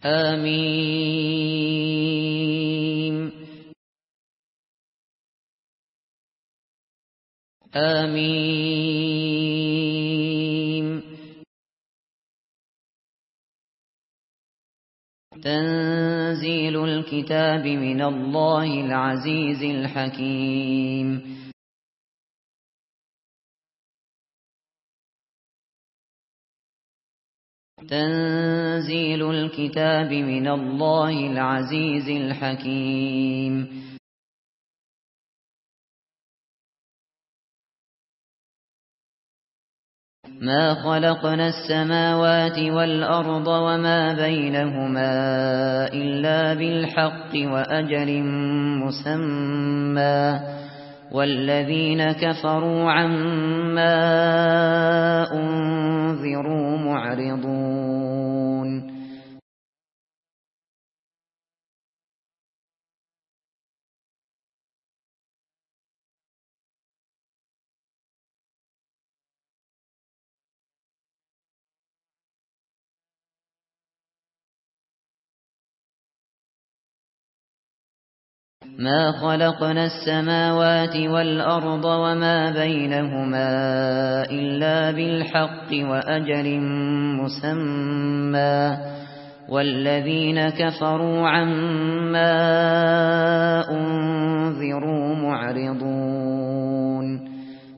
آمين آمين. تنزيل الكتاب من الله العزيز الحكيم. تنزيل الكتاب من الله العزيز الحكيم. ما خلقنا السماوات والأرض وما بينهما إلا بالحق وأجل مسمى والذين كفروا عما أنذروا معرضون. ما خلقنا السماوات والأرض وما بينهما إلا بالحق وأجل مسمى والذين كفروا عما أنذروا معرضون.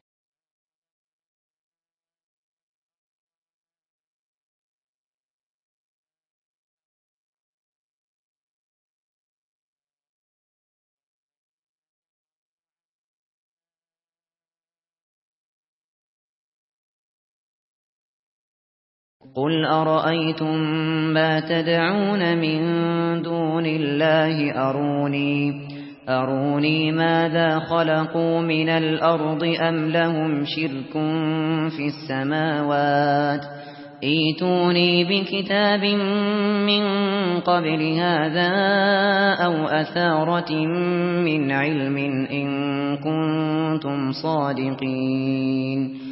قل أرأيتم ما تدعون من دون الله أروني ماذا خلقوا من الأرض أم لهم شرك في السماوات ائتوني بكتاب من قبل هذا أو أثارة من علم إن كنتم صادقين.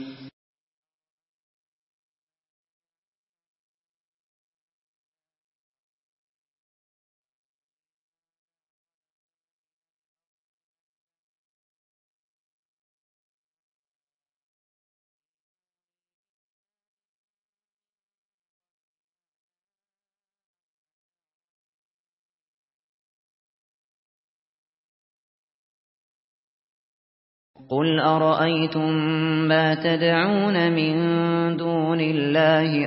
قل أرأيتم ما تدعون من دون الله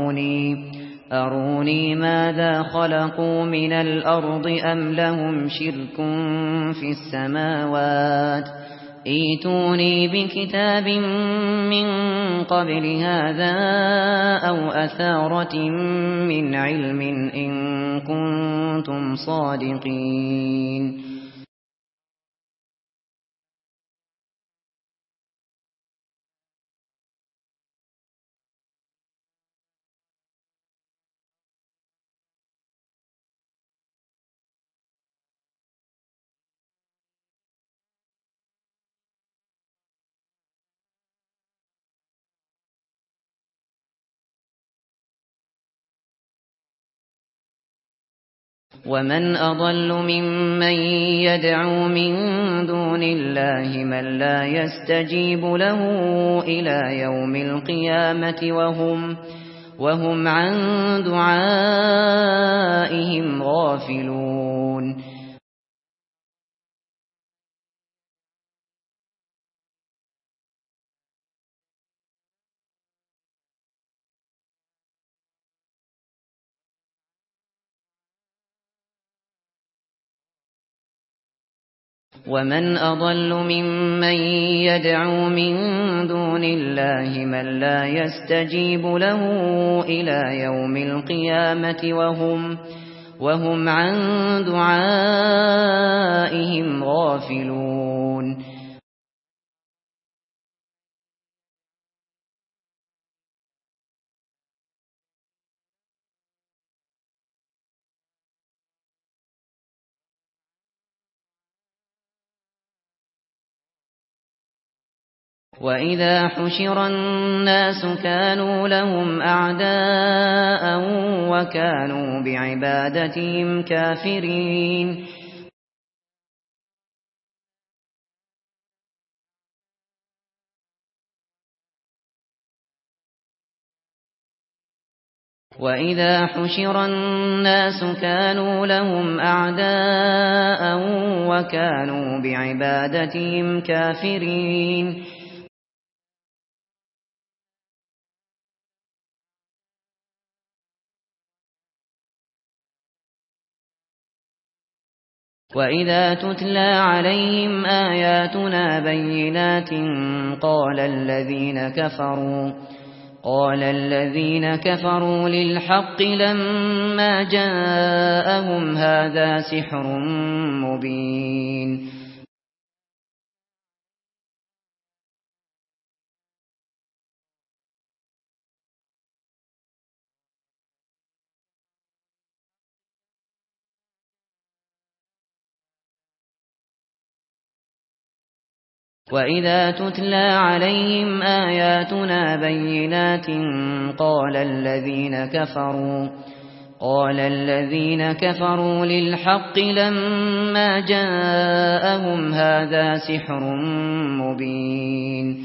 أروني ماذا خلقوا من الأرض أم لهم شرك في السماوات ائتوني بكتاب من قبل هذا أو أثارة من علم إن كنتم صادقين. ومن أضل ممن يدعو من دون الله من لا يستجيب له إلى يوم القيامة وهم عن دعائهم غافلون. ومن أضل ممن يدعو من دون الله من لا يستجيب له إلى يوم القيامة وهم عن دعائهم غافلون. وإذا حشر الناس كانوا لهم أعداء وكانوا بعبادتهم كافرين وَإِذَا حُشِرَ النَّاسُ كَانُوا لَهُمْ أَعْدَاءً وَكَانُوا بِعِبَادَتِهِمْ كَافِرِينَ وَإِذَا تُتْلَىٰ عَلَيْهِمْ آيَاتُنَا بَيِّنَاتٍ قال الذين كفروا للحق لما جاءهم هذا سحر مبين وَإِذَا تُتْلَىٰ عَلَيْهِمْ آيَاتُنَا بَيِّنَاتٍ قال الذين كفروا للحق لما جاءهم هذا سحر مبين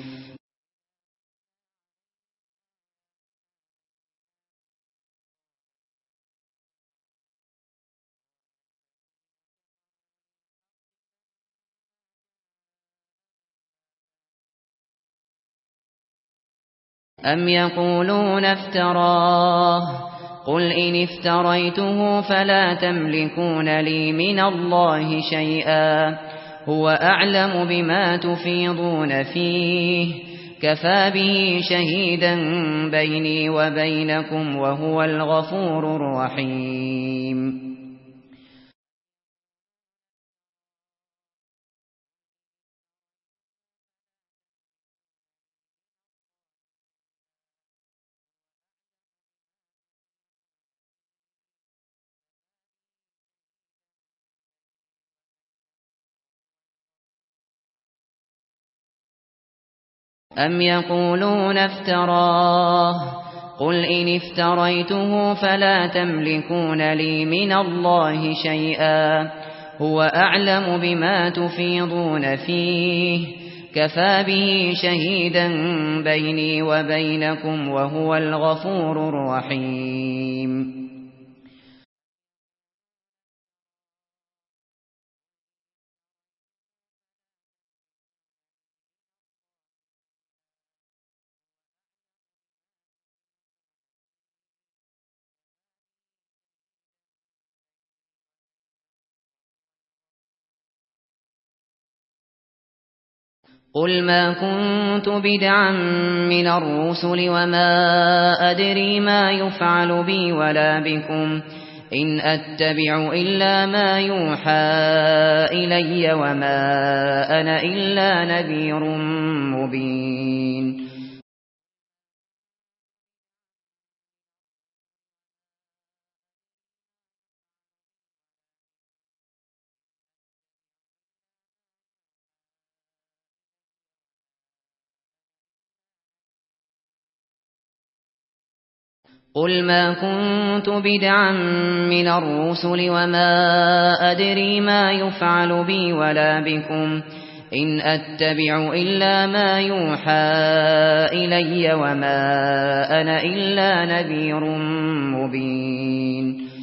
أَمْ يَقُولُونَ افْتَرَاهُ قُلْ إِنِ افْتَرَيْتُهُ فَلَا تَمْلِكُونَ لِي مِنَ اللَّهِ شَيْئًا هُوَ أَعْلَمُ بِمَا تُفِيضُونَ فِيهِ كَفَىٰ بِهِ شَهِيدًا بَيْنِي وَبَيْنَكُمْ وَهُوَ الْغَفُورُ الرَّحِيمُ أَمْ يَقُولُونَ افْتَرَاهُ قُلْ إِنِ افْتَرَيْتُهُ فَلَا تَمْلِكُونَ لِي مِنَ اللَّهِ شَيْئًا هُوَ أَعْلَمُ بِمَا تُفِيضُونَ فِيهِ كَفَىٰ بِهِ شَهِيدًا بَيْنِي وَبَيْنَكُمْ وَهُوَ الْغَفُورُ الرَّحِيمُ قُلْ مَا كُنتُ بِدْعًا مِّنَ الرُّسُلِ وَمَا أَدْرِي مَا يُفْعَلُ بِي وَلَا بِكُمْ إِنْ أَتَّبِعُ إِلَّا مَا يُوحَىٰ إِلَيَّ وَمَا أَنَا إِلَّا نَذِيرٌ مُّبِينٌ قُلْ مَا كُنتُ بِدْعًا مِّنَ الرُّسُلِ وَمَا أَدْرِي مَا يُفْعَلُ بِي وَلَا بِكُمْ إِنْ أَتَّبِعُ إِلَّا مَا يُوحَىٰ إِلَيَّ وَمَا أَنَا إِلَّا نَذِيرٌ مُّبِينٌ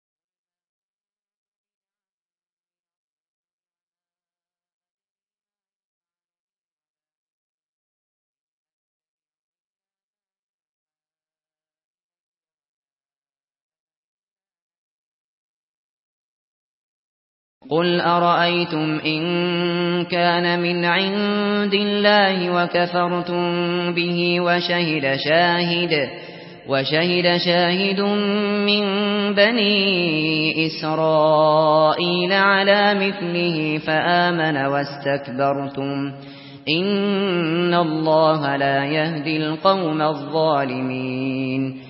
قُلْ أَرَأَيْتُمْ إِن كَانَ مِنْ عِندِ اللَّهِ وَكَفَرْتُم بِهِ وَشَهِدَ شَاهِدٌ مِّن بَنِي إِسْرَائِيلَ عَلَىٰ مِثْلِهِ فَآمَنَ وَاسْتَكْبَرْتُمْ إِنَّ اللَّهَ لَا يَهْدِي الْقَوْمَ الظَّالِمِينَ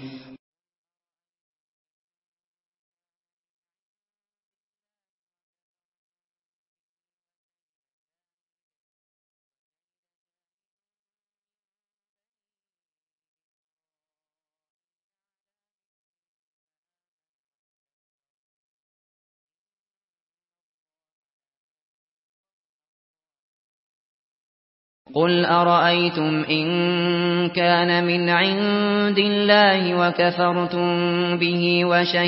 قل أرأيتم إن كان من عند الله وكفرتم به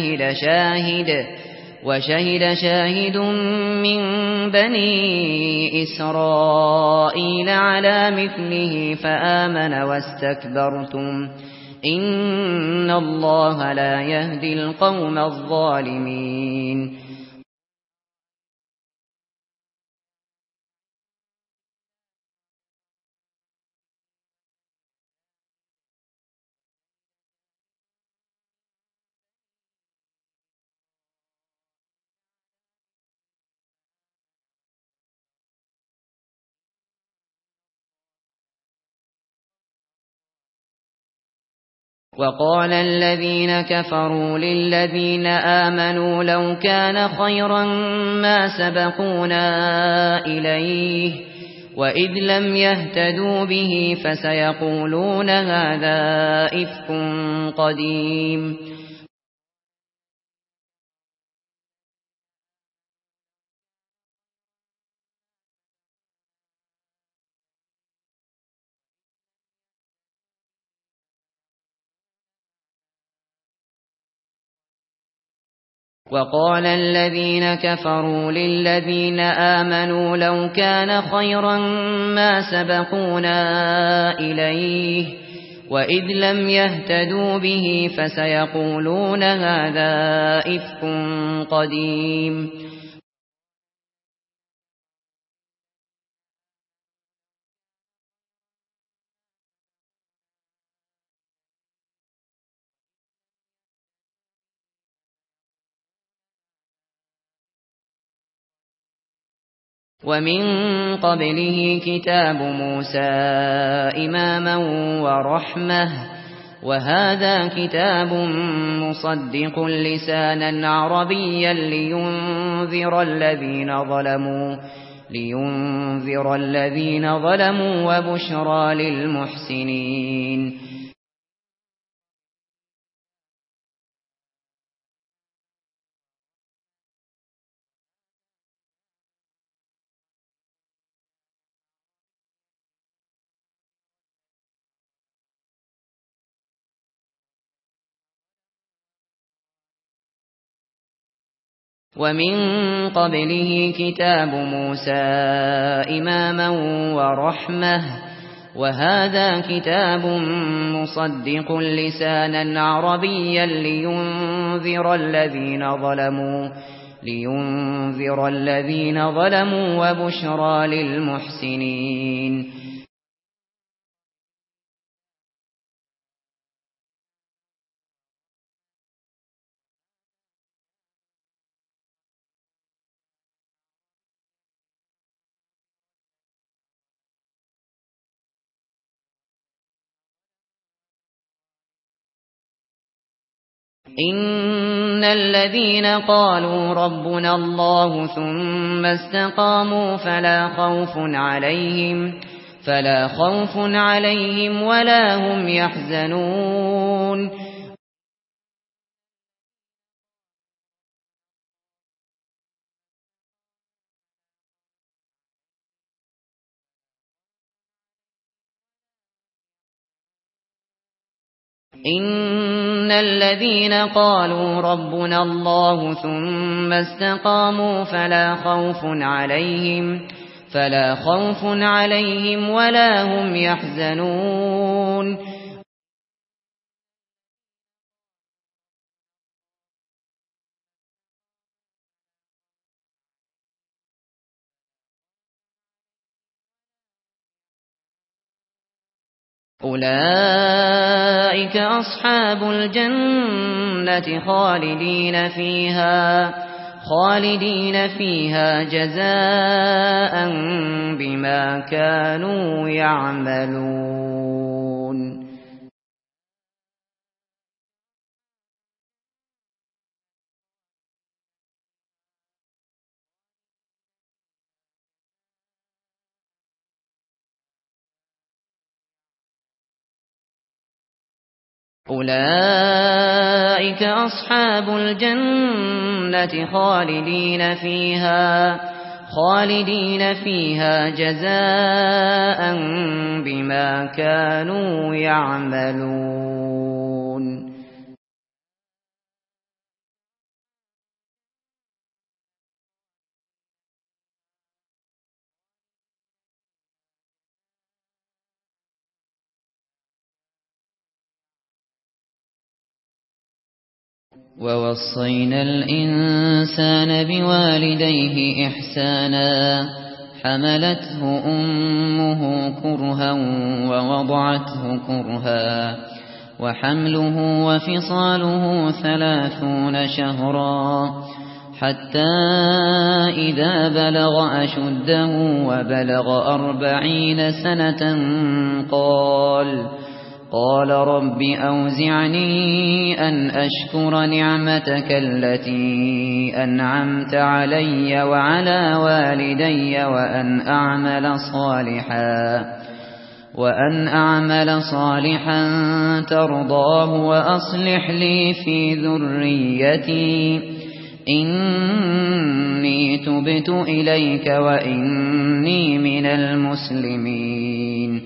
وشهد شاهد من بني إسرائيل على مثله فآمن واستكبرتم إن الله لا يهدي القوم الظالمين. وقال الذين كفروا للذين آمنوا لو كان خيرا ما سبقونا إليه وإذ لم يهتدوا به فسيقولون هذا إفك قديم. وقال الذين كفروا للذين آمنوا لو كان خيرا ما سبقونا إليه وإذ لم يهتدوا به فسيقولون هذا إفك قديم. ومن قبله كتاب موسى إماما ورحمة وهذا كتاب مصدق لسانا عربيا لينذر الذين ظلموا وبشرى للمحسنين. ومن قبله كتاب موسى إماما ورحمة وهذا كتاب مصدق لسانا عربيا لينذر الذين ظلموا وبشرى للمحسنين. إن الذين قالوا ربنا الله ثم استقاموا فلا خوف عليهم ولا هم يحزنون. إن الذين قالوا ربنا الله ثم استقاموا فلا خوف عليهم ولا هم يحزنون. أولئك أصحاب الجنة خالدين فيها جزاء بما كانوا يعملون. أولئك أصحاب الجنة خالدين فيها جزاء بما كانوا يعملون. ووصينا الإنسان بوالديه إحسانا حملته أمه كرها ووضعته كرها وحمله وفصاله 30 شهرا حتى إذا بلغ أشده وبلغ 40 سنة قال رب أوزعني أن أشكر نعمتك التي أنعمت علي وعلى والدي وأن أعمل صالحا ترضاه وأصلح لي في ذريتي إني تبت إليك وإني من المسلمين.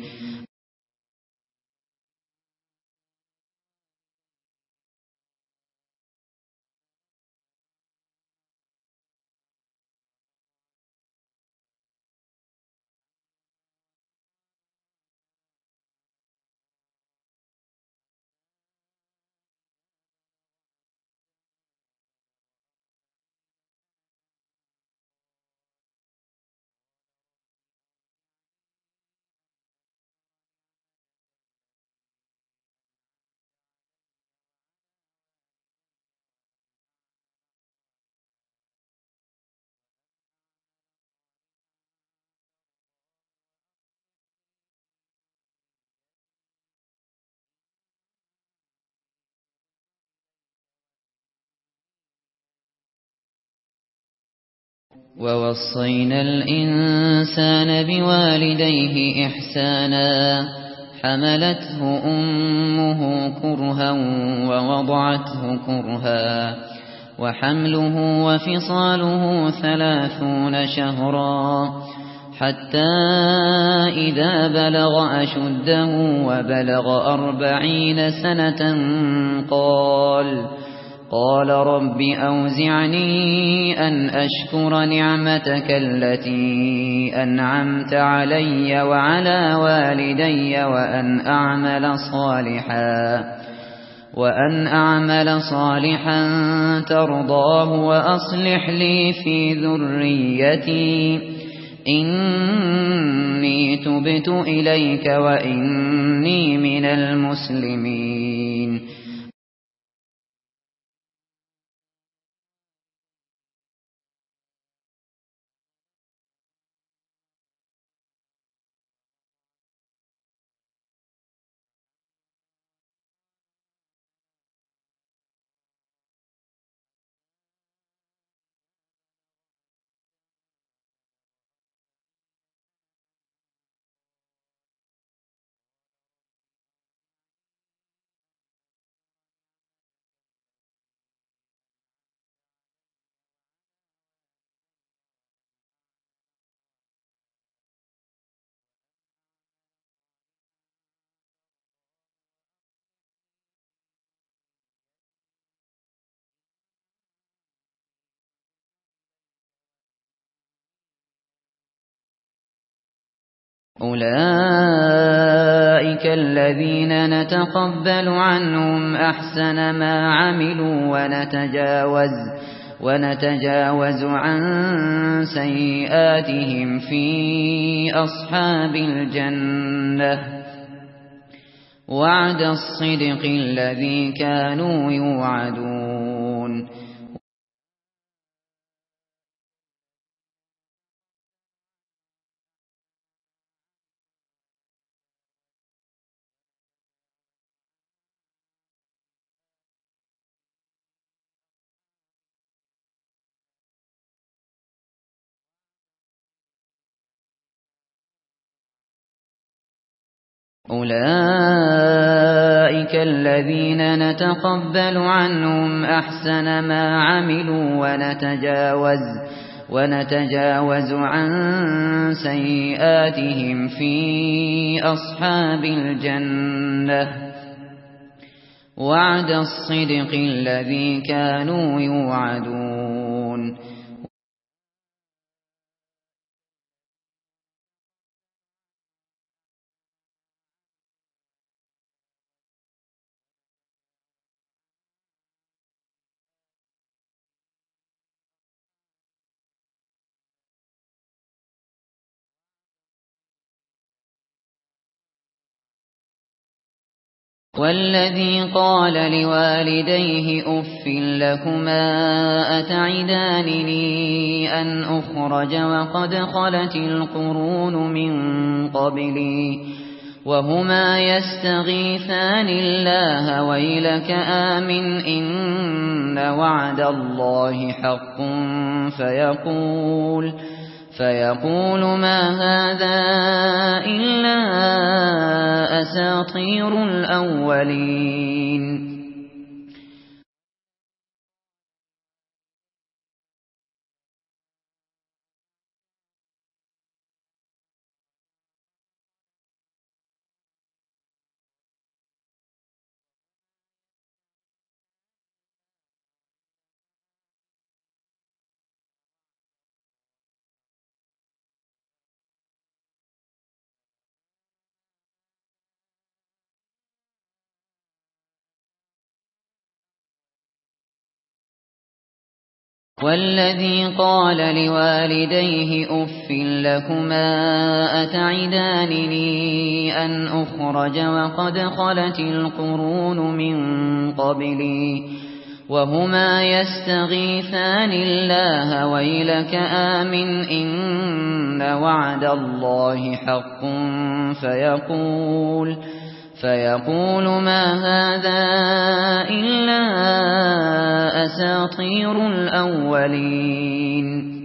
ووصينا الإنسان بوالديه إحسانا حملته أمه كرها ووضعته كرها وحمله وفصاله 30 شهرا حتى إذا بلغ أشده وبلغ 40 سنة قال رب أوزعني أن أشكر نعمتك التي أنعمت علي وعلى والدي وأن أعمل صالحا ترضاه وأصلح لي في ذريتي إني تبت إليك وإني من المسلمين. أولئك الذين نتقبل عنهم أحسن ما عملوا ونتجاوز عن سيئاتهم في أصحاب الجنة وعد الصدق الذي كانوا يوعدون. أولئك الذين نتقبل عنهم أحسن ما عملوا ونتجاوز عن سيئاتهم في أصحاب الجنة وعد الصدق الذي كانوا يوعدون والذي قال لوالديه أف لكما أتعدانني أن أخرج وقد خلت القرون من قبلي وهما يستغيثان الله ويلك آمن إن وعد الله حق فيقول ما هذا إلا أساطير الأولين والذي قال لوالديه أف لكما أتعدانني أن أخرج وقد خلت القرون من قبلي وهما يستغيثان الله ويلك آمن إن وعد الله حق فيقول ما هذا إلا أساطير الأولين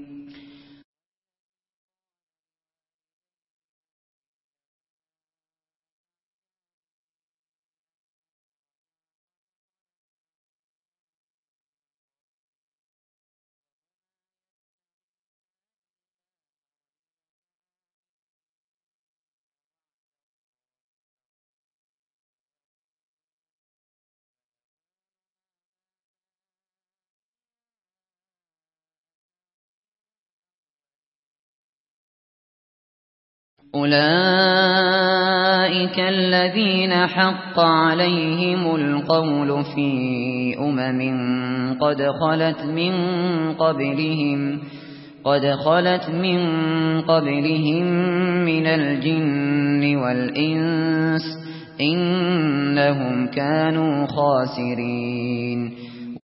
أولئك الذين حق عليهم القول في قد خلت من قبلهم من الجن والإنس إنهم كانوا خاسرين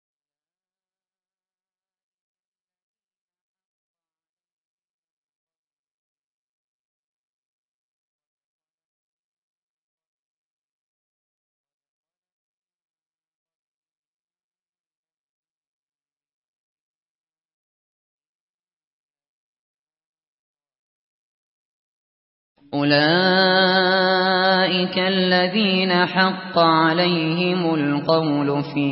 أولئك الذين حق عليهم القول في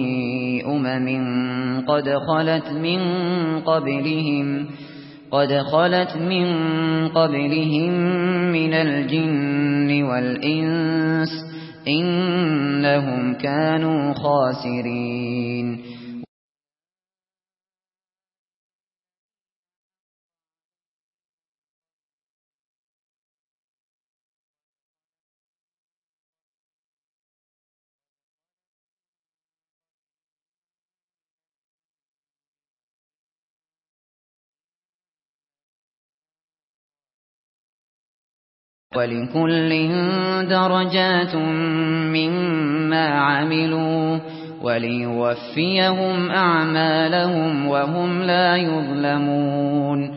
قد خلت من قبلهم من الجن والإنس إنهم كانوا خاسرين ولكل درجات مما عملوا وليوفيهم أعمالهم وهم لا يظلمون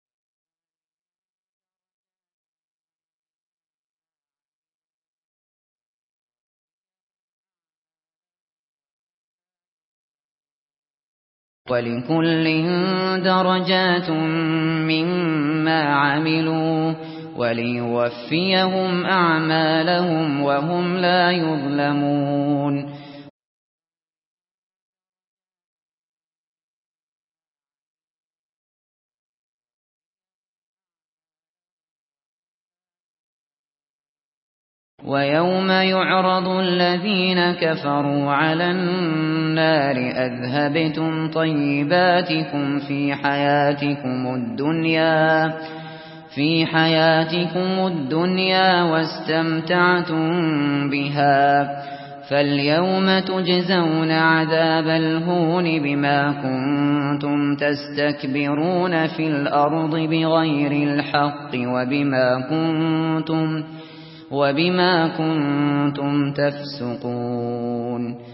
ولكل درجات مما عملوا وليوفيهم أعمالهم وهم لا يظلمون ويوم يعرض الذين كفروا على النار أذهبتم طيباتكم في حياتكم الدنيا واستمتعتم بها، فاليوم تجزون عذاب الهون بما كنتم تستكبرون في الأرض بغير الحق وبما كنتم تفسقون.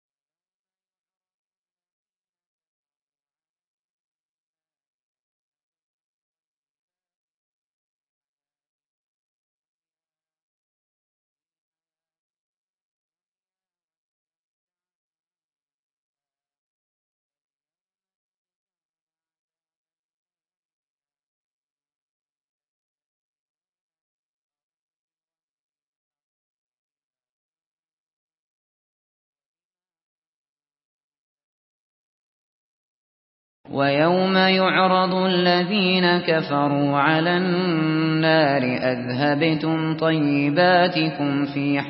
ويوم يعرض الذين كفروا على النار أذهبتم طيباتكم في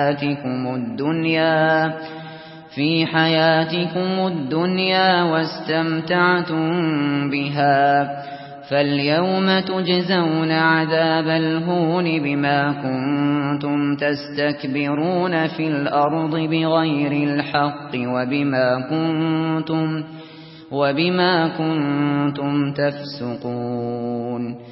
حياتكم الدنيا واستمتعتم بها، فاليوم تجزون عذاب الهون بما كنتم تستكبرون في الأرض بغير الحق وبما كنتم تفسقون.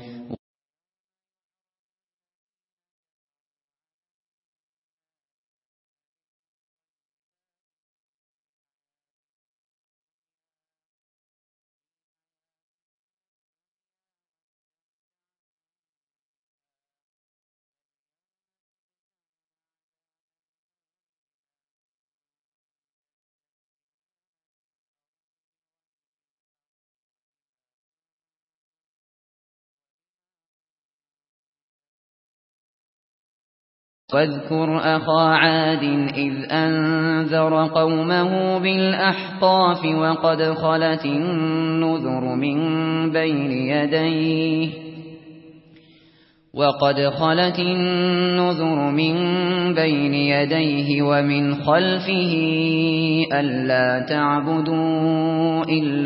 واذكر أخا عاد إذ أنذر قومه بالأحقاف وقد خلت النذر من بين يديه ومن خلفه ألا تعبدوا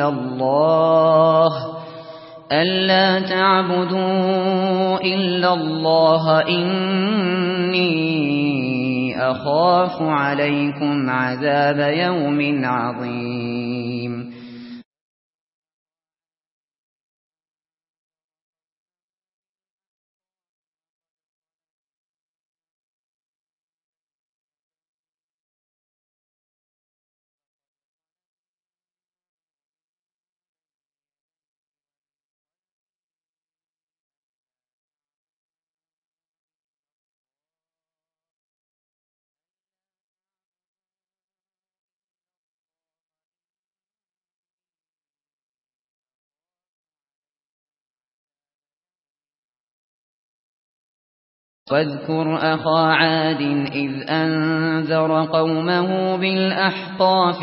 إلا الله إني أخاف عليكم عذاب يوم عظيم. واذكر أخا عاد إذ أنذر قومه بالأحقاف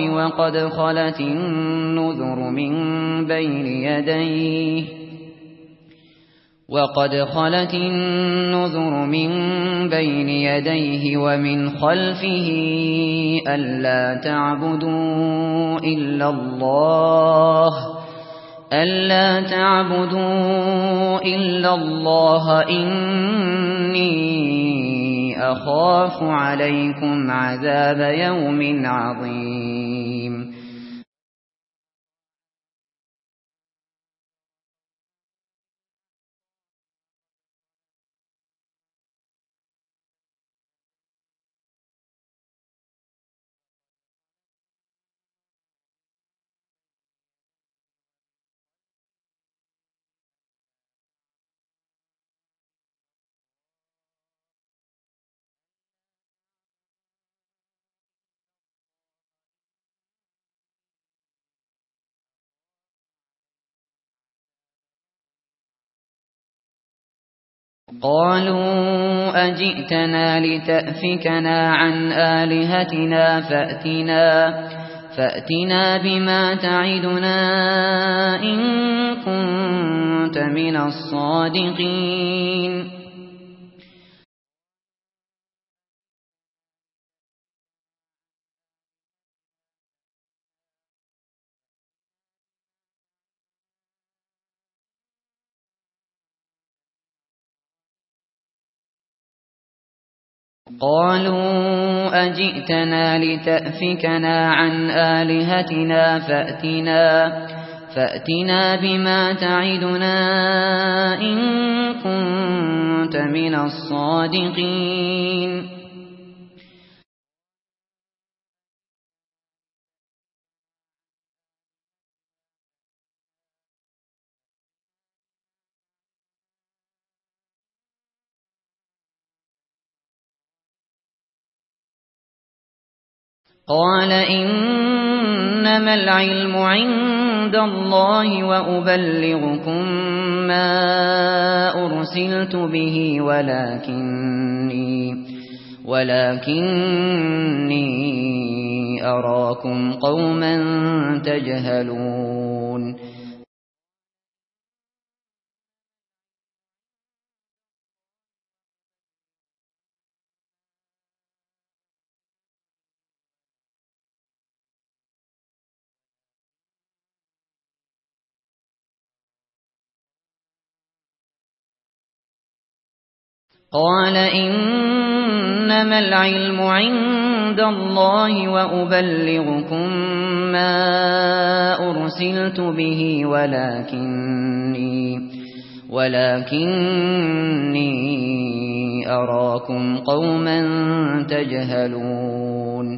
وقد خلت النذر من بين يديه ومن خلفه ألا تعبدوا إلا الله إني أخاف عليكم عذاب يوم عظيم. قالوا أجئتنا لتأفكنا عن آلهتنا فأتنا بما تعدنا إن كنت من الصادقين. قالوا أجئتنا لتأفكنا عن آلهتنا فأتنا بما تعدنا إن كنت من الصادقين. قال إنما العلم عند الله وأبلغكم ما أرسلت به ولكني أراكم قوما تجهلون. قال إنما العلم عند الله وأبلغكم ما أرسلت به ولكني أراكم قوما تجهلون.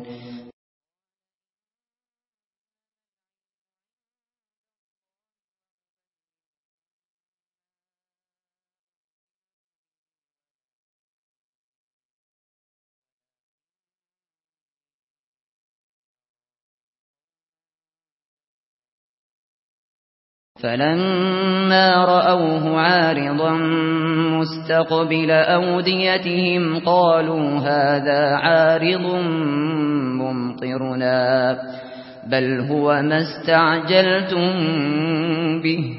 فلما رأوه عارضا مستقبل أوديتهم قالوا هذا عارض ممطرنا بل هو ما استعجلتم به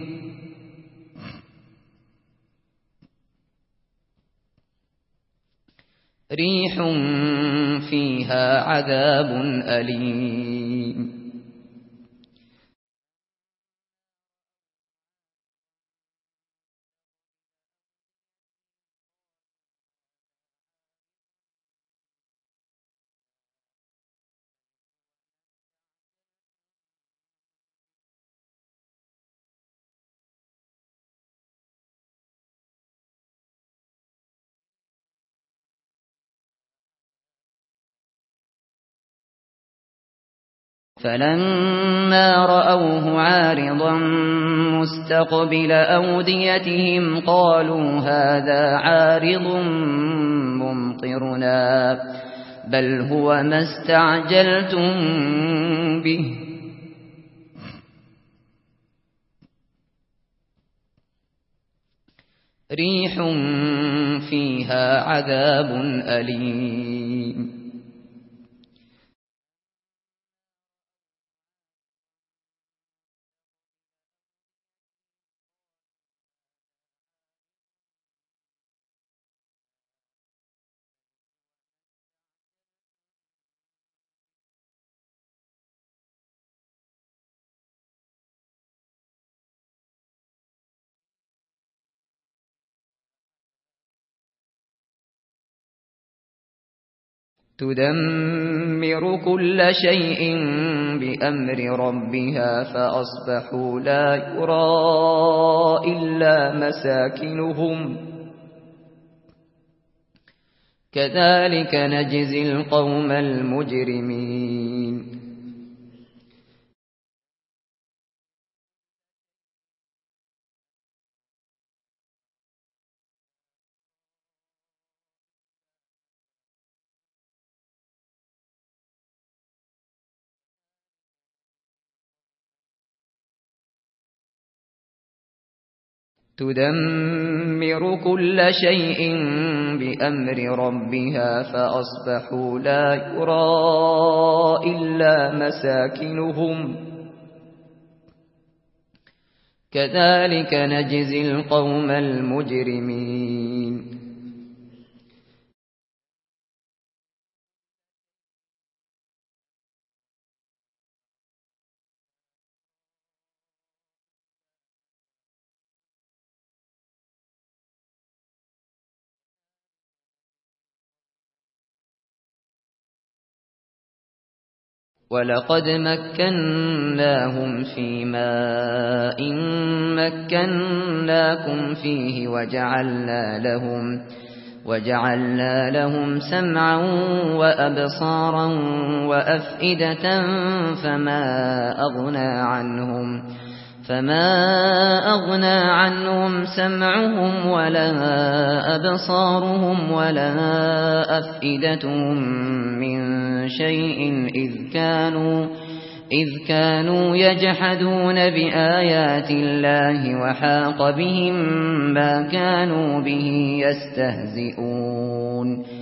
ريح فيها عذاب أليم. فلما رأوه عارضا مستقبل أوديتهم قالوا هذا عارض ممطرنا بل هو ما استعجلتم به ريح فيها عذاب أليم. تدمر كل شيء بأمر ربها فأصبحوا لا يرى إلا مساكنهم كذلك نجزي القوم المجرمين. تدمر كل شيء بأمر ربها فأصبحوا لا يرى إلا مساكنهم كذلك نجزي القوم المجرمين. ولقد مكناهم في ماء مكناكم فيه وجعلنا لهم سمعا وأبصارا وأفئدة فما أغنى عنهم سمعهم ولا أبصارهم ولا أفئدتهم من شيء إذ كانوا يجحدون بآيات الله وحاق بهم ما كانوا به يستهزئون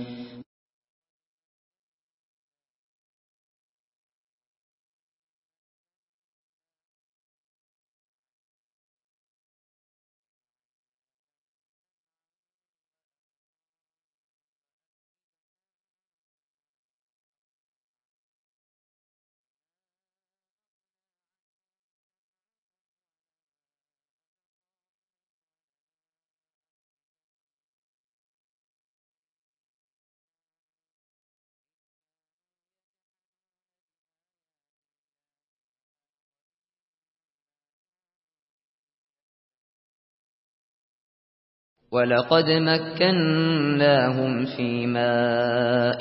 ولقد مكناهم في ماء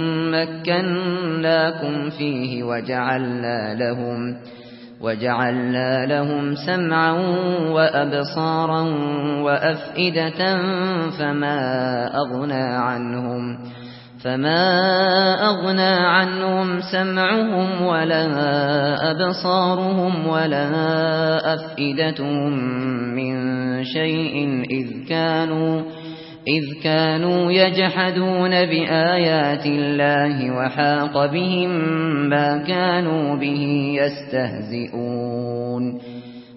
مكناكم فيه وجعلنا لهم سمعا وأبصارا وأفئدة فما أغنى عنهم سمعهم ولا أبصارهم ولا أفئدتهم من شيء إذ كانوا يجحدون بآيات الله وحاق بهم ما كانوا به يستهزئون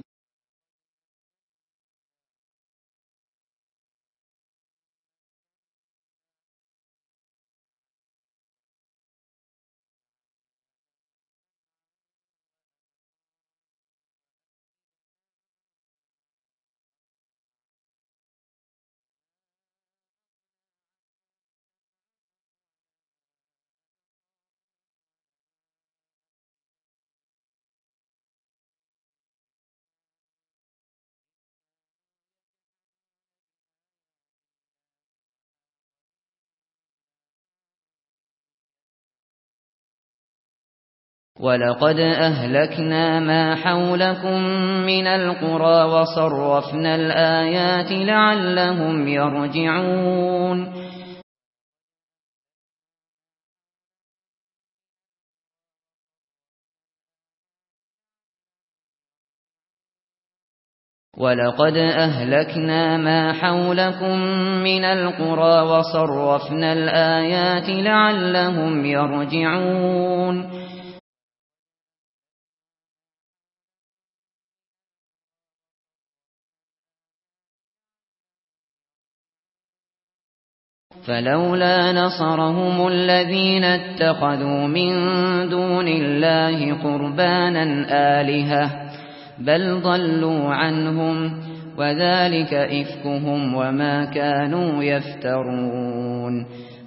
ولقد أهلكنا ما حولكم من القرى وصرفنا الآيات لعلهم يرجعون ولقد أهلكنا ما حولكم من القرى وصرفنا الآيات لعلهم يرجعون فلولا نصرهم الذين اتخذوا من دون الله قربانا آلهة بل ضلوا عنهم وذلك إفكهم وما كانوا يفترون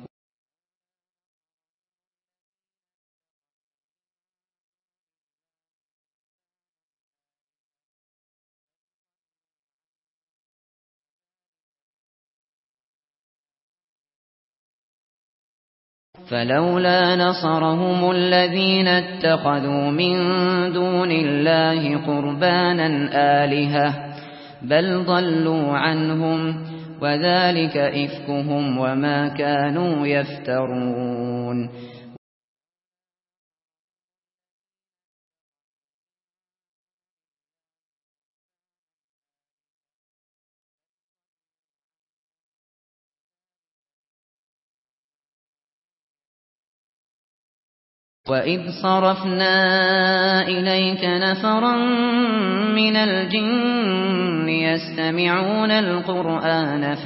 فلولا نصرهم الذين اتخذوا من دون الله قربانا آلهة بل ضلوا عنهم وذلك إفكهم وما كانوا يفترون وَإِذْ صَرَفْنَا إِلَيْكَ نَفَرًا مِنَ الْجِنِّ يَسْتَمِعُونَ الْقُرْآنَ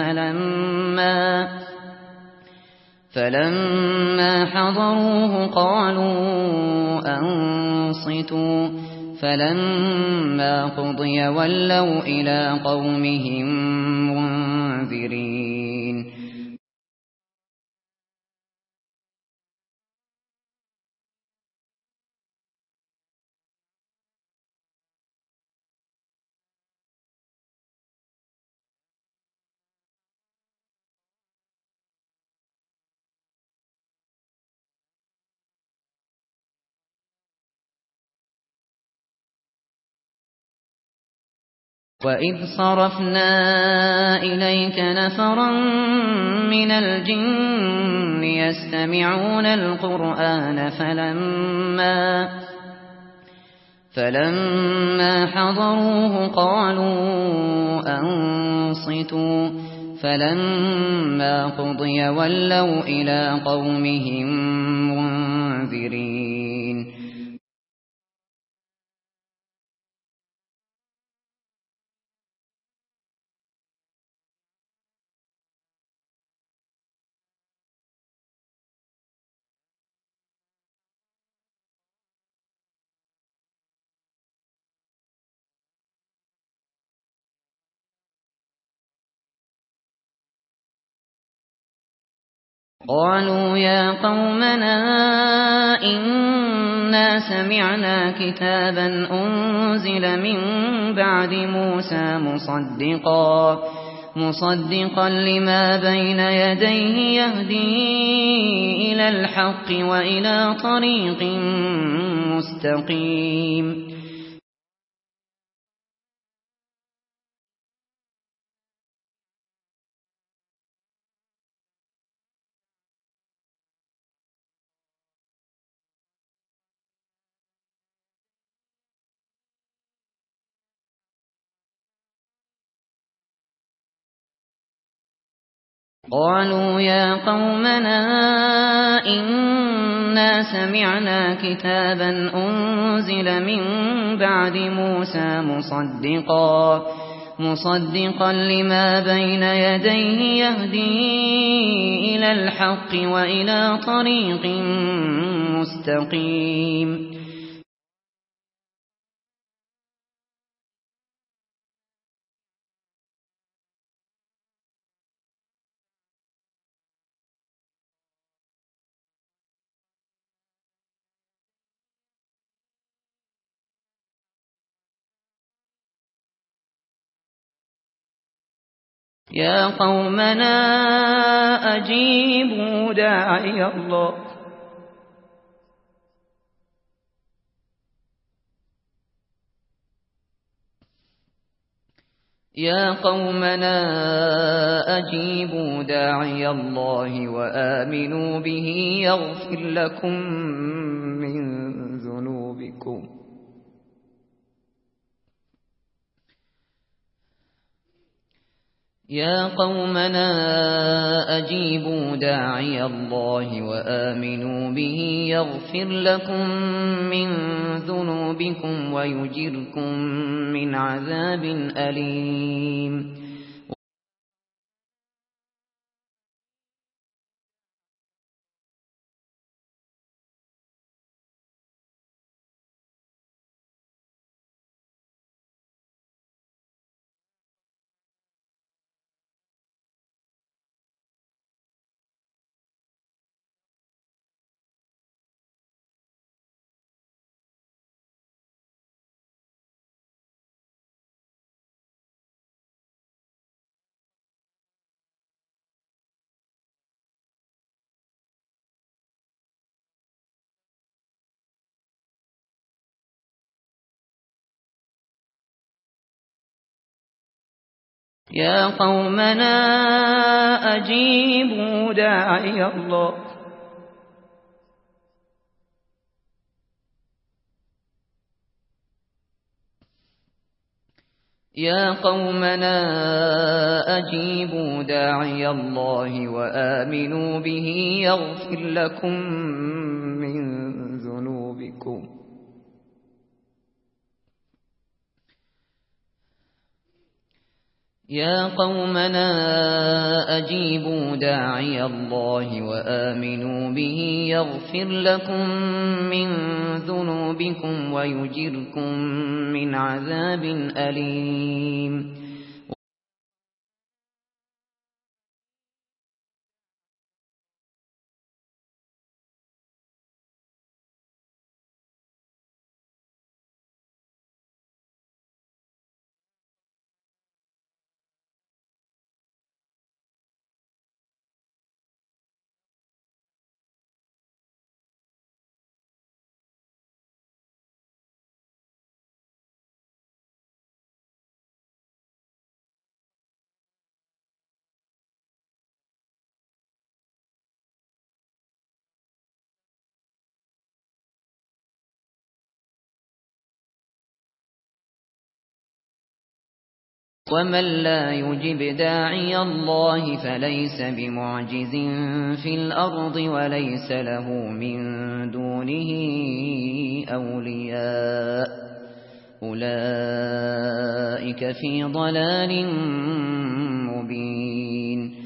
فَلَمَّا حَضَرُوهُ قَالُوا أَنصِتُوا فَلَمَّا قُضِيَ وَلَّوْا إِلَىٰ قَوْمِهِم مُّنذِرِينَ وَإِذْ صَرَفْنَا إِلَيْكَ نَفَرًا مِنَ الْجِنِّ يَسْتَمِعُونَ الْقُرْآنَ فَلَمَّا حَضَرُوهُ قَالُوا أَنصِتُوا فَلَمَّا قُضِيَ وَلَّوْا إِلَىٰ قَوْمِهِم مُّنذِرِينَ قالوا يا قومنا إنا سمعنا كتابا أنزل من بعد موسى مصدقا لما بين يديه يهدي إلى الحق وإلى طريق مستقيم قالوا يا قومنا إنا سمعنا كتابا أنزل من بعد موسى مصدقا لما بين يديه يهدي إلى الحق وإلى طريق مستقيم يا قومنا أجيبوا داعي الله وآمنوا به يغفر لكم من ذنوبكم يا قومنا أجيبوا داعي الله وآمنوا به يغفر لكم من ذنوبكم ويجركم من عذاب أليم يا قومنا أجيبوا داعي الله وآمنوا به يغفر لكم من ذنوبكم يا قومنا أجيبوا داعي الله وآمنوا به يغفر لكم من ذنوبكم ويجركم من عذاب أليم ومن لا يجب داعي الله فليس بمعجز في الأرض وليس له من دونه أولياء أولئك في ضلال مبين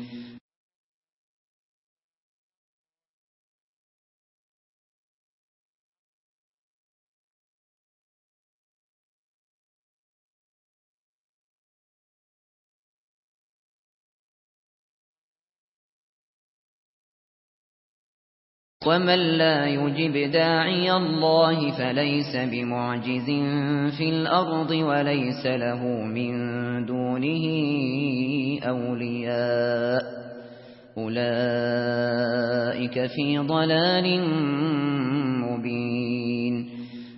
ومن لا يجب داعي الله فليس بمعجز في الأرض وليس له من دونه أولياء أولئك في ضلال مبين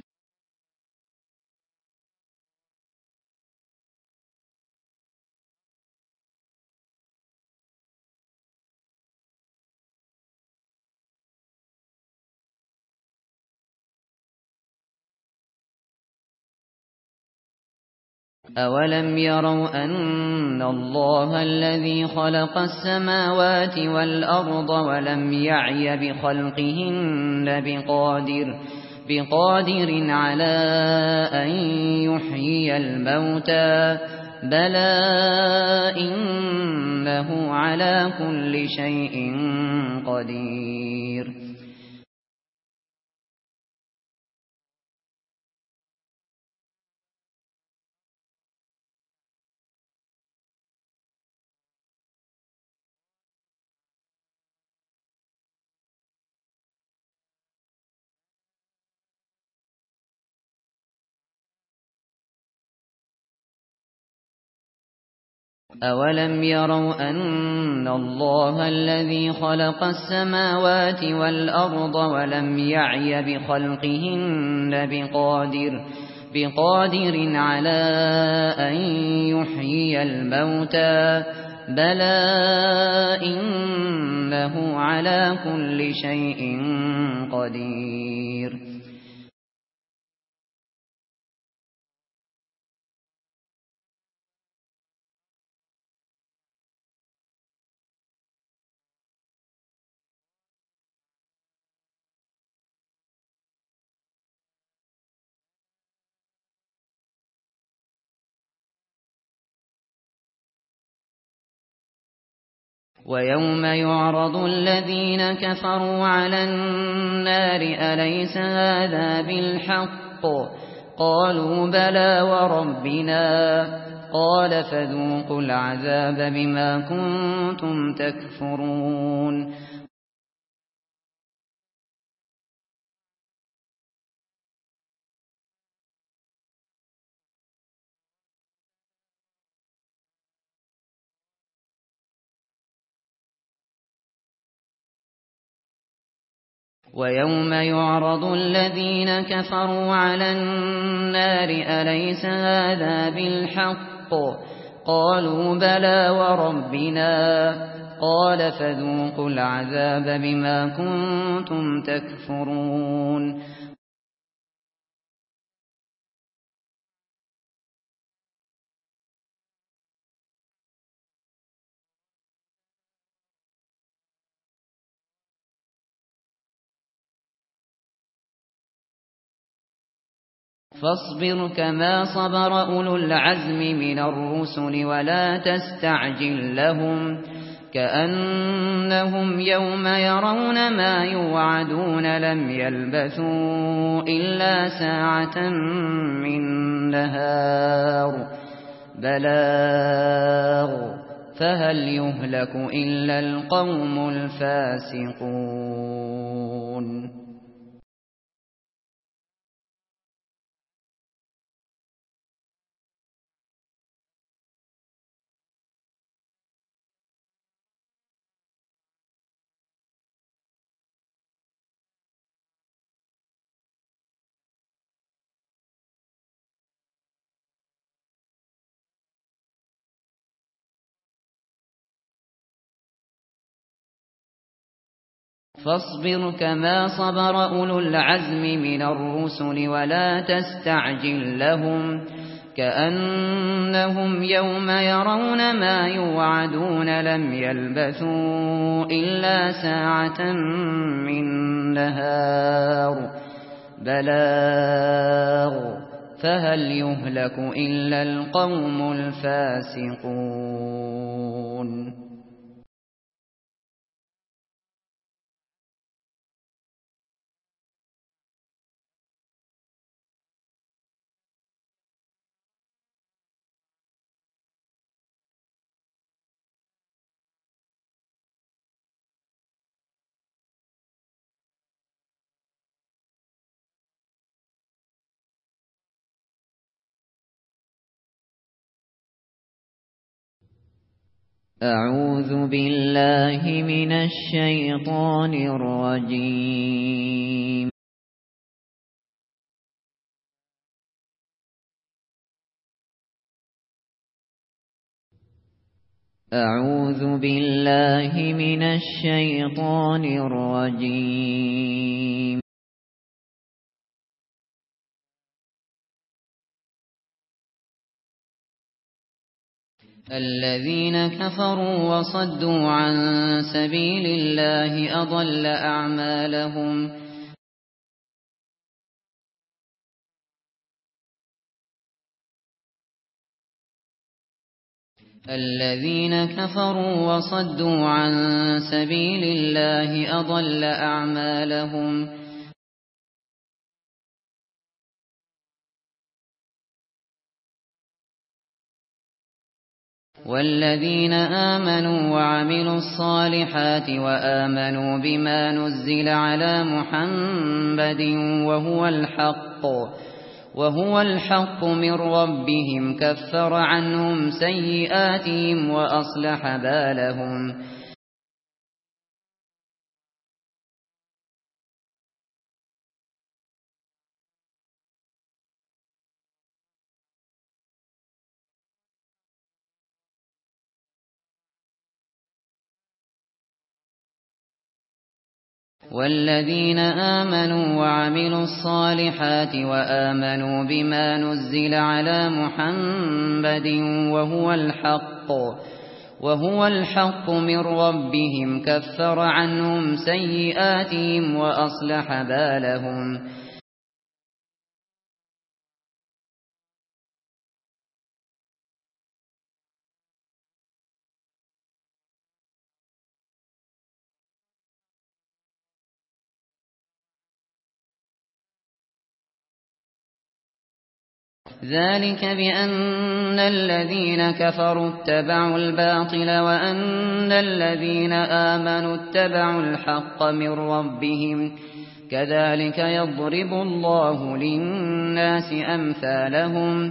أولم يروا أن الله الذي خلق السماوات والأرض ولم يعي بخلقهن بقادر على أن يحيي الموتى بلى إنه على كل شيء قدير أولم يروا أن الله الذي خلق السماوات والأرض ولم يعي بخلقهن بقادر على أن يحيي الموتى بلى إنه على كل شيء قدير ويوم يعرض الذين كفروا على النار أليس هذا بالحق قالوا بلى وربنا قال فذوقوا العذاب بما كنتم تكفرون ويوم يعرض الذين كفروا على النار أليس هذا بالحق قالوا بلى وربنا قال فذوقوا العذاب بما كنتم تكفرون فاصبر كما صبر أولو العزم من الرسل ولا تستعجل لهم كأنهم يوم يرون ما يوعدون لم يلبثوا إلا ساعة من نهار بلاغ فهل يهلك إلا القوم الفاسقون فاصبر كما صبر أولو العزم من الرسل ولا تستعجل لهم كأنهم يوم يرون ما يوعدون لم يلبثوا إلا ساعة من نهار بلاغ فهل يهلك إلا القوم الفاسقون. أعوذ بالله من الشيطان الرجيم. أعوذ بالله من الشيطان الرجيم. الذين كفروا وصدوا عن سبيل الله أضل أعمالهم. الذين كفروا وصدوا عن سبيل الله أضل أعمالهم. والذين آمنوا وعملوا الصالحات وآمنوا بما نزل على محمد وهو الحق من ربهم كفر عنهم سيئاتهم وأصلح بالهم. والذين آمنوا وعملوا الصالحات وآمنوا بما نزل على محمد وهو الحق من ربهم كفر عنهم سيئاتهم وأصلح بالهم. ذلك بأن الذين كفروا اتبعوا الباطل وأن الذين آمنوا اتبعوا الحق من ربهم كذلك يضرب الله للناس أمثالهم.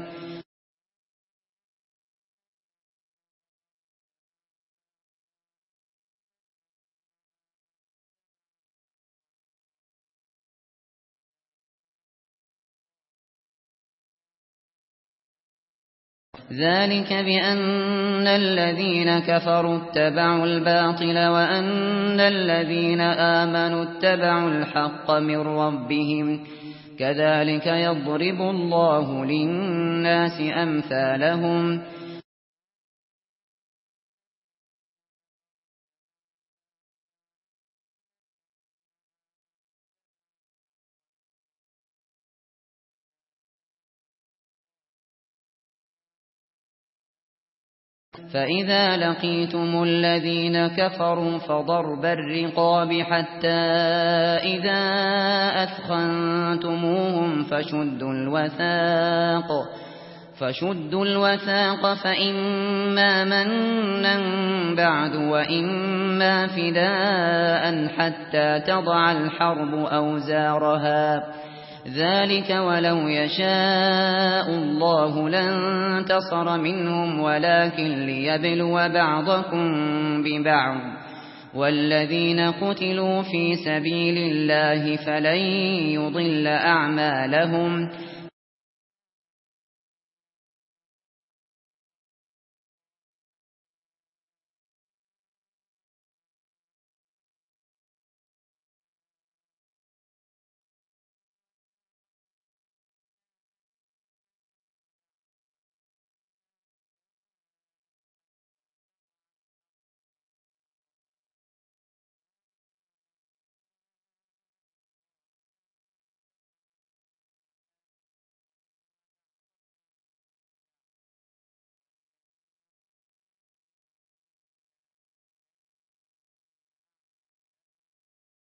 ذلك بأن الذين كفروا اتبعوا الباطل وأن الذين آمنوا اتبعوا الحق من ربهم كذلك يضرب الله للناس أمثالهم. فإذا لقيتم الذين كفروا فضرب الرقاب حتى إذا أثخنتموهم فشدوا الوثاق فإما منا بعد وإما فداء حتى تضع الحرب أوزارها. ذلك ولو يشاء الله لانتصر منهم ولكن ليبلو بعضكم ببعض. والذين قتلوا في سبيل الله فلن يضل أعمالهم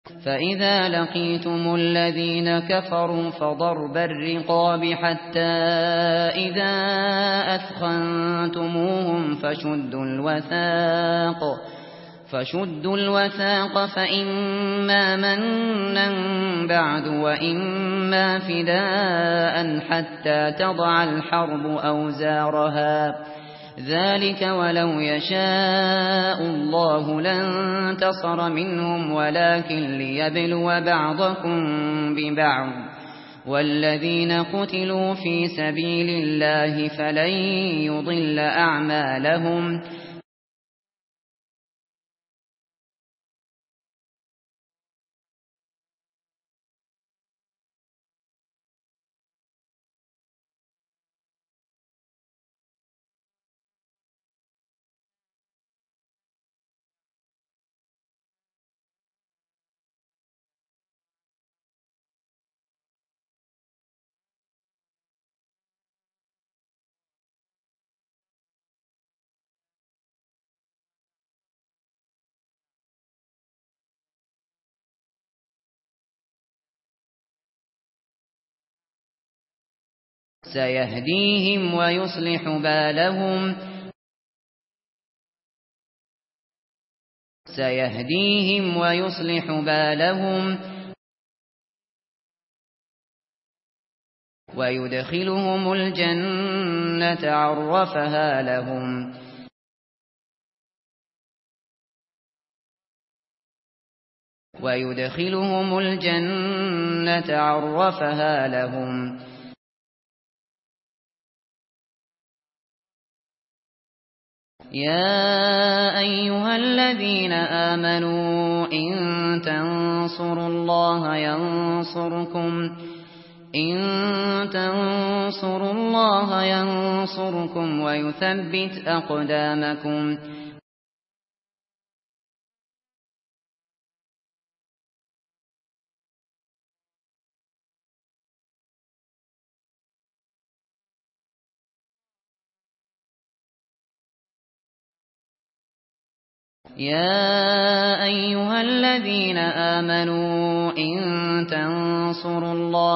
فإذا لقيتم الذين كفروا فضرب الرقاب حتى إذا أثخنتموهم فشدوا الوثاق فإما منا بعد وإما فداء حتى تضع الحرب أوزارها، ذلك ولو يشاء الله لانتصر منهم ولكن ليبلو بعضكم ببعض، والذين قتلوا في سبيل الله فلن يضل أعمالهم سيهديهم ويصلح بالهم ويدخلهم الجنة عرفها لهم. يا أيها الذين آمنوا إن تنصروا الله ينصركم ويثبت أقدامكم. يا أيها الذين آمنوا إن تنصروا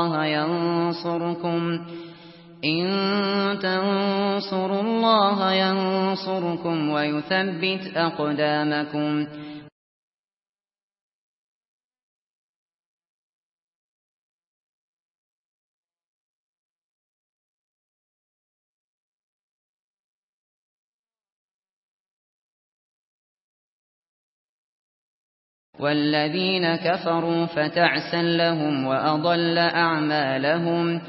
الله ينصركم ويثبت أقدامكم. والذين كفروا فتعسا لهم وأضل أعمالهم.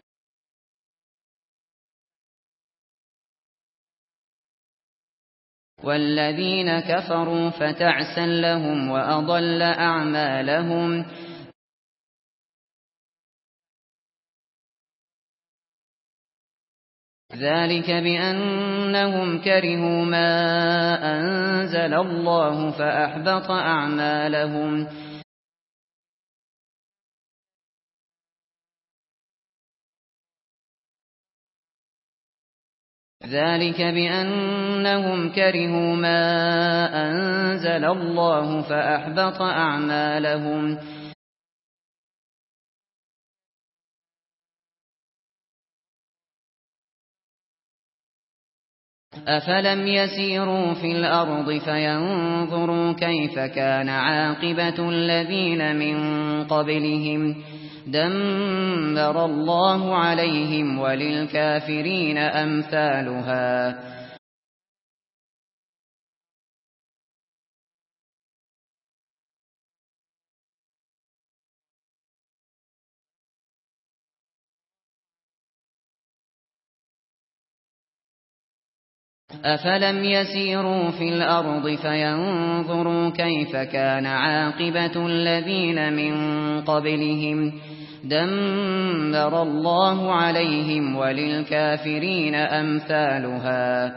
ذلك بأنهم كرهوا ما أنزل الله فأحبط أعمالهم. أفلم يسيروا في الأرض فينظروا كيف كان عاقبة الذين من قبلهم دمر الله عليهم وللكافرين أمثالها. أفلم يسيروا في الأرض فينظروا كيف كان عاقبة الذين من قبلهم دمر الله عليهم وللكافرين أمثالها.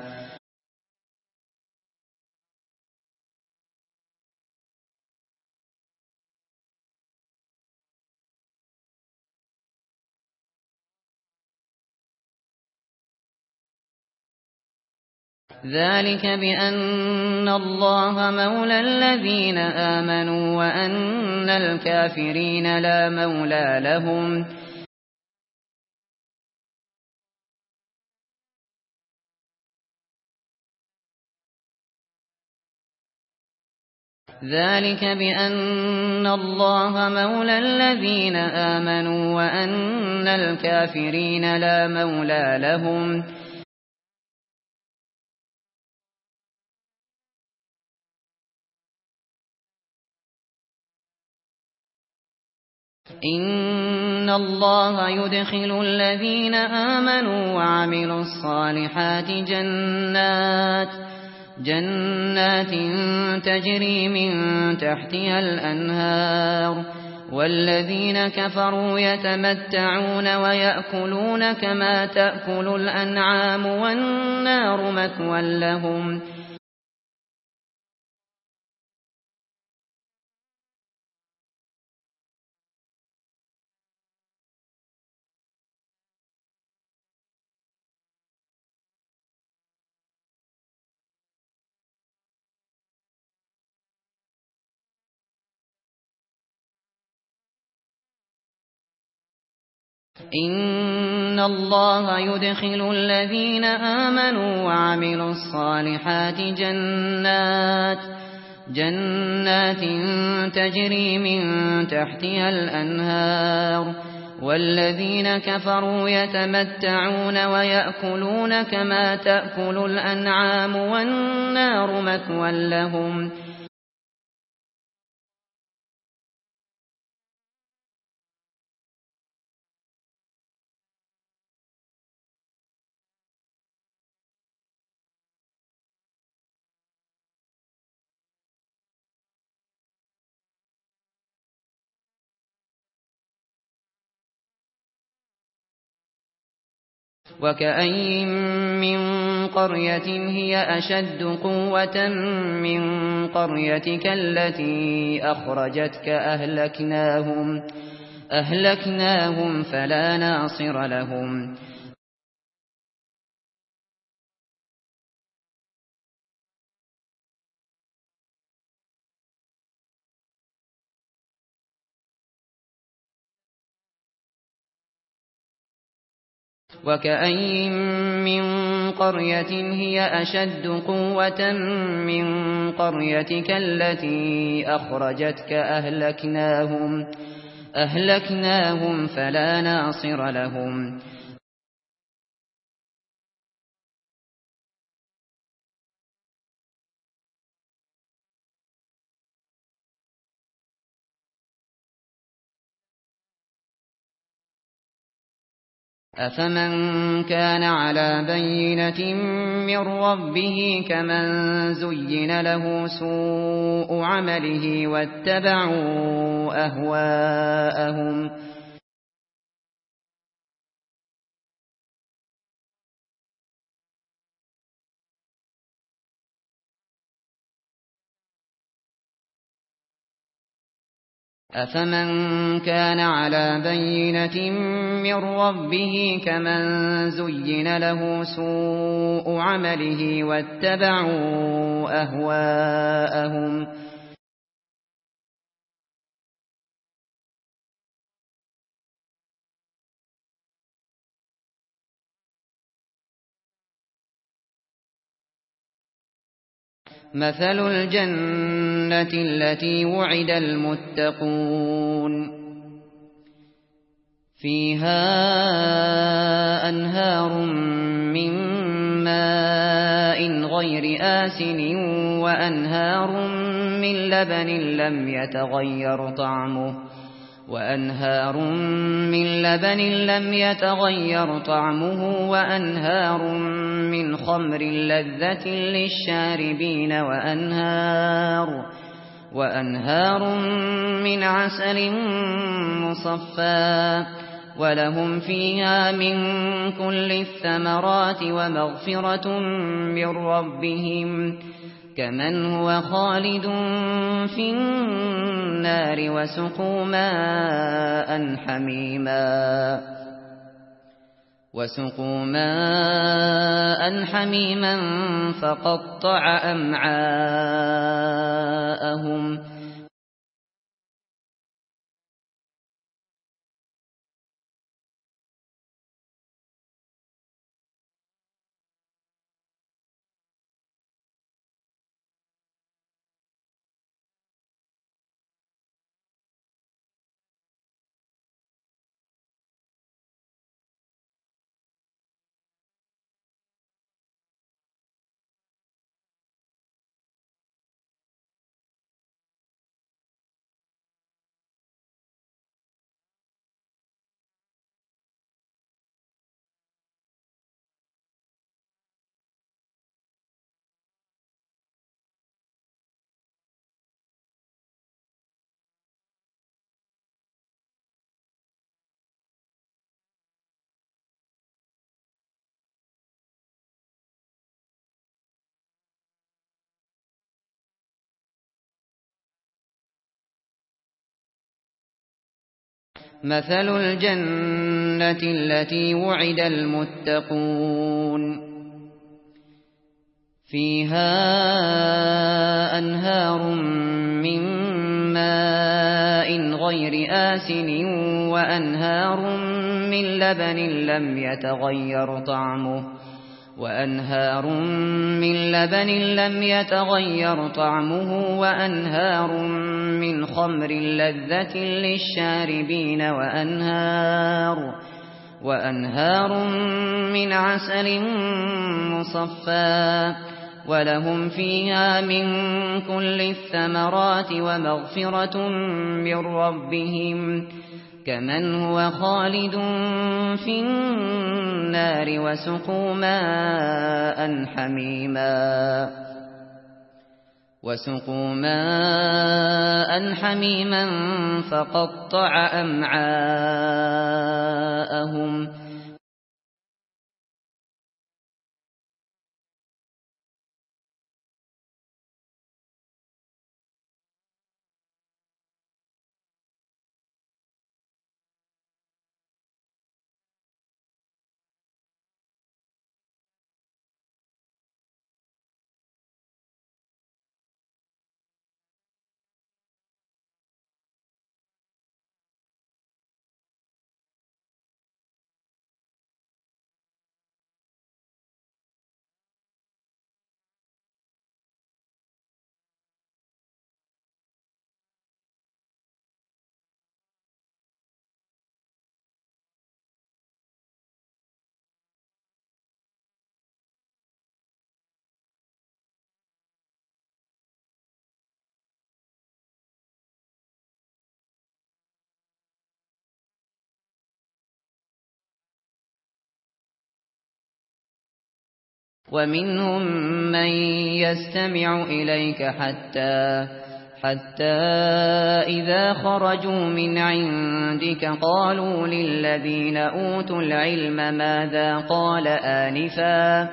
ذلك بأن الله مولى الذين آمنوا وأن الكافرين لا مولى لهم. ذلك بأن الله مولى الذين آمنوا وأن الكافرين لا مولى لهم. إن الله يدخل الذين آمنوا وعملوا الصالحات جنات تجري من تحتها الأنهار، والذين كفروا يتمتعون ويأكلون كما تأكل الأنعام والنار مثوى لهم. إن الله يدخل الذين آمنوا وعملوا الصالحات جنات تجري من تحتها الأنهار، والذين كفروا يتمتعون ويأكلون كما تأكل الأنعام والنار مثوى لهم. وكأين من قرية هي أشد قوة من قريتك التي أخرجتك أهلكناهم فلا ناصر لهم. وكأين من قرية هي أشد قوة من قريتك التي أخرجتك أهلكناهم فلا ناصر لهم. أفمن كان على بينة من ربه كمن زين له سوء عمله واتبعوا أهواءهم. أفمن كان على بينة من ربه كمن زين له سوء عمله واتبعوا أهواءهم. مثل الجنة التي وعد المتقون فيها أنهار من ماء غير آسن وأنهار من لبن لم يتغير طعمه وأنهار من خمر لذة للشاربين وأنهار من عسل مصفى ولهم فيها من كل الثمرات ومغفرة من ربهم كمن هو خالد في النار وسقوا ماء حميما وسقوا ماء حميما فقطع أمعاءهم مثل الجنة التي وعد المتقون فيها أنهار من ماء غير آسن وأنهار من لبن لم يتغير طعمه وأنهار من خمر لذة للشاربين وأنهار من عسل مصفى ولهم فيها من كل الثمرات ومغفرة من ربهم كمن هو خالد في النار وسقوا ماء حميما فقطع أمعاءهم ومنهم من يستمع إليك حتى إذا خرجوا من عندك قالوا للذين أوتوا العلم ماذا قال آنفا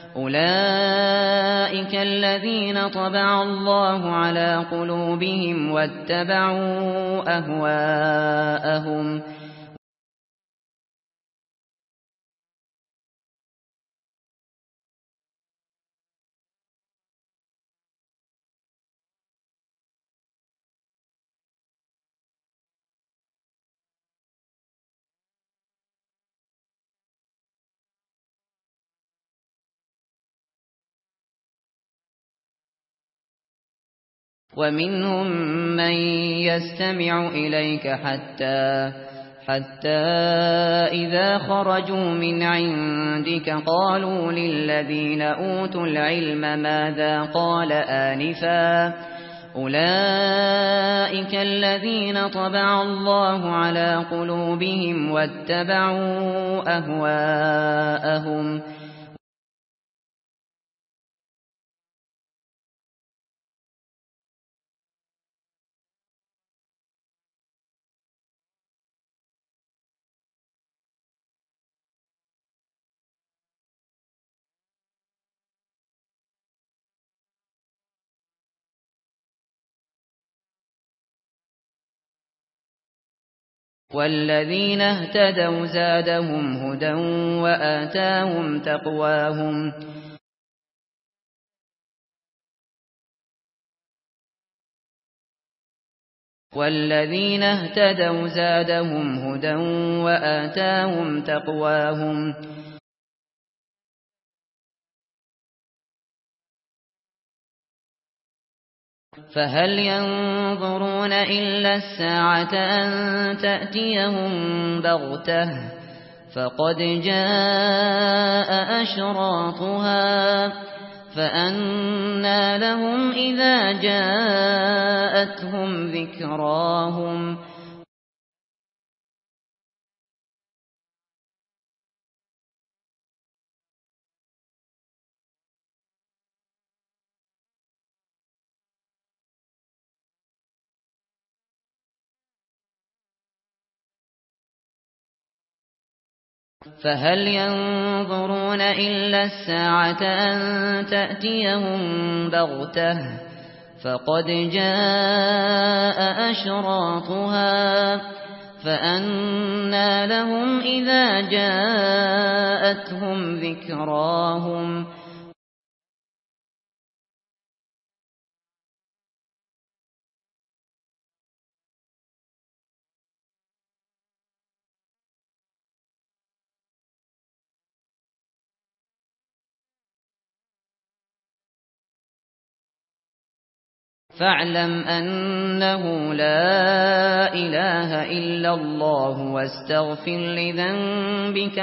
أولئك الذين طبع الله على قلوبهم واتبعوا أهواءهم ومنهم من يستمع إليك حتى إذا خرجوا من عندك قالوا للذين أوتوا العلم ماذا قال آنفا أولئك الذين طبع الله على قلوبهم واتبعوا أهواءهم والذين اهتدوا زادهم هدى وآتاهم تقواهم والذين اهتدوا زادهم هدى وآتاهم تقواهم فهل ينظرون إلا الساعة أن تأتيهم بغتة فقد جاء أشراطها فأنى لهم إذا جاءتهم ذكراهم فهل ينظرون إلا الساعة أن تأتيهم بغتة فقد جاء أشراطها فأنى لهم إذا جاءتهم ذكراهم فاعلم أنه لا إله إلا الله واستغفر لذنبك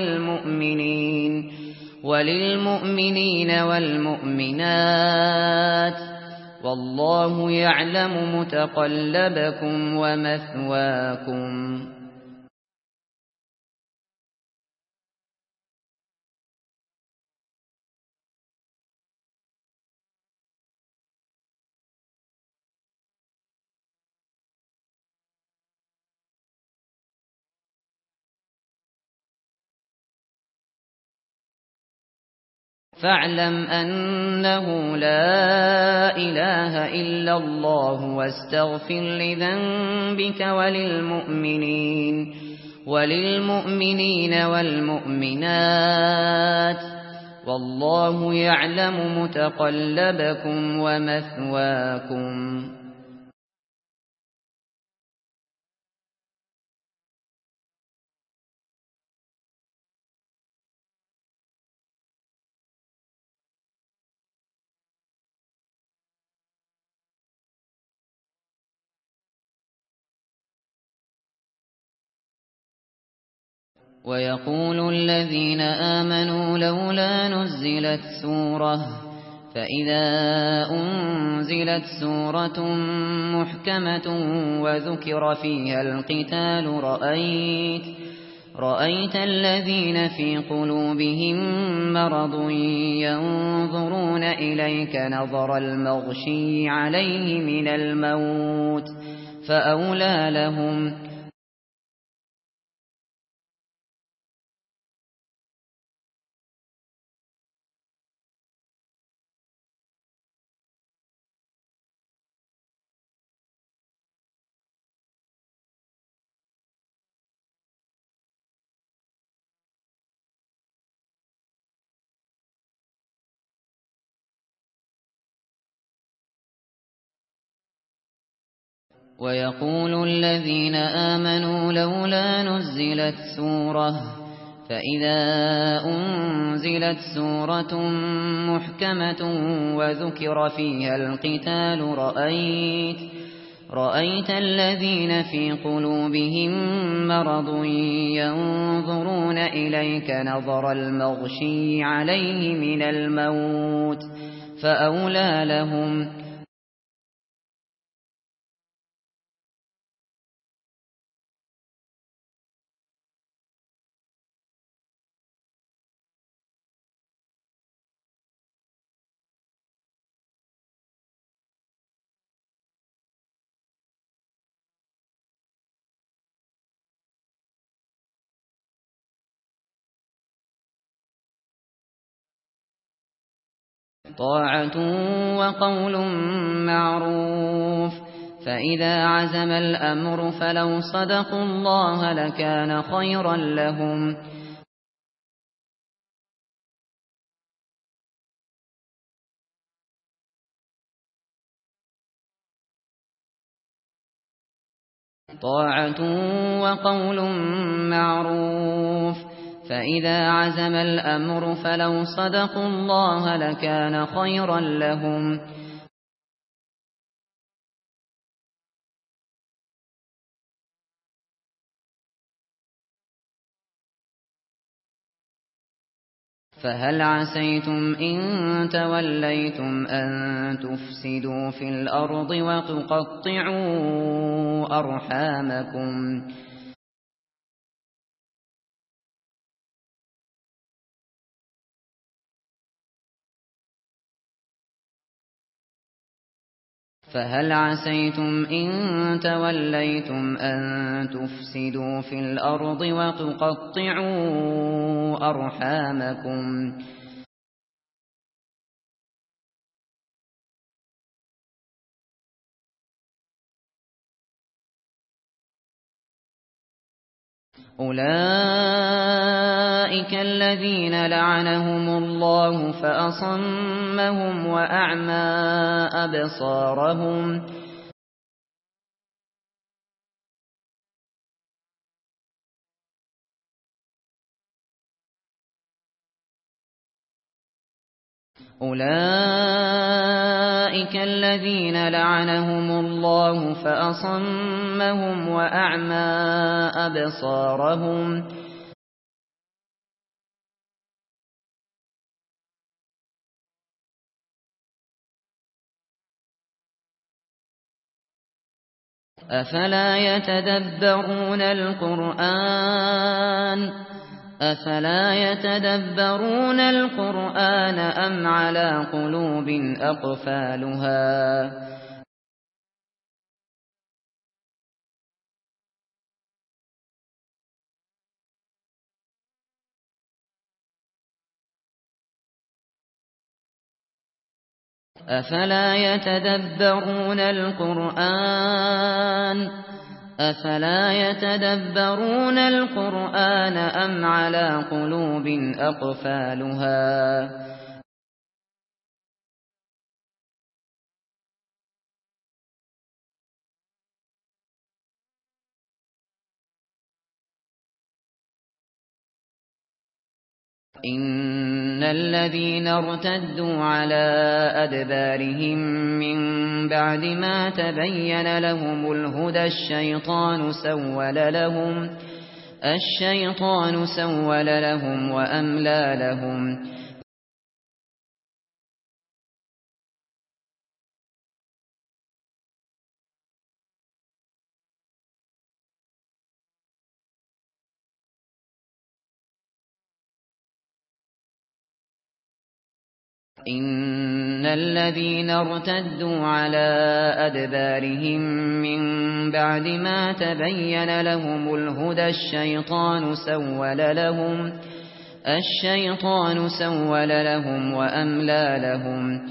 وللمؤمنين والمؤمنات والله يعلم متقلبكم ومثواكم فاعلم أنه لا إله إلا الله واستغفر لذنبك وللمؤمنين والمؤمنات والله يعلم متقلبكم ومثواكم ويقول الذين آمنوا لولا نزلت سورة فإذا أنزلت سورة محكمة وذكر فيها القتال رأيت الذين في قلوبهم مرض ينظرون إليك نظر المغشي عليه من الموت فأولى لهم ويقول الذين آمنوا لولا نزلت سورة فإذا أنزلت سورة محكمة وذكر فيها القتال رأيت الذين في قلوبهم مرض ينظرون إليك نظر المغشي عليه من الموت فأولى لهم طاعة وقول معروف فإذا عزم الأمر فلو صدقوا الله لكان خيرا لهم. طاعة وقول معروف. فإذا عزم الأمر فلو صدقوا الله لكان خيرا لهم. فهل عسيتم إن توليتم أن تفسدوا في الأرض وتقطعوا أرحامكم. فهل عسيتم إن توليتم أن تفسدوا في الأرض وتقطعوا أرحامكم. أولئك الذين لعنهم الله فأصمهم وأعمى أبصارهم. أولئك الذين لعنهم الله فأصمهم وأعمى أبصارهم. أفلا يتدبرون القرآن أم على قلوب أقفالها. أفلا يتدبرون القرآن أم على قلوب أقفالها. إن الذين ارتدوا على أدبارهم من بعد ما تبين لهم الهدى الشيطان سول لهم وأملى لهم. إن الذين ارتدوا على أدبارهم من بعد ما تبين لهم الهدى الشيطان سول لهم وأملى لهم.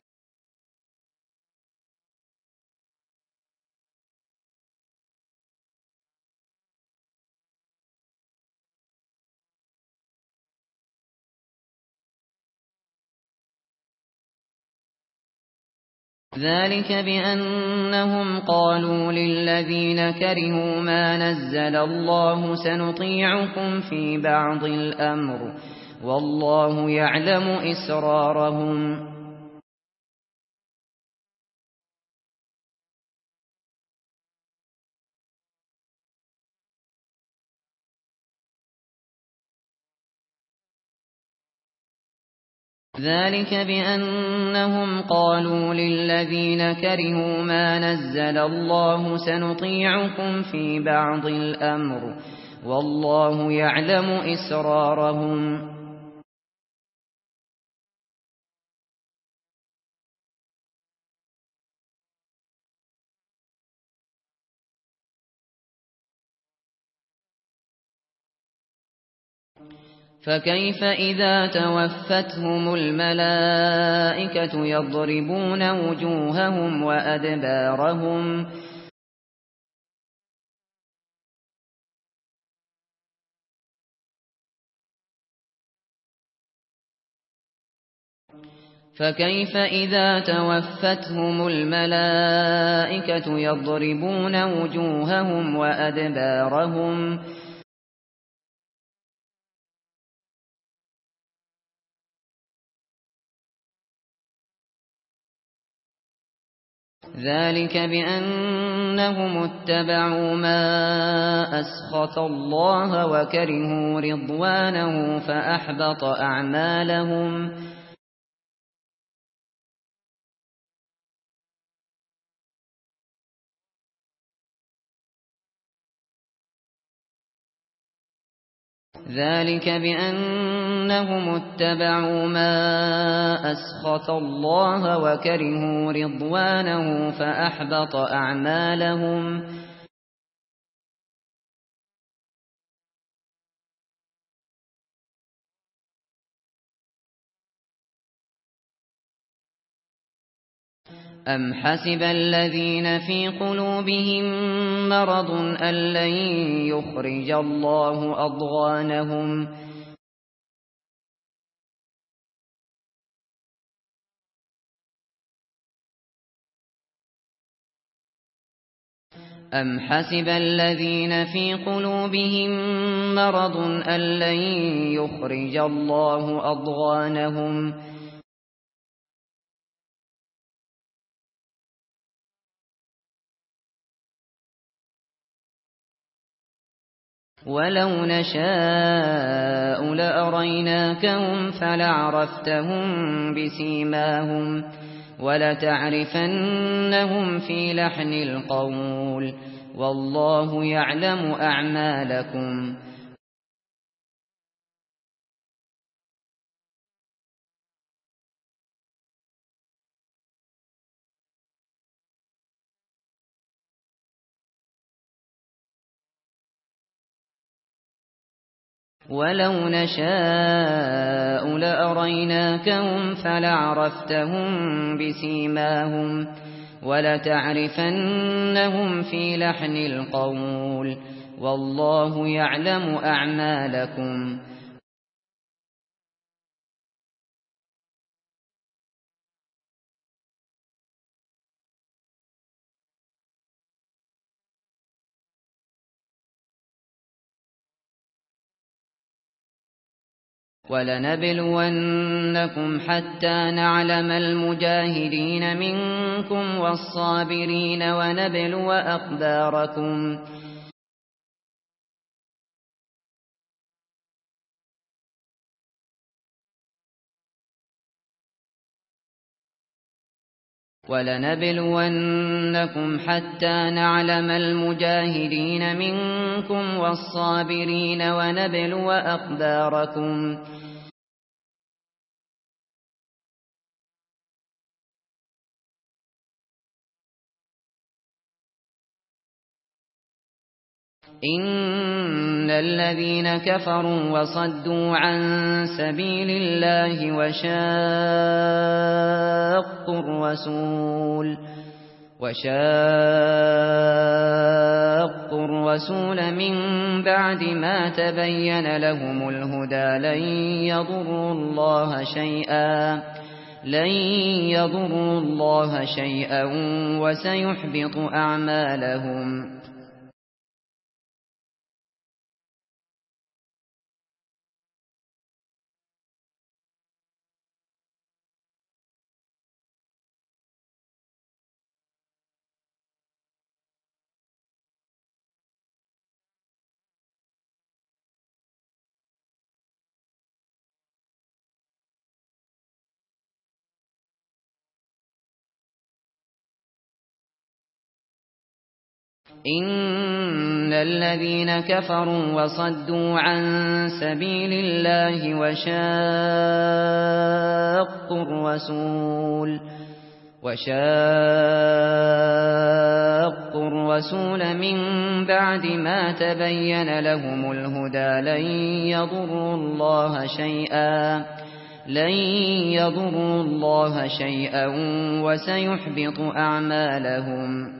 ذلك بأنهم قالوا للذين كرهوا ما نزل الله سنطيعكم في بعض الأمر والله يعلم إسرارهم. ذلك بأنهم قالوا للذين كرهوا ما نزل الله سنطيعكم في بعض الأمر والله يعلم إسرارهم. فكيف إذا توفتهم الملائكة يضربون وجوههم وأدبارهم فكيف إذا توفتهم الملائكة يضربون وجوههم وأدبارهم ذلك بأنهم اتبعوا ما أسخط الله وكرهوا رضوانه فأحبط أعمالهم ذلك بأنهم اتبعوا ما أسخط الله وكرهوا رضوانه فأحبط أعمالهم أم حسب الذين في قلوبهم مرض أن لن يخرج الله أضغانهم أم حسب الذين في قلوبهم مرض أن لن يخرج الله أضغانهم ولو نشاء لأريناكهم فلعرفتهم بسيماهم ولتعرفنهم في لحن القول والله يعلم أعمالكم ولو نشاء لأريناكهم فلعرفتهم بسيماهم ولتعرفنهم في لحن القول والله يعلم أعمالكم ولنبلونكم حتى نعلم المجاهدين منكم والصابرين ونبلو أخباركم ولنبلونكم حتى نعلم المجاهدين منكم والصابرين ونبلو أخباركم إن الذين كفروا وصدوا عن سبيل الله وشاقوا الرسول من بعد ما تبين لهم الهدى لن يضروا الله شيئا وسيحبط أعمالهم إن الذين كفروا وصدوا عن سبيل الله وشاقوا وشاقوا الرسول من بعد ما تبين لهم الهدى لن يضروا الله شيئا وسيحبط أعمالهم.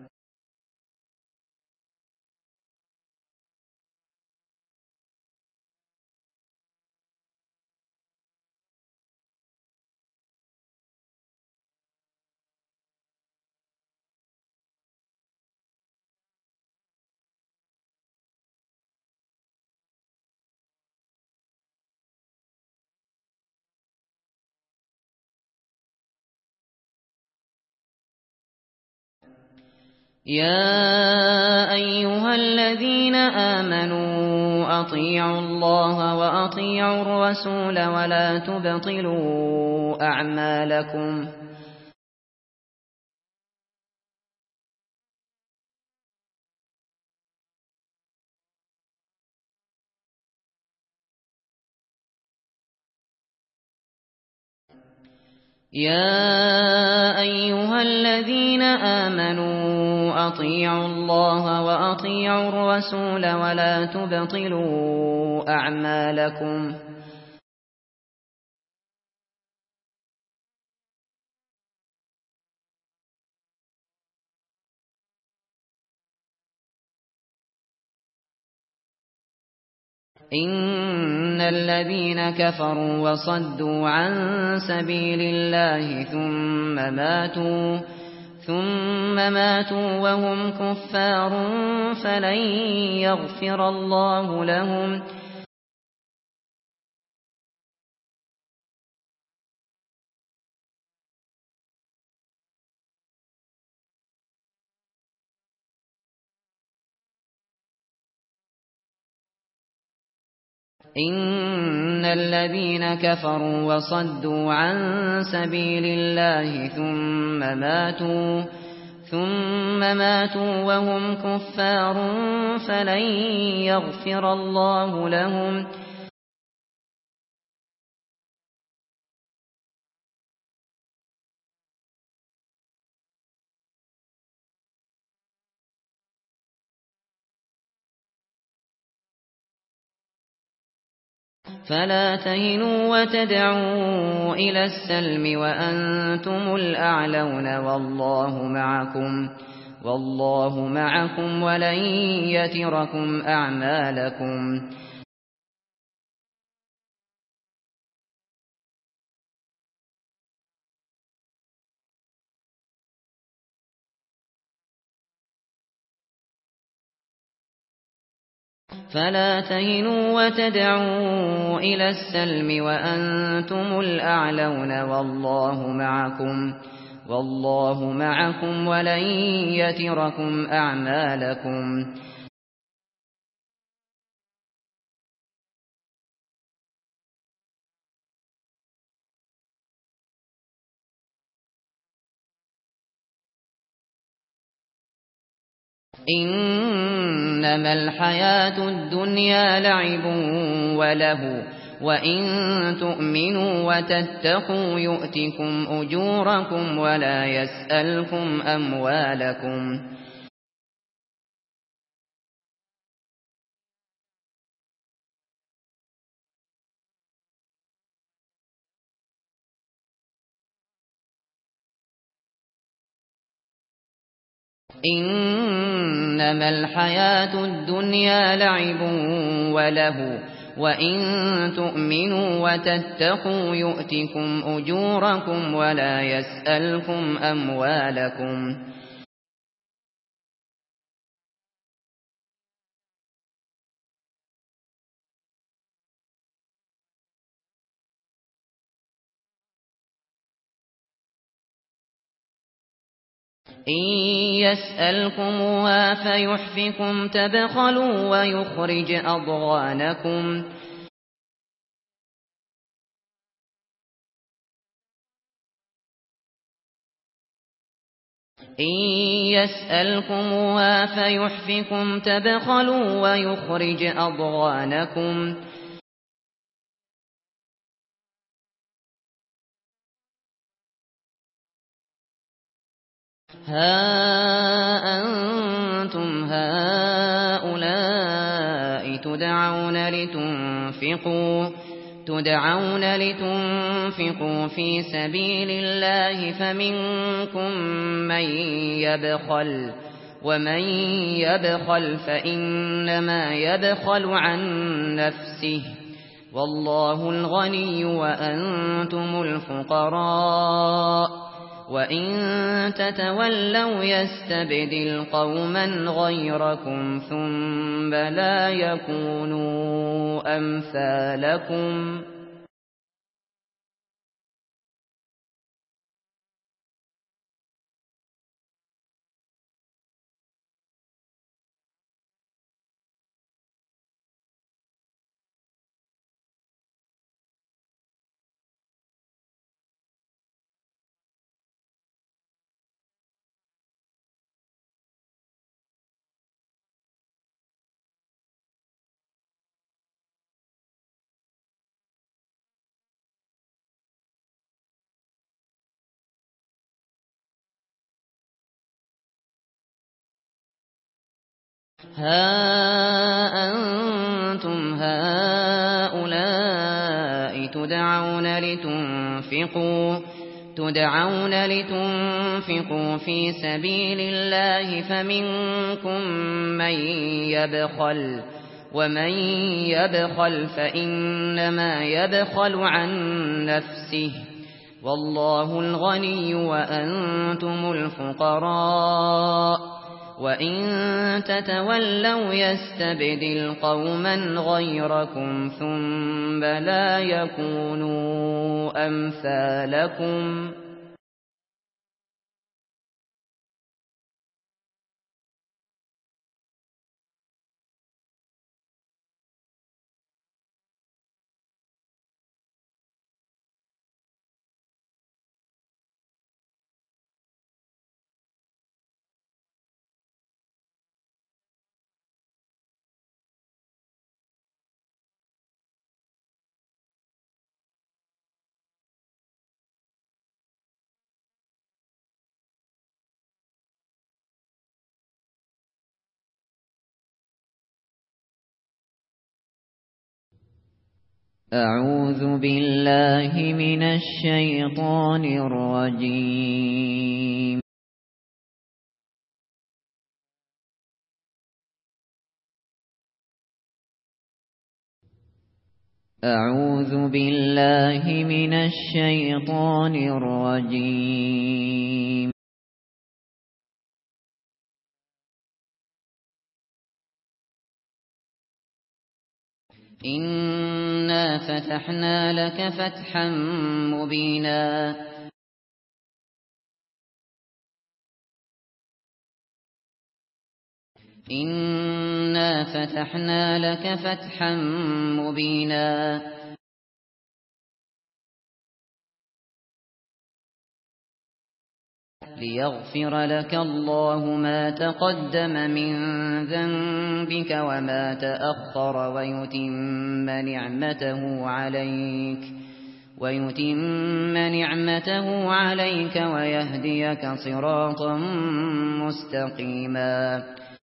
يا أيها الذين آمنوا أطيعوا الله وأطيعوا الرسول ولا تبطلوا أعمالكم. يا أيها الذين آمنوا أطيعوا الله وأطيعوا الرسول ولا تبطلوا أعمالكم. إن الذين كفروا وصدوا عن سبيل الله ثم ماتوا وهم كفار فلن يغفر الله لهم. إن الذين كفروا وصدوا عن سبيل الله ثم ماتوا وهم كفار فلن يغفر الله لهم. فلا تهنوا وتدعوا إلى السلم وأنتم الأعلون والله معكم ولن يتركم أعمالكم. فلا تهنوا وتدعوا إلى السلم وأنتم الأعلون والله معكم ولن يتركم أعمالكم. إنما الحياة الدنيا لعب وله وإن تؤمنوا وتتقوا يؤتكم أجوركم ولا يسألكم أموالكم. إنما الحياة الدنيا لعب وله وإن تؤمنوا وتتقوا يؤتكم أجوركم ولا يسألكم أموالكم. إن يسألكموها فيحفكم تبخلوا ويخرج أضغانكم. إن يسألكموها فيحفكم تبخلوا ويخرج أضغانكم. ها أنتم هؤلاء تدعون لتنفقوا في سبيل الله فمنكم من يبخل ومن يبخل فإنما يبخل عن نفسه والله الغني وأنتم الفقراء وإن تتولوا يستبدل قوما غيركم ثم لا يكونوا أمثالكم ها أنتم هؤلاء تدعون لتنفقوا في سبيل الله فمنكم من يبخل ومن يبخل فإنما يبخل عن نفسه والله الغني وأنتم الفقراء وإن تتولوا يستبدل قوما غيركم ثم لا يكونوا أمثالكم أعوذ بالله من الشيطان الرجيم أعوذ بالله من الشيطان الرجيم إنا فتحنا لك فتحا مبينا إنا فتحنا لك فتحا مبينا ليغفر لك الله ما تقدم من ذنبك وما تأخر ويتم نعمته عليك ويهديك صراطا مستقيما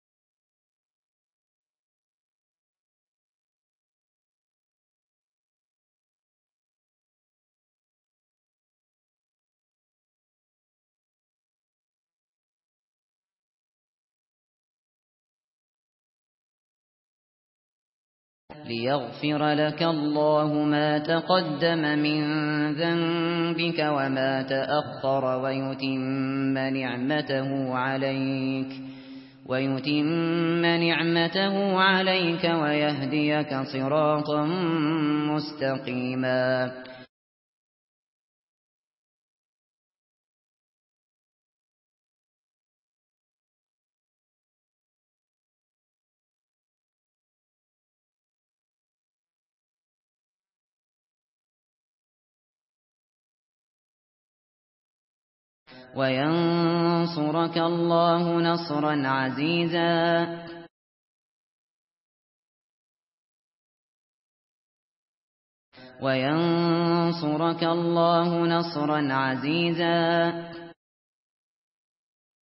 ليغفر لك الله ما تقدم من ذنبك وما تأخر ويتم نعمته عليك ويهديك صراطا مستقيما وينصرك الله نصرا عزيزا وينصرك الله نصرا عزيزا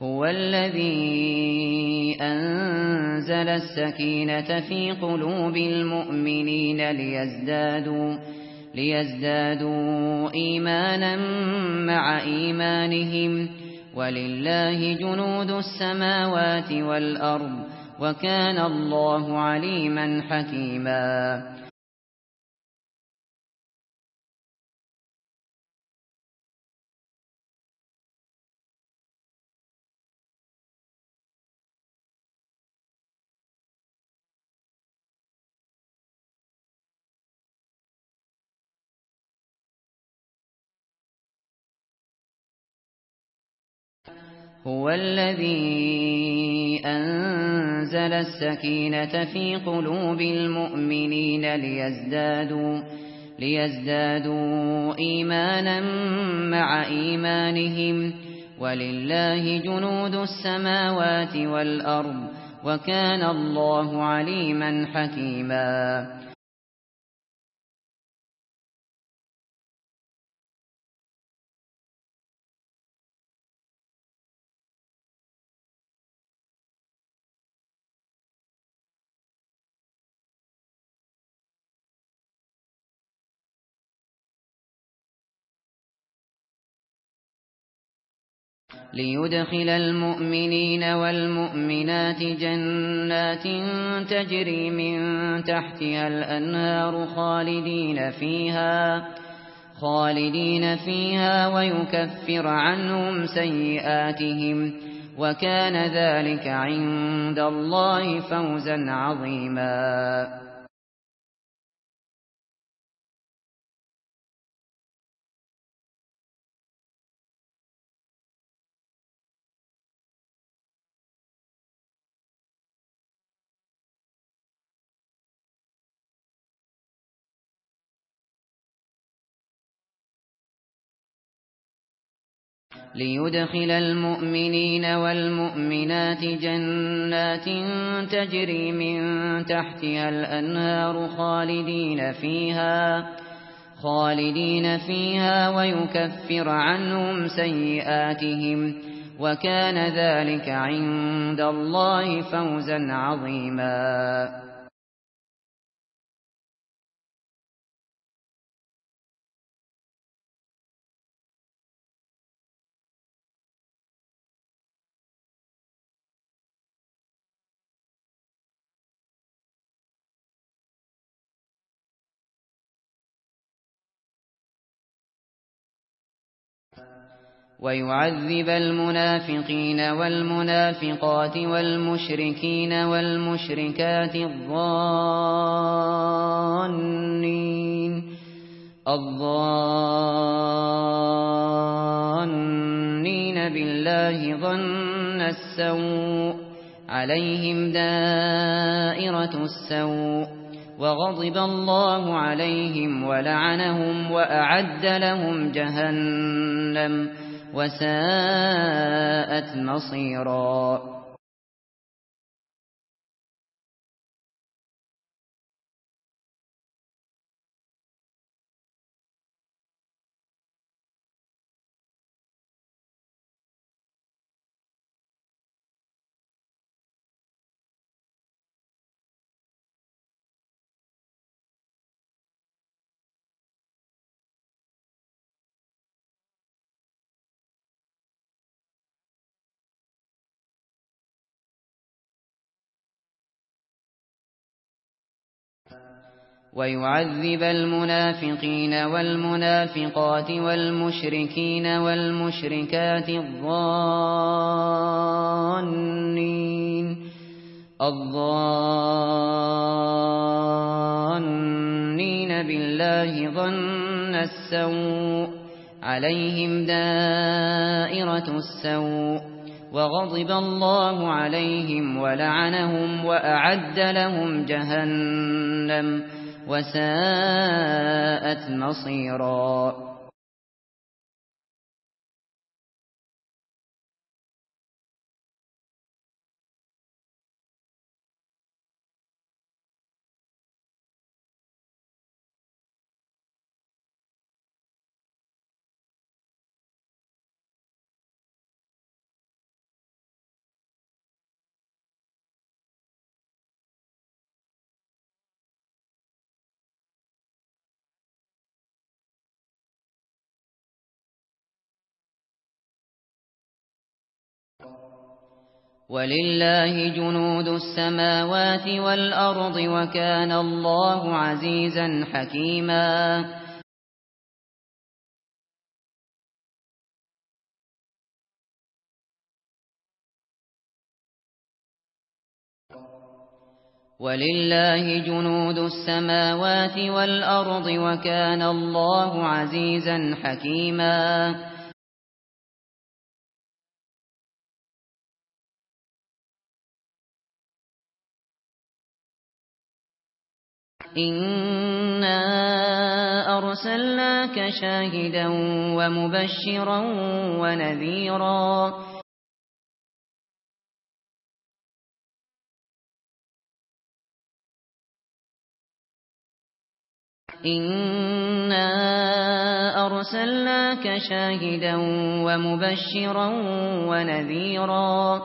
هو الذي أنزل السكينة في قلوب المؤمنين ليزدادوا إيمانا مع إيمانهم ولله جنود السماوات والأرض وكان الله عليما حكيما هو الذي أنزل السكينة في قلوب المؤمنين ليزدادوا إيمانا مع إيمانهم ولله جنود السماوات والأرض وكان الله عليما حكيما ليدخل المؤمنين والمؤمنات جنات تجري من تحتها الأنهار خالدين فيها ويكفر عنهم سيئاتهم وكان ذلك عند الله فوزا عظيما ليدخل المؤمنين والمؤمنات جنات تجري من تحتها الأنهار خالدين فيها ويكفر عنهم سيئاتهم وكان ذلك عند الله فوزا عظيما ويعذب المنافقين والمنافقات والمشركين والمشركات الظانين بالله ظن السوء عليهم دائرة السوء وغضب الله عليهم ولعنهم وأعد لهم جهنم وساءت مصيرا ويعذب المنافقين والمنافقات والمشركين والمشركات الظانين بالله ظن السوء عليهم دائرة السوء وغضب الله عليهم ولعنهم وأعد لهم جهنم وساءت مصيرا ولله جنود السماوات والأرض وكان الله عزيزا حكيما ولله جنود السماوات والأرض وكان الله عزيزا حكيما إنا أرسلناك شاهدا ومبشرا ونذيرا إنا أرسلناك شاهدا ومبشرا ونذيرا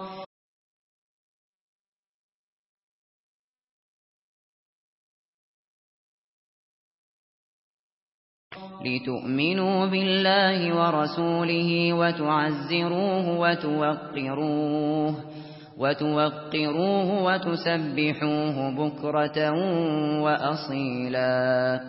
لتؤمنوا بالله ورسوله وتعزروه وتوقروه وتسبحوه بكرة وأصيلا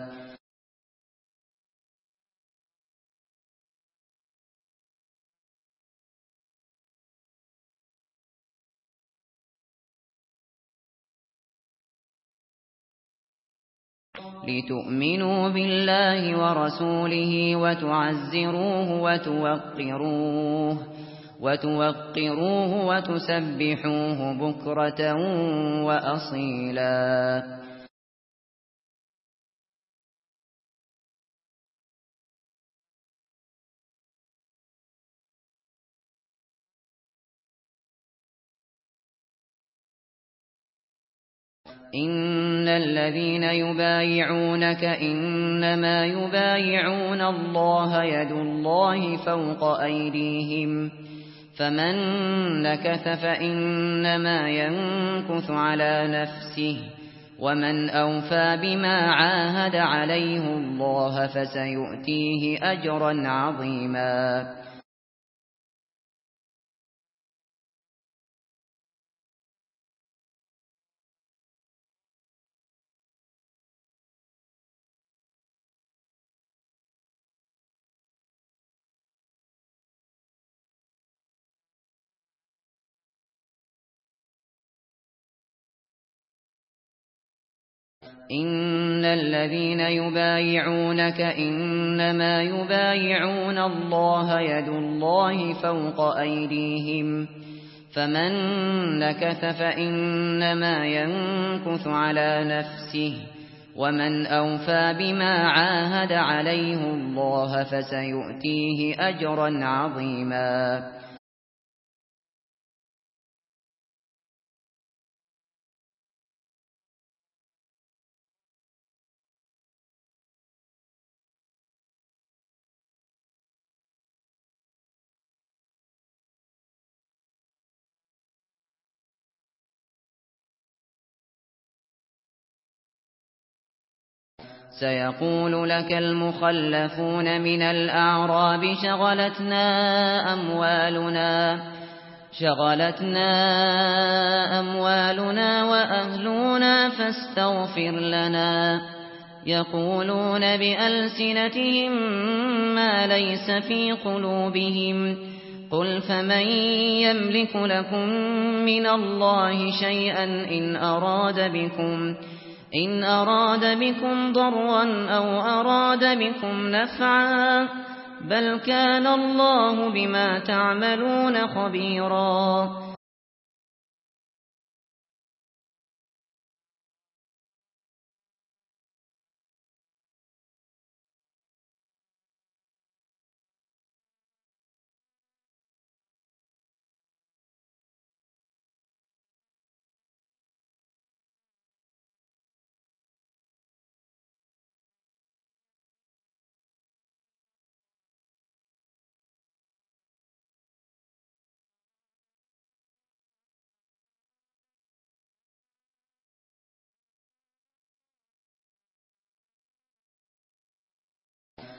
لتؤمنوا بالله ورسوله وتعزروه وتوقروه وتسبحوه بكرة وأصيلا إن الذين يبايعونك إنما يبايعون الله يد الله فوق أيديهم فمن نكث فإنما ينكث على نفسه ومن أوفى بما عاهد عليه الله فسيؤتيه أجرا عظيما إن الذين يبايعونك إنما يبايعون الله يد الله فوق أيديهم فمن نكث فإنما ينكث على نفسه ومن أوفى بما عاهد عليه الله فسيؤتيه أجرا عظيما سيقول لك المخلفون من الأعراب شغلتنا أموالنا وأهلنا فاستغفر لنا يقولون بألسنتهم ما ليس في قلوبهم قل فمن يملك لكم من الله شيئا إن أراد بكم ضرا أو أراد بكم نفعا بل كان الله بما تعملون خبيرا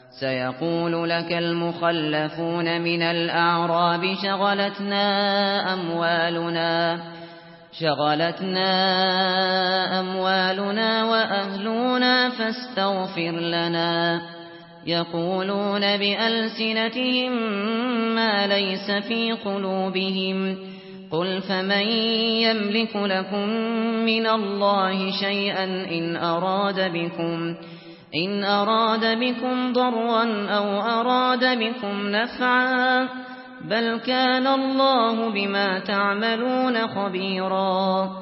سيقول لك المخلفون من الأعراب شغلتنا أموالنا وأهلنا فاستغفر لنا. يقولون بألسنتهم ما ليس في قلوبهم. قل فمن يملك لكم من الله شيئا إن أراد بكم ضرا أو أراد بكم نفعا بل كان الله بما تعملون خبيرا.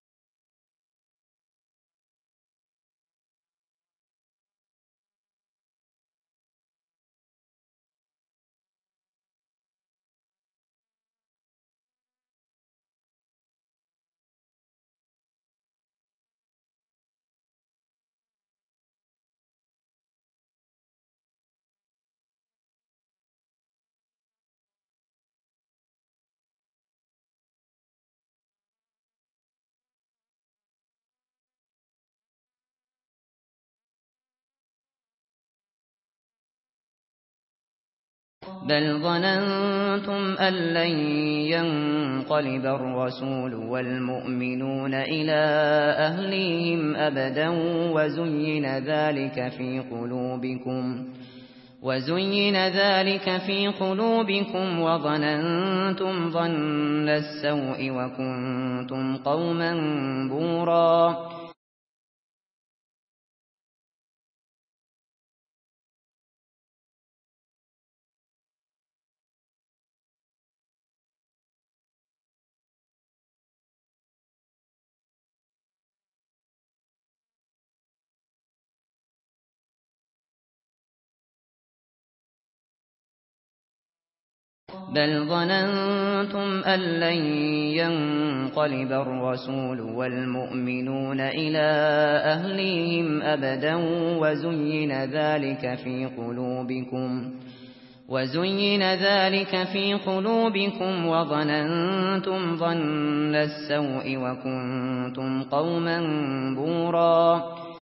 بل ظننتم أن لن ينقلب الرسول والمؤمنون إلى أهليهم أبدا وزين ذلك في قلوبكم وظننتم ظن السوء وكنتم قوما بورا. بل ظننتم أن لن ينقلب الرسول والمؤمنون إلى أهليهم أبدا وزين ذلك في قلوبكم وظننتم ظن السوء وكنتم قوما بورا.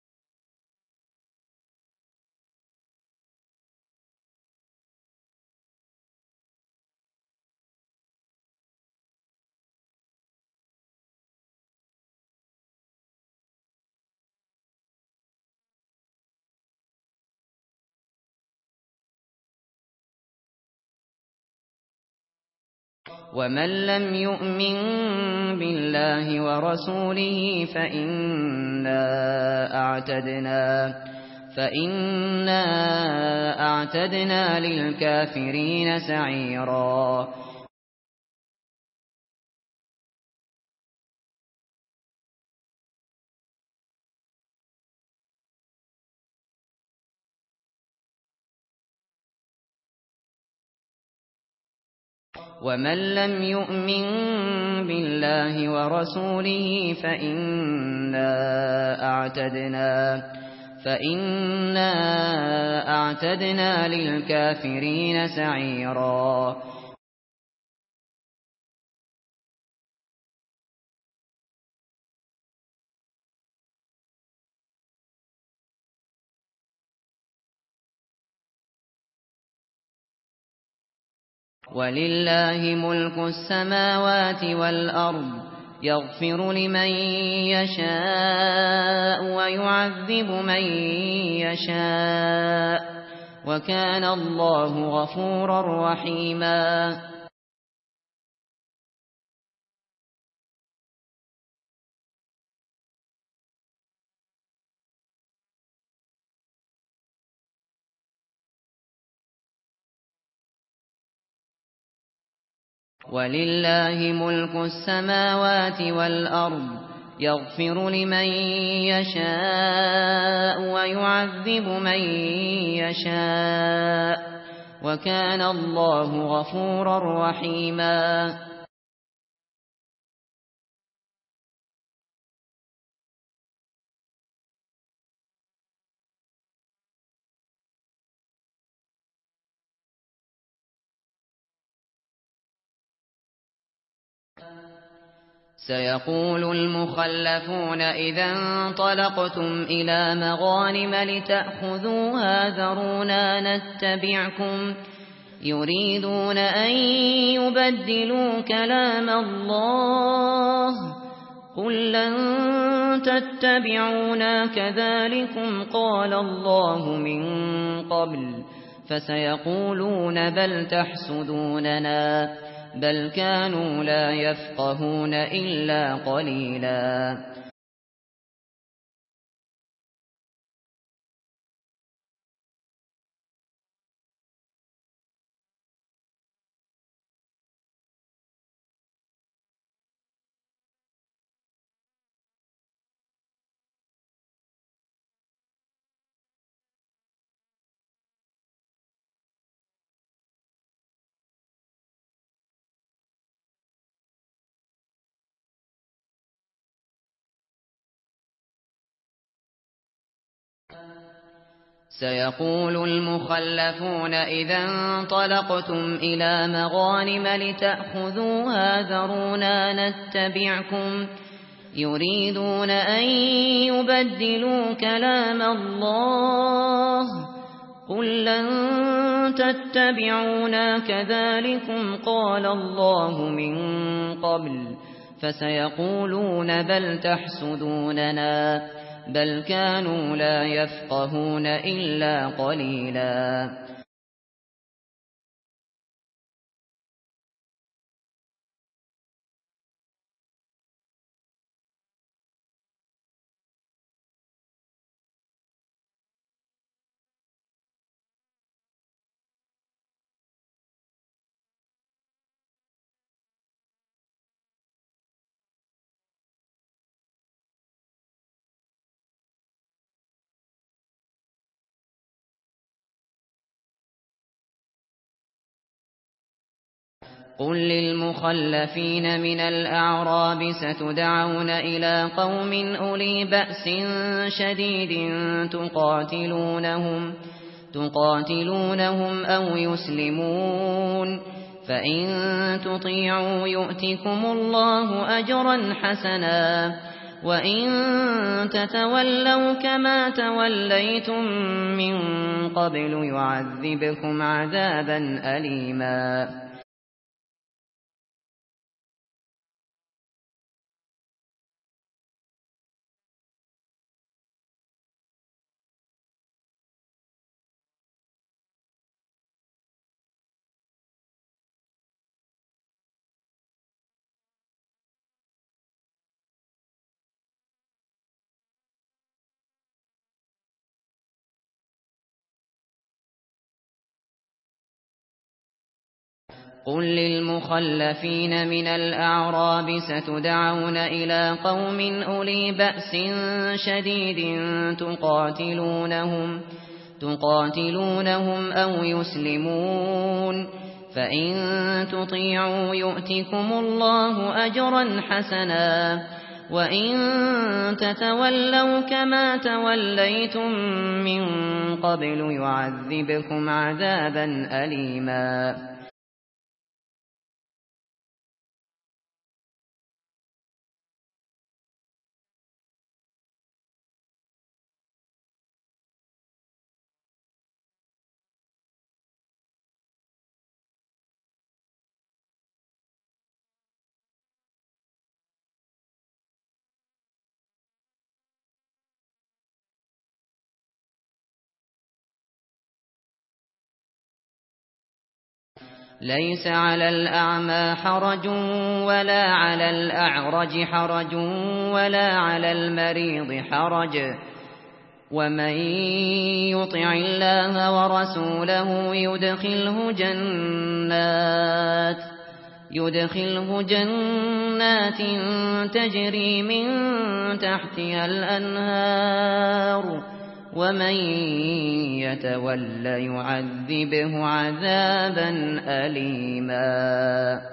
ومن لم يؤمن بالله ورسوله فإنا أعتدنا للكافرين سعيرا. ومن لم يؤمن بالله ورسوله فإنا أعتدنا للكافرين سعيرا. ولله ملك السماوات والأرض يغفر لمن يشاء ويعذب من يشاء وكان الله غفورا رحيما. ولله ملك السماوات والأرض يغفر لمن يشاء ويعذب من يشاء وكان الله غفورا رحيما. سيقول المخلفون إذا انطلقتم إلى مغانم لتأخذوها ذرونا نتبعكم يريدون أن يبدلوا كلام الله قل لن تتبعونا كذلكم قال الله من قبل فسيقولون بل تحسدوننا بل كانوا لا يفقهون إلا قليلا سيقول المخلفون إذا انطلقتم إلى مغانم لتأخذوها ذرونا نتبعكم يريدون أن يبدلوا كلام الله قل لن تتبعونا كذلكم قال الله من قبل فسيقولون بل تحسدوننا بل كانوا لا يفقهون إلا قليلا قل للمخلفين من الأعراب ستدعون إلى قوم أولي بأس شديد تقاتلونهم أو يسلمون فإن تطيعوا يؤتكم الله أجرا حسنا وإن تتولوا كما توليتم من قبل يعذبكم عذابا أليما قل للمخلفين من الأعراب ستدعون إلى قوم أولي بأس شديد تقاتلونهم أو يسلمون فإن تطيعوا يؤتكم الله أجرا حسنا وإن تتولوا كما توليتم من قبل يعذبكم عذابا أليما ليس على الأعمى حرج ولا على الأعرج حرج ولا على المريض حرج ومن يطع الله ورسوله يدخله جنات تجري من تحتها الأنهار ومن يتول يعذبه عذابا أليما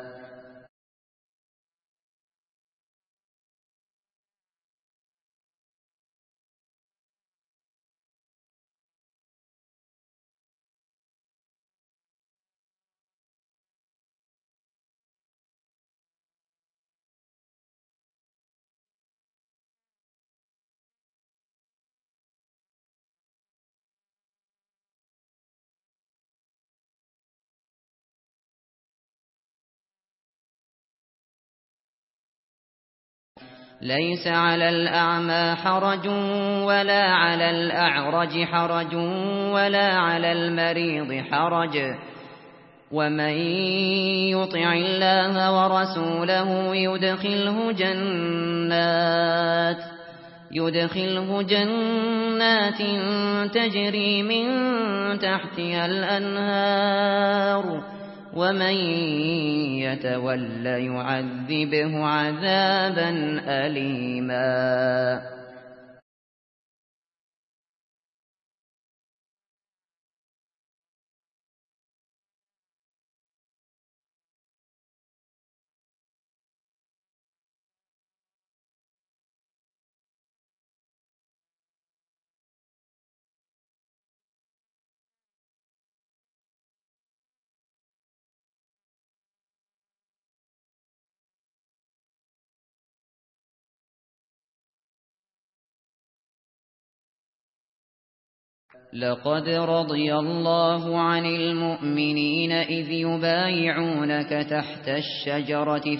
ليس على الأعمى حرج ولا على الأعرج حرج ولا على المريض حرج ومن يطع الله ورسوله يدخله جنات تجري من تحتها الأنهار ومن يتول يعذبه عذابا أليما. لقد رضي الله عن المؤمنين إذ يبايعونك تحت الشجرة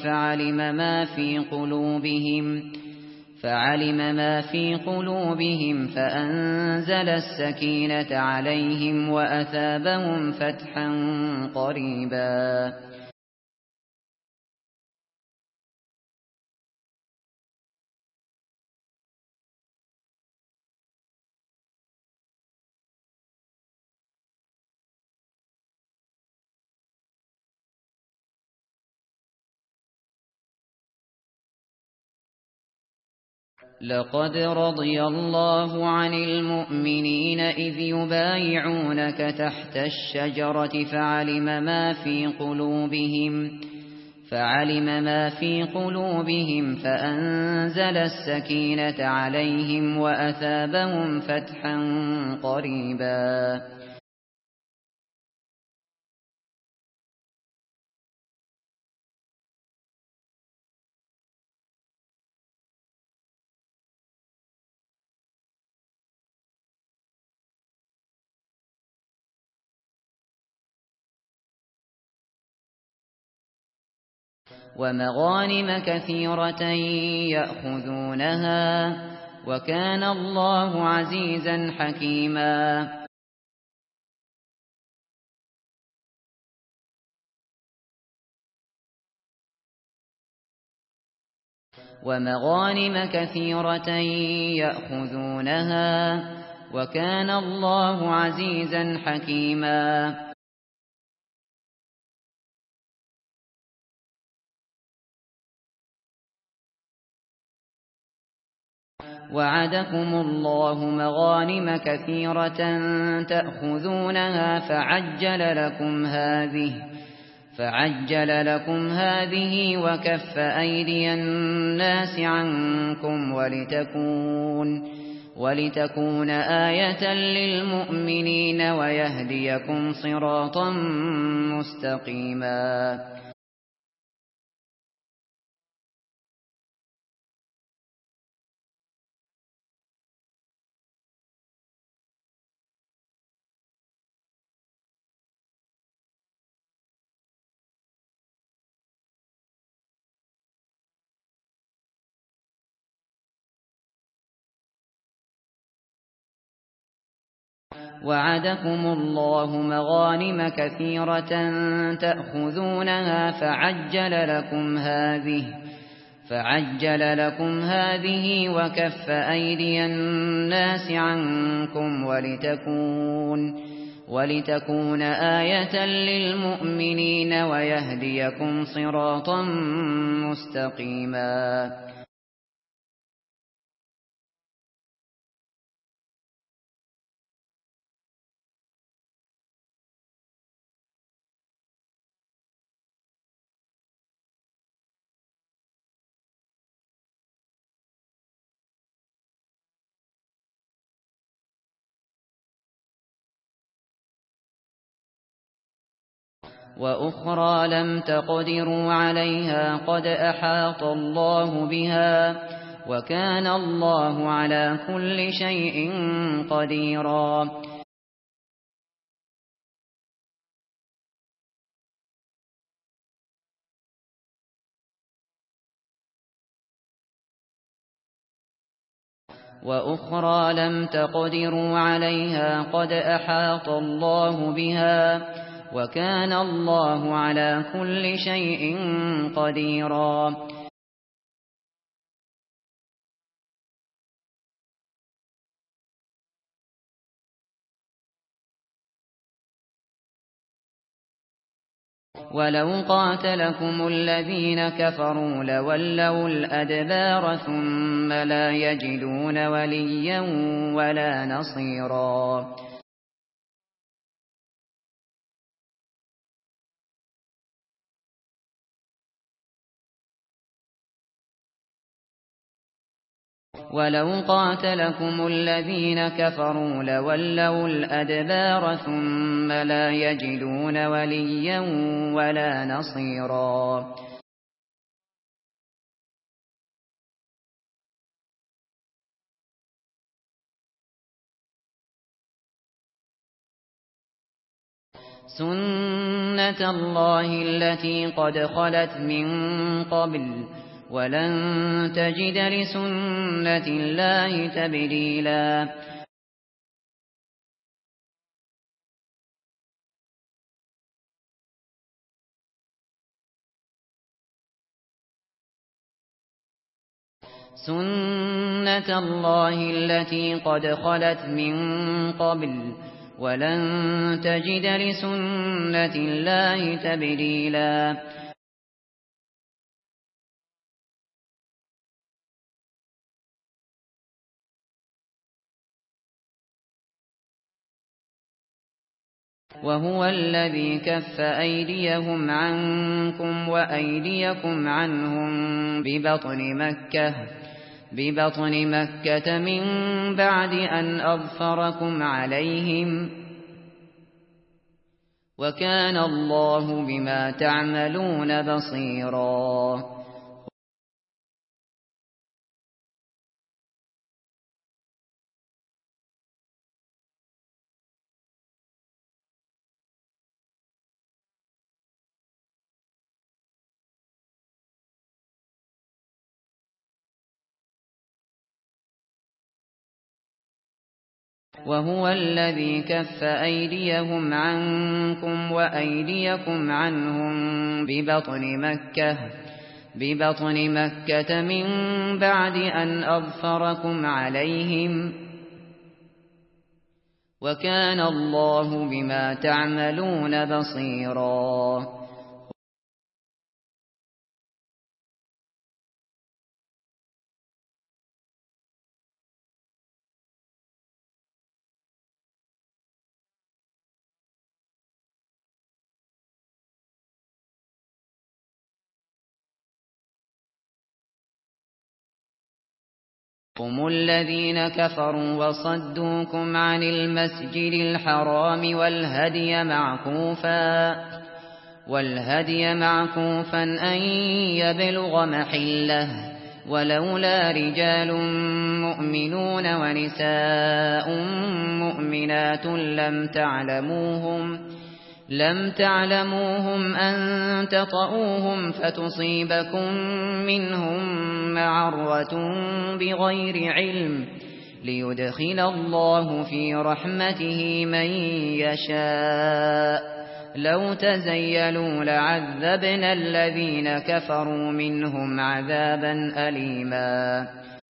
فعلم ما في قلوبهم فأنزل السكينة عليهم وأثابهم فتحا قريبا. لقد رضي الله عن المؤمنين إذ يبايعونك تحت الشجرة فعلم ما في قلوبهم فأنزل السكينة عليهم وأثابهم فتحا قريبا. ومغانم كثيرة يأخذونها وكان الله عزيزا حكيما. ومغانم كثيرة يأخذونها وكان الله عزيزا حكيما. وعدكم الله مغانم كثيرة تأخذونها فعجل لكم هذه وكف أيدي الناس عنكم ولتكون آية للمؤمنين ويهديكم صراطا مستقيما. وعدكم الله مغانم كثيرة تأخذونها فعجل لكم هذه وكف أيدي الناس عنكم ولتكون آية للمؤمنين ويهديكم صراطا مستقيما. وأخرى لم تقدروا عليها قد أحاط الله بها وكان الله على كل شيء قديرا. وأخرى لم تقدروا عليها قد أحاط الله بها وكان الله على كل شيء قديرا ولو قاتلكم الذين كفروا لولوا الأدبار ثم لا يجدون وليا ولا نصيرا ولو قاتلكم الذين كفروا لولوا الأدبار ثم لا يجدون وليا ولا نصيرا سنة الله التي قد خلت من قبل ولن تجد لسنة الله تبديلا سنة الله التي قد خلت من قبل ولن تجد لسنة الله تبديلا وهو الذي كف أيديهم عنكم وأيديكم عنهم ببطن مكة من بعد أن أظفركم عليهم وكان الله بما تعملون بصيرا وهو الذي كف أيديهم عنكم وأيديكم عنهم ببطن مكة من بعد أن أظفركم عليهم وكان الله بما تعملون بصيرا هم الذين كفروا وصدوكم عن المسجد الحرام والهدي معكوفا أن يبلغ محله ولولا رجال مؤمنون ونساء مؤمنات لم تعلموهم أن تطؤوهم فتصيبكم منهم معرة بغير علم ليدخل الله في رحمته من يشاء لو تزيلوا لعذبنا الذين كفروا منهم عذابا أليما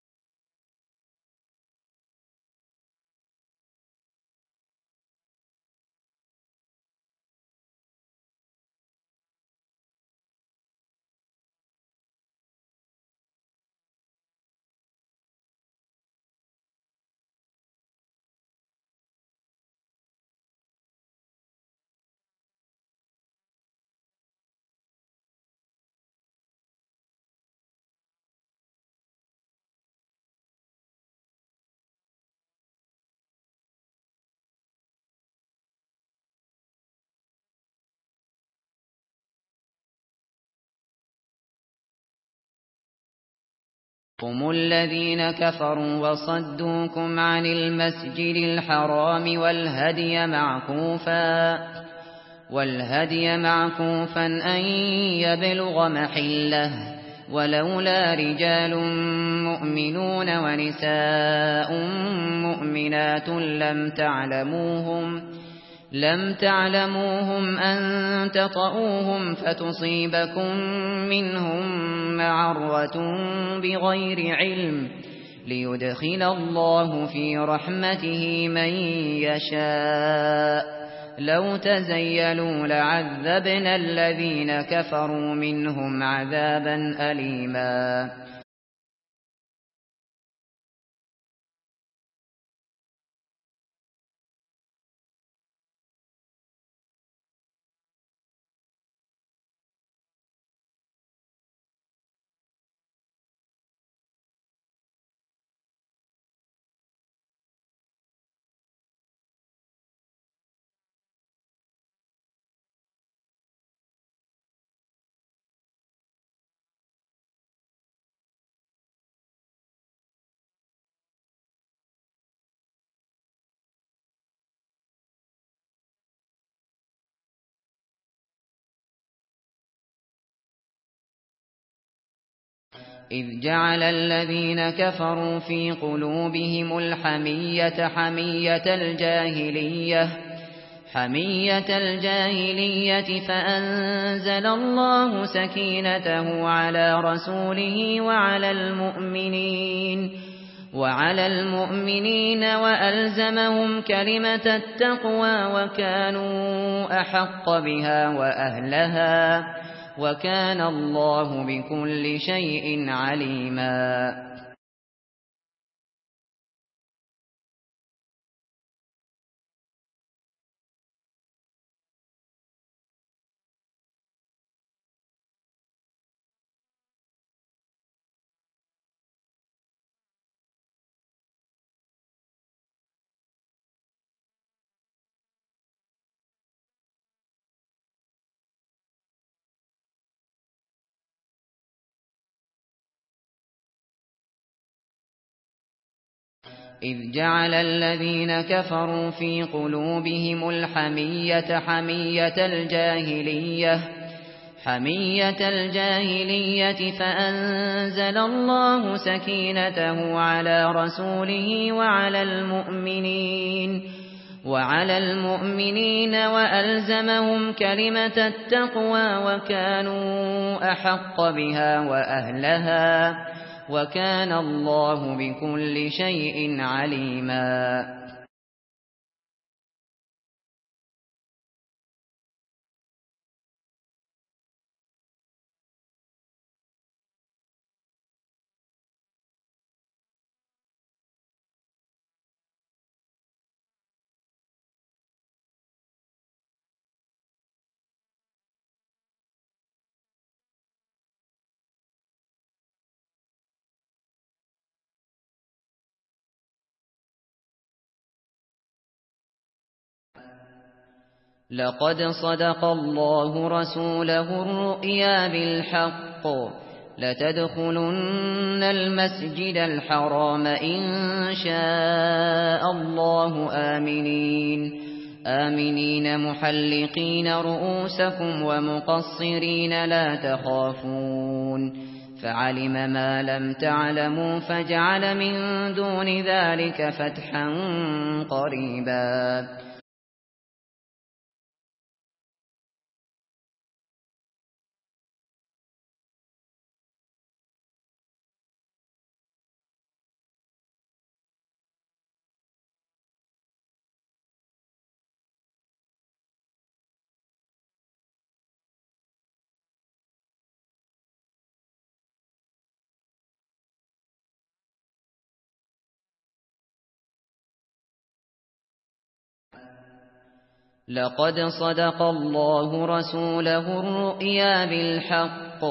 هم الذين كفروا وصدوكم عن المسجد الحرام والهدي معكوفا أن يبلغ محله ولولا رجال مؤمنون ونساء مؤمنات لم تعلموهم أن تطؤوهم فتصيبكم منهم معرة بغير علم ليدخل الله في رحمته من يشاء لو تزيلوا لعذبنا الذين كفروا منهم عذابا أليما. إذ جعل الذين كفروا في قلوبهم الحمية حمية الجاهلية فأنزل الله سكينته على رسوله وعلى المؤمنين وألزمهم كلمة التقوى وكانوا أحق بها وأهلها وكان الله بكل شيء عليما. إذ جعل الذين كفروا في قلوبهم الحمية حمية الجاهلية فأنزل الله سكينته على رسوله وعلى المؤمنين وألزمهم كلمة التقوى وكانوا أحق بها وأهلها وكان الله بكل شيء عليما. لقد صدق الله رسوله الرؤيا بالحق لتدخلن المسجد الحرام إن شاء الله آمنين محلقين رؤوسكم ومقصرين لا تخافون فعلم ما لم تعلموا فجعل من دون ذلك فتحا قريبا. لقد صدق الله رسوله الرؤيا بالحق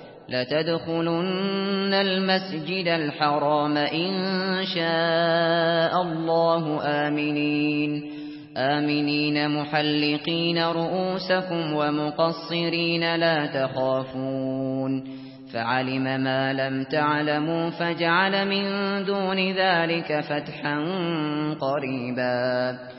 لتدخلن المسجد الحرام إن شاء الله آمنين محلقين رؤوسكم ومقصرين لا تخافون فعلم ما لم تعلموا فجعل من دون ذلك فتحا قريبا.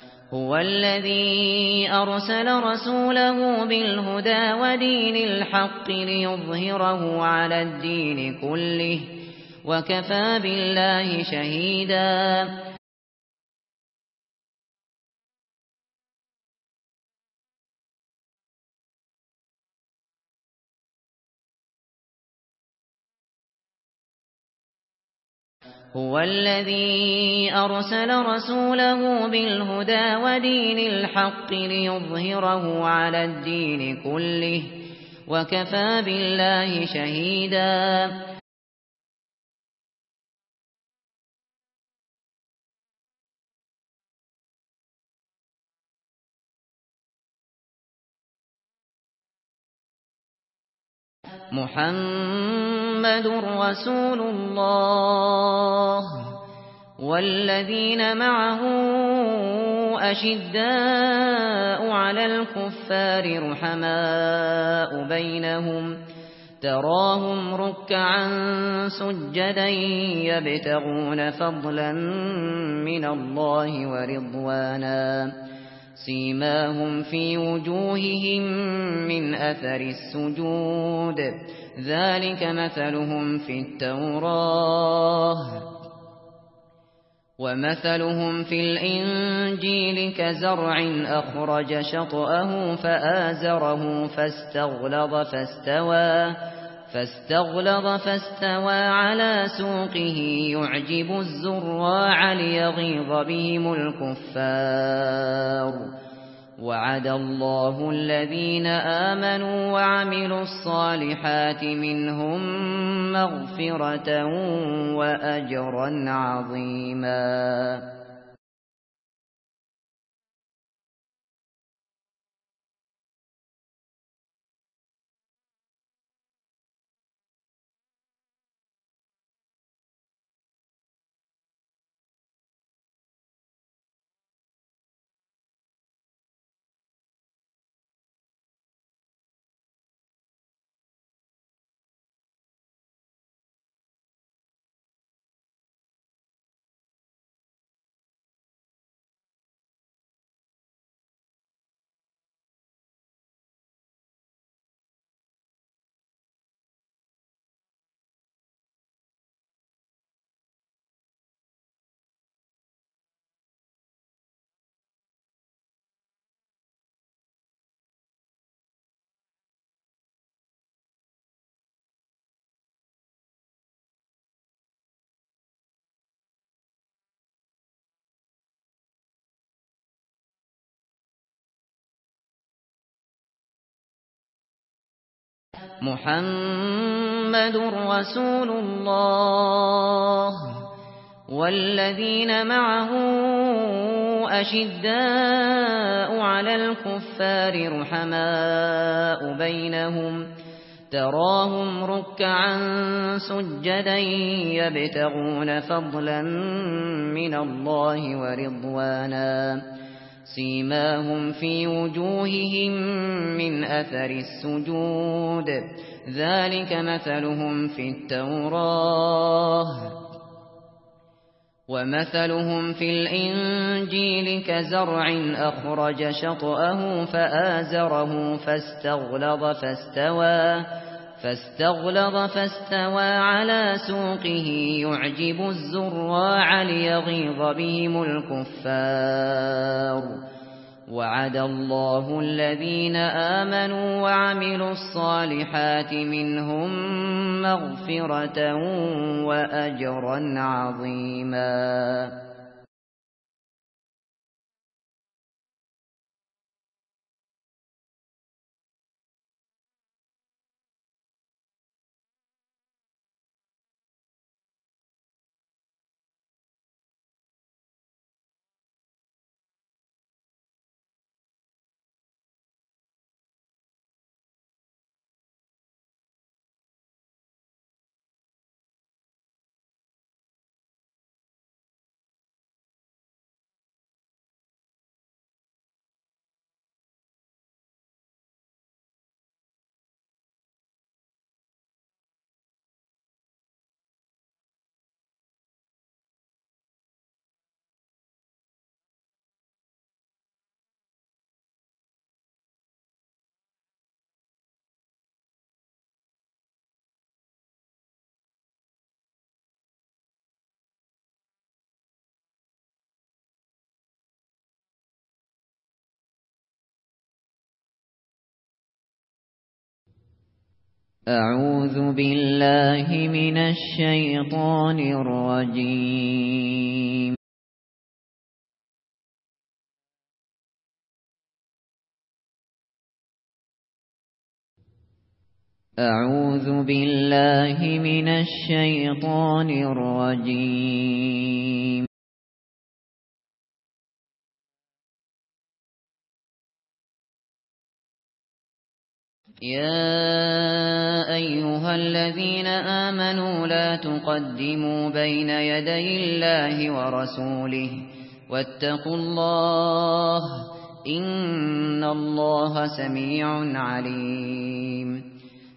هو الذي أرسل رسوله بالهدى ودين الحق ليظهره على الدين كله وكفى بالله شهيدا. هو الذي أرسل رسوله بالهدى ودين الحق ليظهره على الدين كله وكفى بالله شهيدا. محمد رسول الله والذين معه أشداء على الكفار رحماء بينهم تراهم ركعا سجدا يبتغون فضلا من الله ورضوانا سيماهم في وجوههم من أثر السجود ذلك مثلهم في التوراة ومثلهم في الإنجيل كزرع أخرج شطأه فآزره فاستغلظ فاستوى على سوقه يعجب الزراع ليغيظ بهم الكفار. وعد الله الذين آمنوا وعملوا الصالحات منهم مغفرة وأجرا عظيما. محمد رسول الله والذين معه أشداء على الكفار رحماء بينهم تراهم ركعا سجدا يبتغون فضلا من الله ورضوانا سيماهم في وجوههم من أثر السجود ذلك مثلهم في التوراة ومثلهم في الإنجيل كزرع أخرج شطأه فآزره فاستغلظ فاستوى على سوقه يعجب الزراع ليغيظ بهم الكفار. وعد الله الذين آمنوا وعملوا الصالحات منهم مغفرة وأجرا عظيما. أعوذ بالله من الشيطان الرجيم. أعوذ بالله من الشيطان الرجيم. يا أيها الذين آمنوا لا تقدموا بين يدي الله ورسوله واتقوا الله إن الله سميع عليم.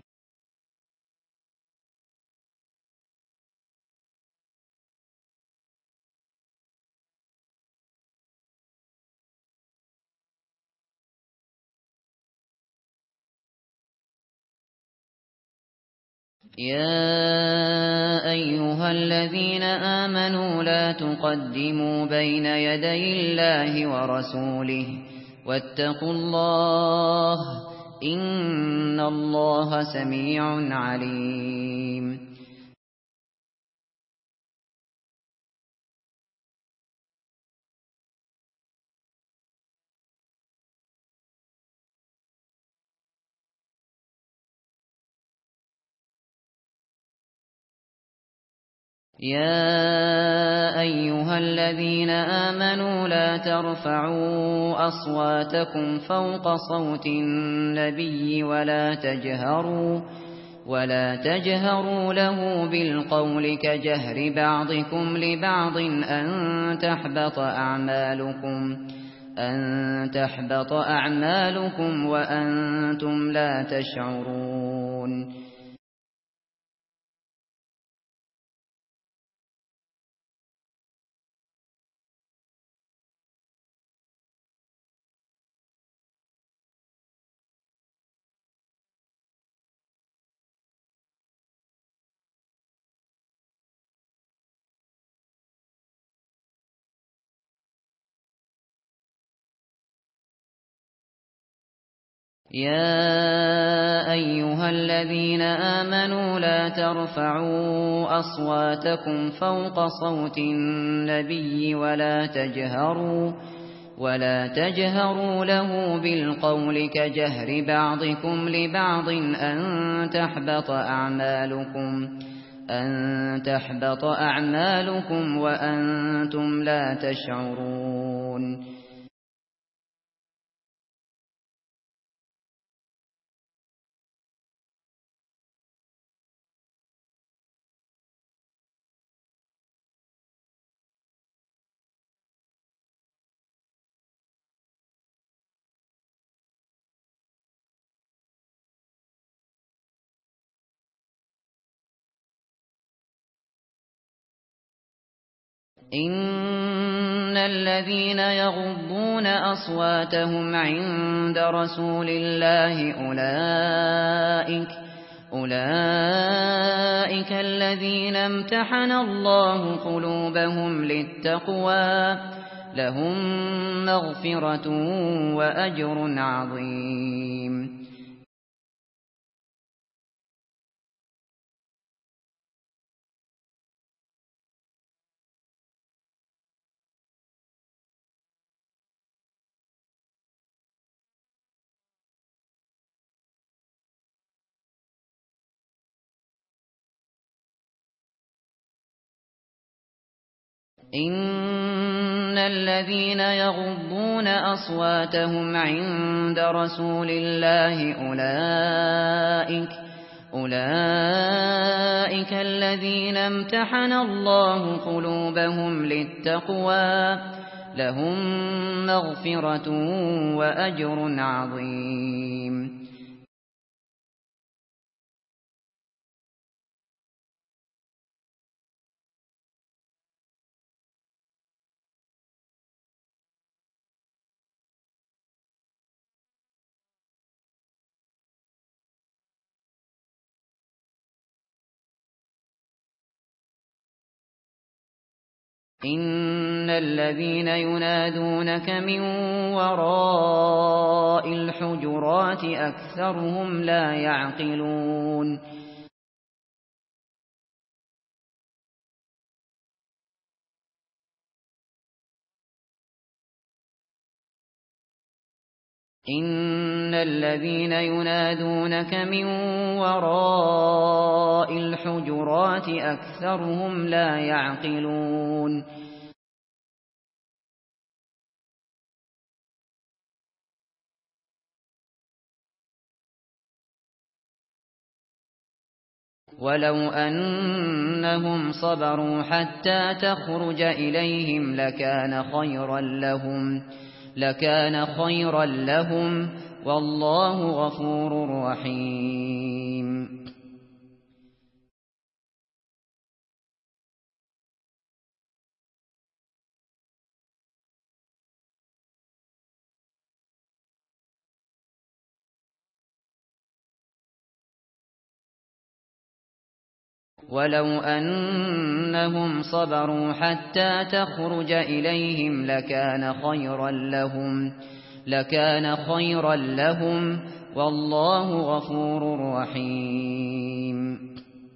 يا أيها الذين آمنوا لا تقدموا بين يدي الله ورسوله واتقوا الله إن الله سميع عليم. يا أيها الذين آمنوا لا ترفعوا أصواتكم فوق صوت النبي ولا تجهروا له بالقول كجهر بعضكم لبعض أن تحبط أعمالكم وأنتم لا تشعرون. يا أيها الذين آمنوا لا ترفعوا أصواتكم فوق صوت النبي ولا تجهروا له بالقول كجهر بعضكم لبعض أن تحبط أعمالكم وأنتم لا تشعرون. إن الذين يغضون أصواتهم عند رسول الله أولئك الذين امتحن الله قلوبهم للتقوى لهم مغفرة وأجر عظيم. إن الذين يغضون أصواتهم عند رسول الله أولئك الذين امتحن الله قلوبهم للتقوى لهم مغفرة وأجر عظيم. الذين ينادونك من وراء الحجرات أكثرهم لا يعقلون إن الذين ينادونك من وراء الحجرات أكثرهم لا يعقلون ولو أنهم صبروا حتى تخرج إليهم لكان خيرا لهم والله غفور رحيم ولو أنهم صبروا حتى تخرج إليهم لكان خيرا لهم والله غفور رحيم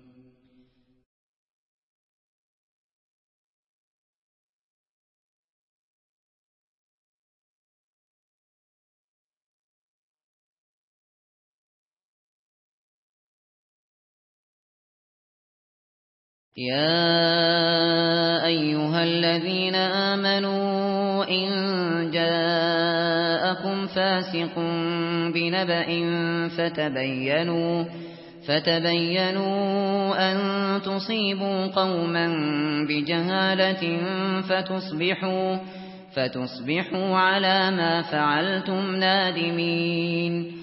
يا أيها الذين آمنوا إن جاءكم فاسق بنبأ فتبينوا أن تصيبوا قوما بجهالة فتصبحوا على ما فعلتم نادمين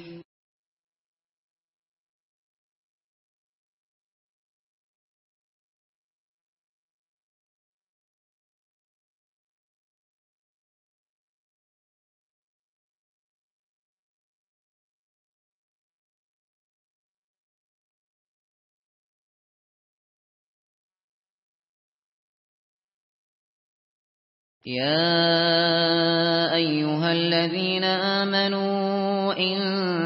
يا أيها الذين آمنوا إن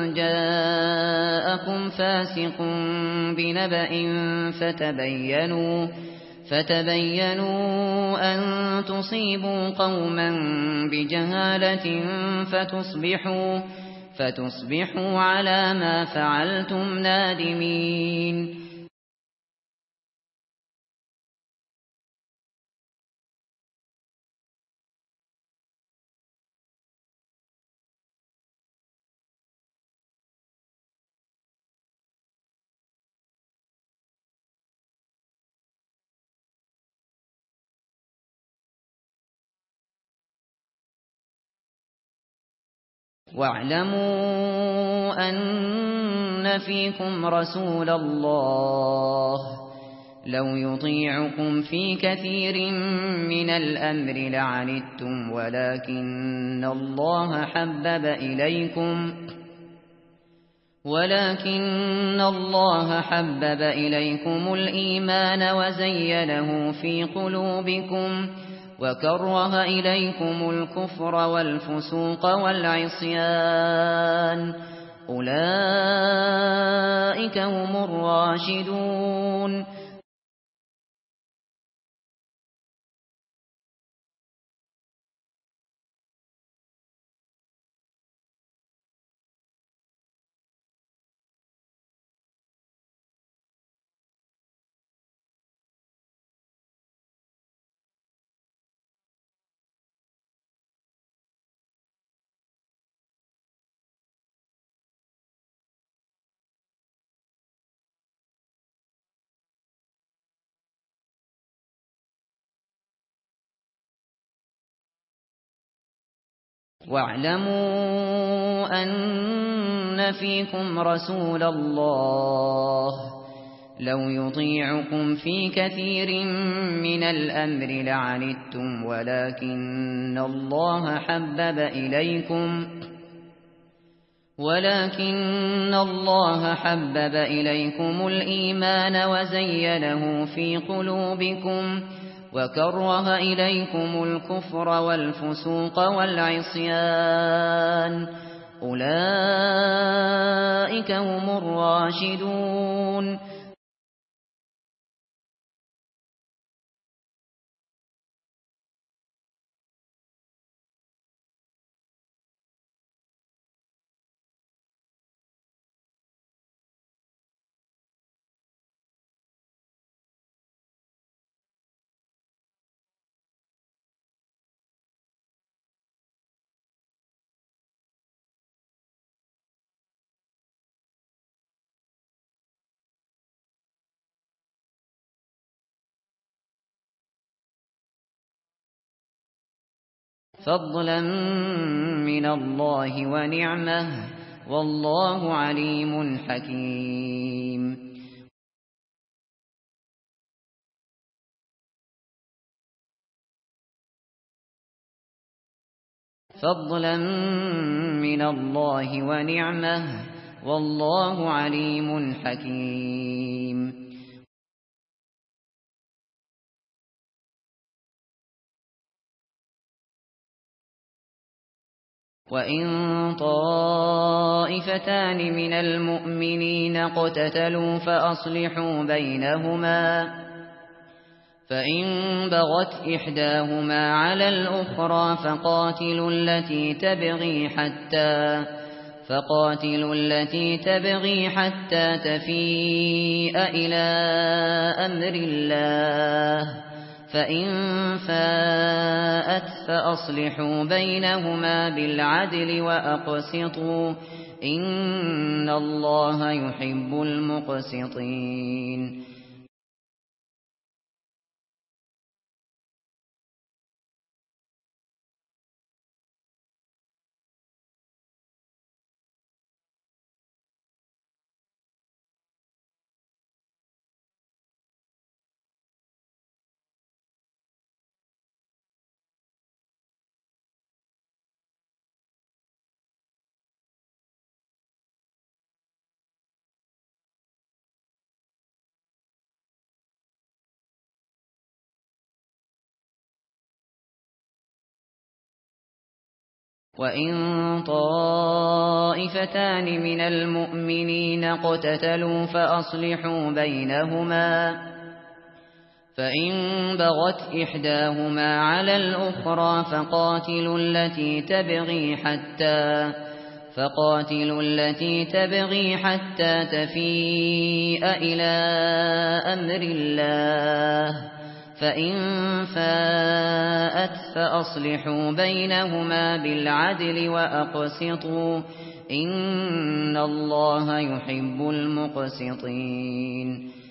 جاءكم فاسق بنبأ فتبينوا أن تصيبوا قوما بجهالة فتصبحوا على ما فعلتم نادمين واعلموا أن فيكم رسول الله لو يطيعكم في كثير من الأمر لعنتم ولكن الله حبب إليكم الإيمان وزينه في قلوبكم وكره إليكم الكفر والفسوق والعصيان أولئك هم الراشدون واعلموا أن فيكم رسول الله لو يطيعكم في كثير من الأمر لعنتم ولكن الله حبب إليكم الإيمان وزينه في قلوبكم وكره إليكم الكفر والفسوق والعصيان أولئك هم الراشدون فضلا من الله ونعمة والله عليم حكيم فضلا من الله ونعمة والله عليم حكيم وإن طائفتان من المؤمنين اقتتلوا فأصلحوا بينهما فإن بغت إحداهما على الأخرى فقاتلوا التي تبغي حتى تفيء إلى أمر الله فإن فاءت فأصلحوا بينهما بالعدل وأقسطوا إن الله يحب المقسطين وإن طائفتان من المؤمنين اقتتلوا فأصلحوا بينهما فإن بغت إحداهما على الأخرى فقاتلوا التي تبغي حتى تفيء إلى أمر الله فإن فاءت فأصلحوا بينهما بالعدل وأقسطوا إن الله يحب المقسطين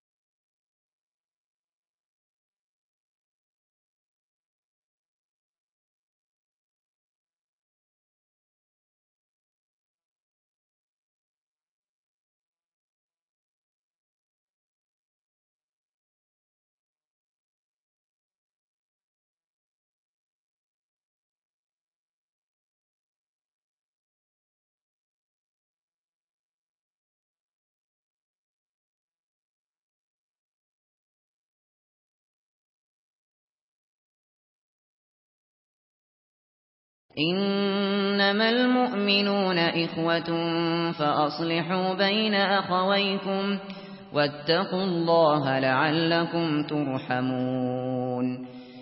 إنما المؤمنون إخوة فأصلحوا بين أخويكم واتقوا الله لعلكم ترحمون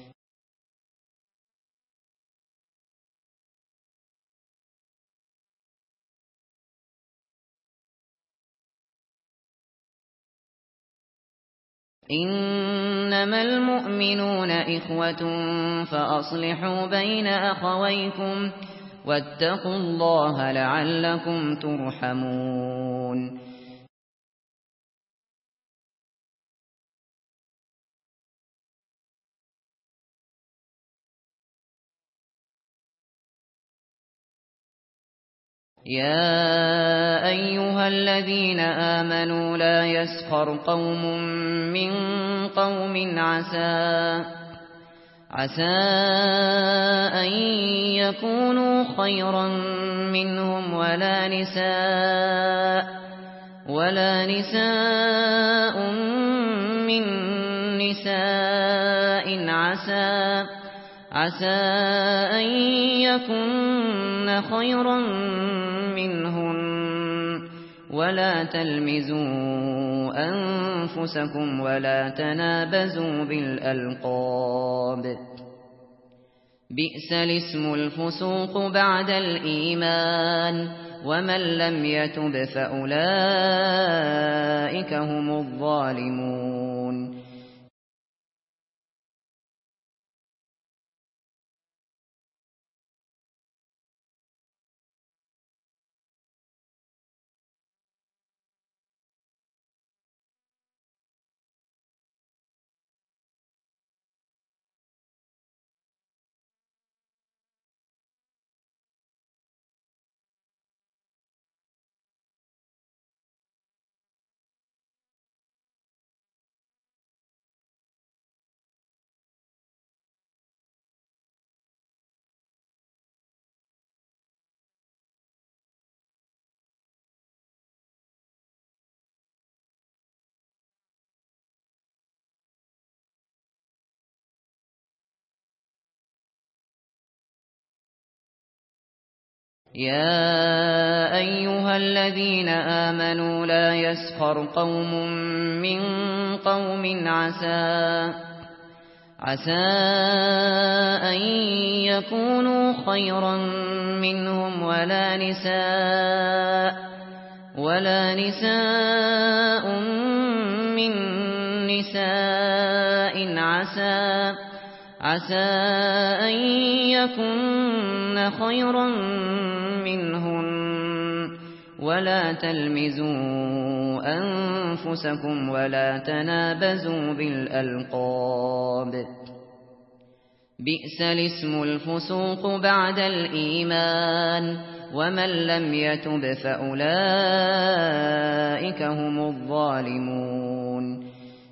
إنما المؤمنون إخوة فأصلحوا بين أخويكم واتقوا الله لعلكم ترحمون يا أيها الذين آمنوا لا يسخر قوم من قوم عسى أن يكونوا خيرا منهم ولا نساء من نساء عسى أن يكن خيرا منهن ولا تلمزوا أنفسكم ولا تنابزوا بالألقاب بئس الاسم الفسوق بعد الإيمان ومن لم يتب فأولئك هم الظالمون يا أيها الذين آمنوا لا يسخر قوم من قوم عسى أن يكونوا خيرا منهم ولا نساء من نساء عسى أن يكن خيرا منهن ولا تلمزوا أنفسكم ولا تنابزوا بالألقاب بئس الاسم الفسوق بعد الإيمان ومن لم يتب فأولئك هم الظالمون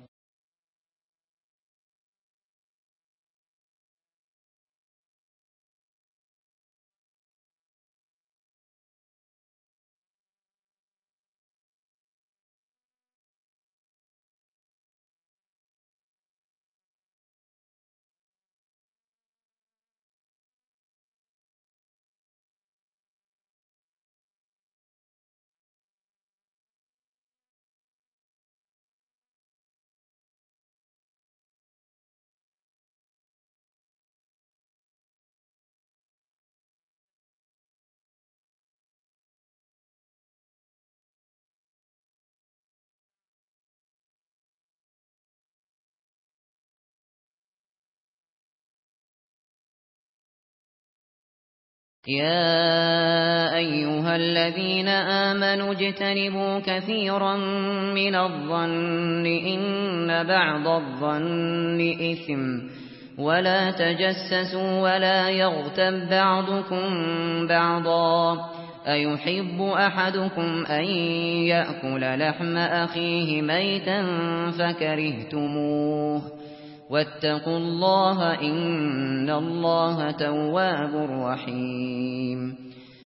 يا أيها الذين آمنوا اجتنبوا كثيرا من الظن إن بعض الظن إثم ولا تجسسوا ولا يغتب بعضكم بعضا أيحب أحدكم أن يأكل لحم أخيه ميتا فكرهتموه واتقوا الله إن الله تواب رحيم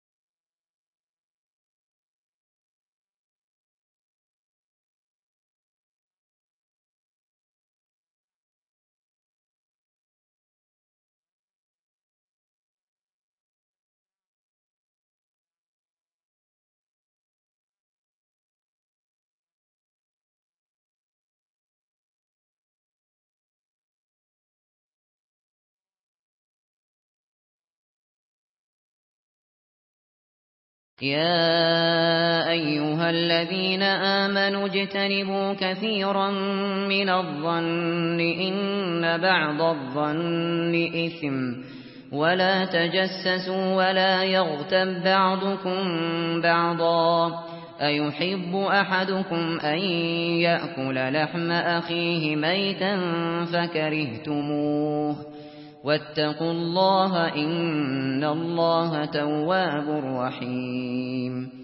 يا أيها الذين آمنوا اجتنبوا كثيرا من الظن إن بعض الظن إثم ولا تجسسوا ولا يغتب بعضكم بعضا أيحب أحدكم أن يأكل لحم أخيه ميتا فكرهتموه واتقوا الله إن الله تواب رحيم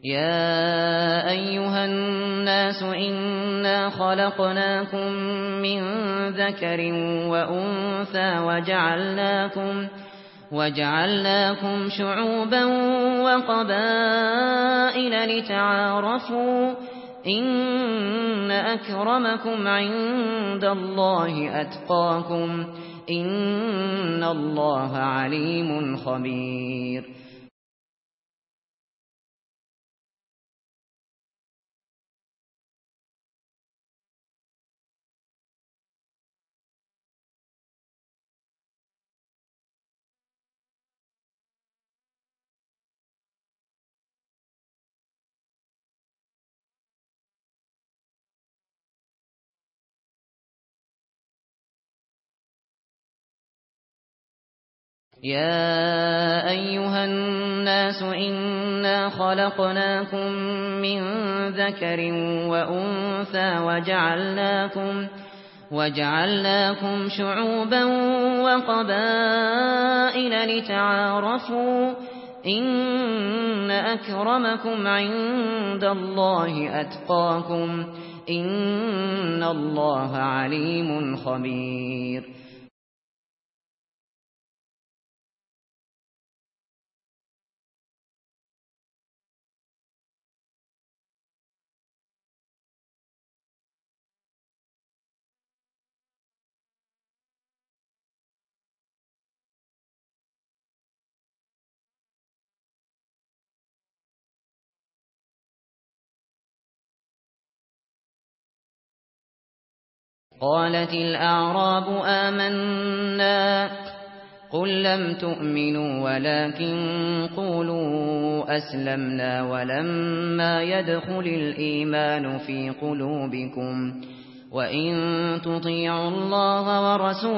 يا أيها الناس إنا خلقناكم من ذكر وأنثى وجعلناكم شعوبا وقبائل لتعارفوا إن أكرمكم عند الله أتقاكم إن الله عليم خبير. يا أيها الناس إنا خلقناكم من ذكر وأنثى وجعلناكم شعوبا وقبائل لتعارفوا إن أكرمكم عند الله أتقاكم إن الله عليم خبير. قالت الأعراب آمنا قل لم تؤمنوا ولكن قولوا أسلمنا ولما يدخل الإيمان في قلوبكم وإن تطيعوا الله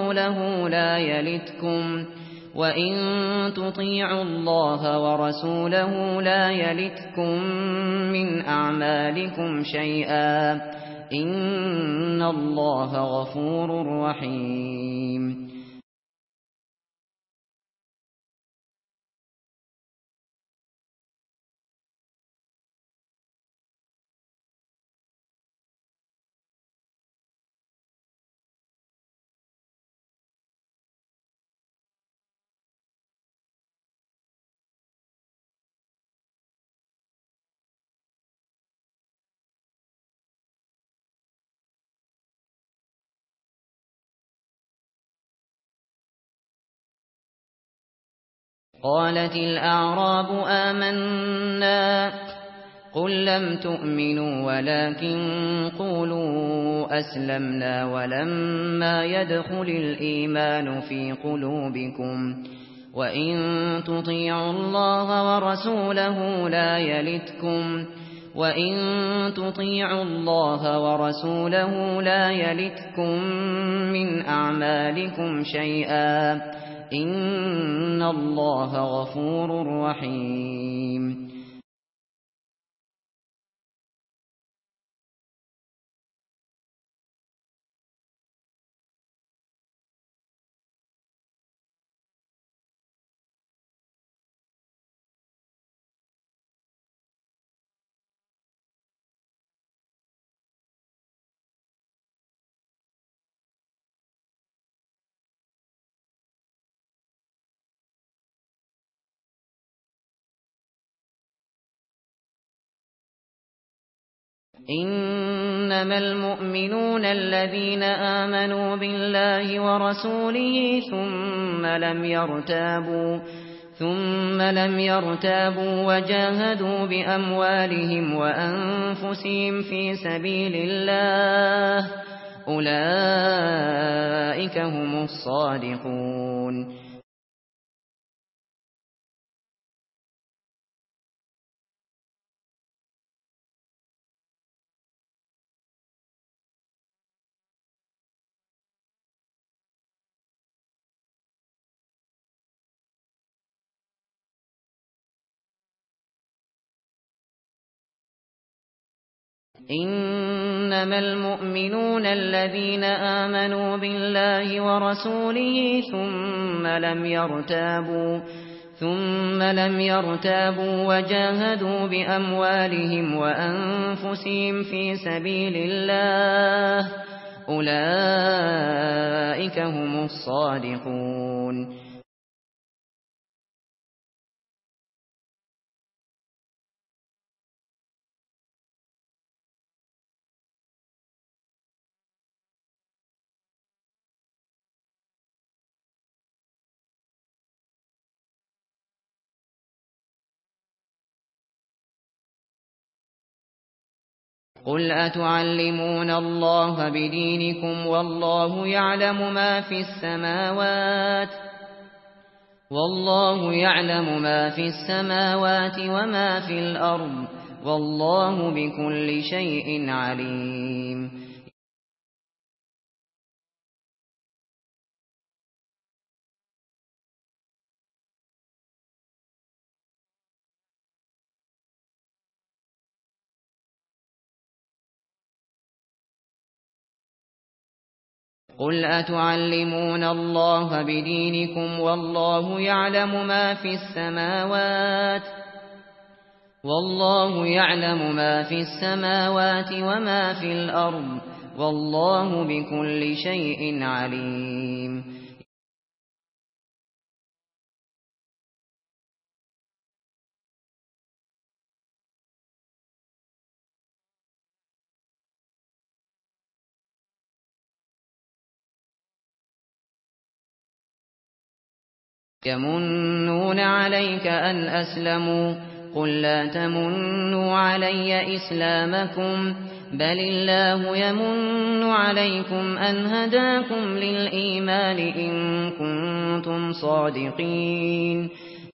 ورسوله لا يلتكم من أعمالكم شيئا إن الله غفور رحيم. قالت الأعراب آمنا قل لم تؤمنوا ولكن قولوا أسلمنا ولما يدخل الإيمان في قلوبكم وإن تطيعوا الله ورسوله لا يلتكم من أعمالكم شيئا إن الله غفور رحيم. إنما المؤمنون الذين آمنوا بالله ورسوله ثم لم يرتابوا وجاهدوا بأموالهم وأنفسهم في سبيل الله أولئك هم الصادقون. إنما المؤمنون الذين آمنوا بالله ورسوله ثم لم يرتابوا وجاهدوا بأموالهم وأنفسهم في سبيل الله أولئك هم الصادقون. قل أتعلمون الله بدينكم والله يعلم ما في السماوات وما في الأرض والله بكل شيء عليم. قل أتعلمون الله بدينكم والله يعلم ما في السماوات وما في الأرض والله بكل شيء عليم. يمنون عليك أن أسلموا قل لا تمنوا علي إسلامكم بل الله يمن عليكم أن هداكم للإيمان إن كنتم صادقين.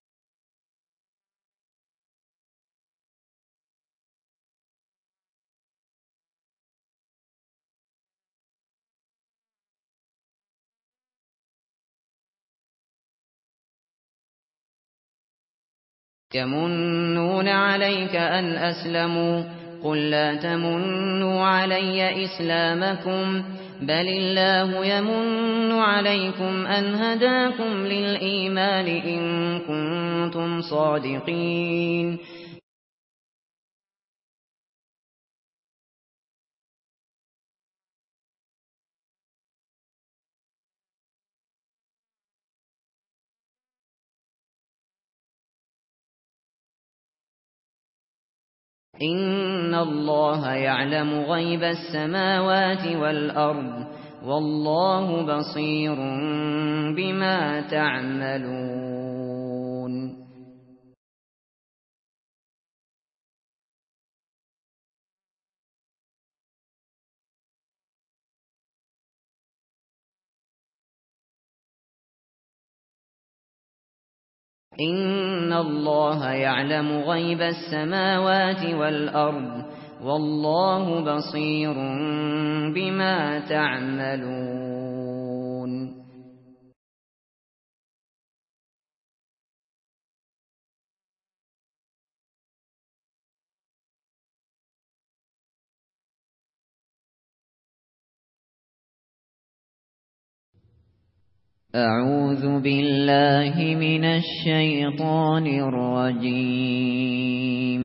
يمنون عليك أن أسلموا قل لا تمنوا علي إسلامكم بل الله يمن عليكم أن هداكم للإيمان إن كنتم صادقين. إن الله يعلم غيب السماوات والأرض والله بصير بما تعملون. إن الله يعلم غيب السماوات والأرض والله بصير بما تعملون. أعوذ بالله من الشيطان الرجيم.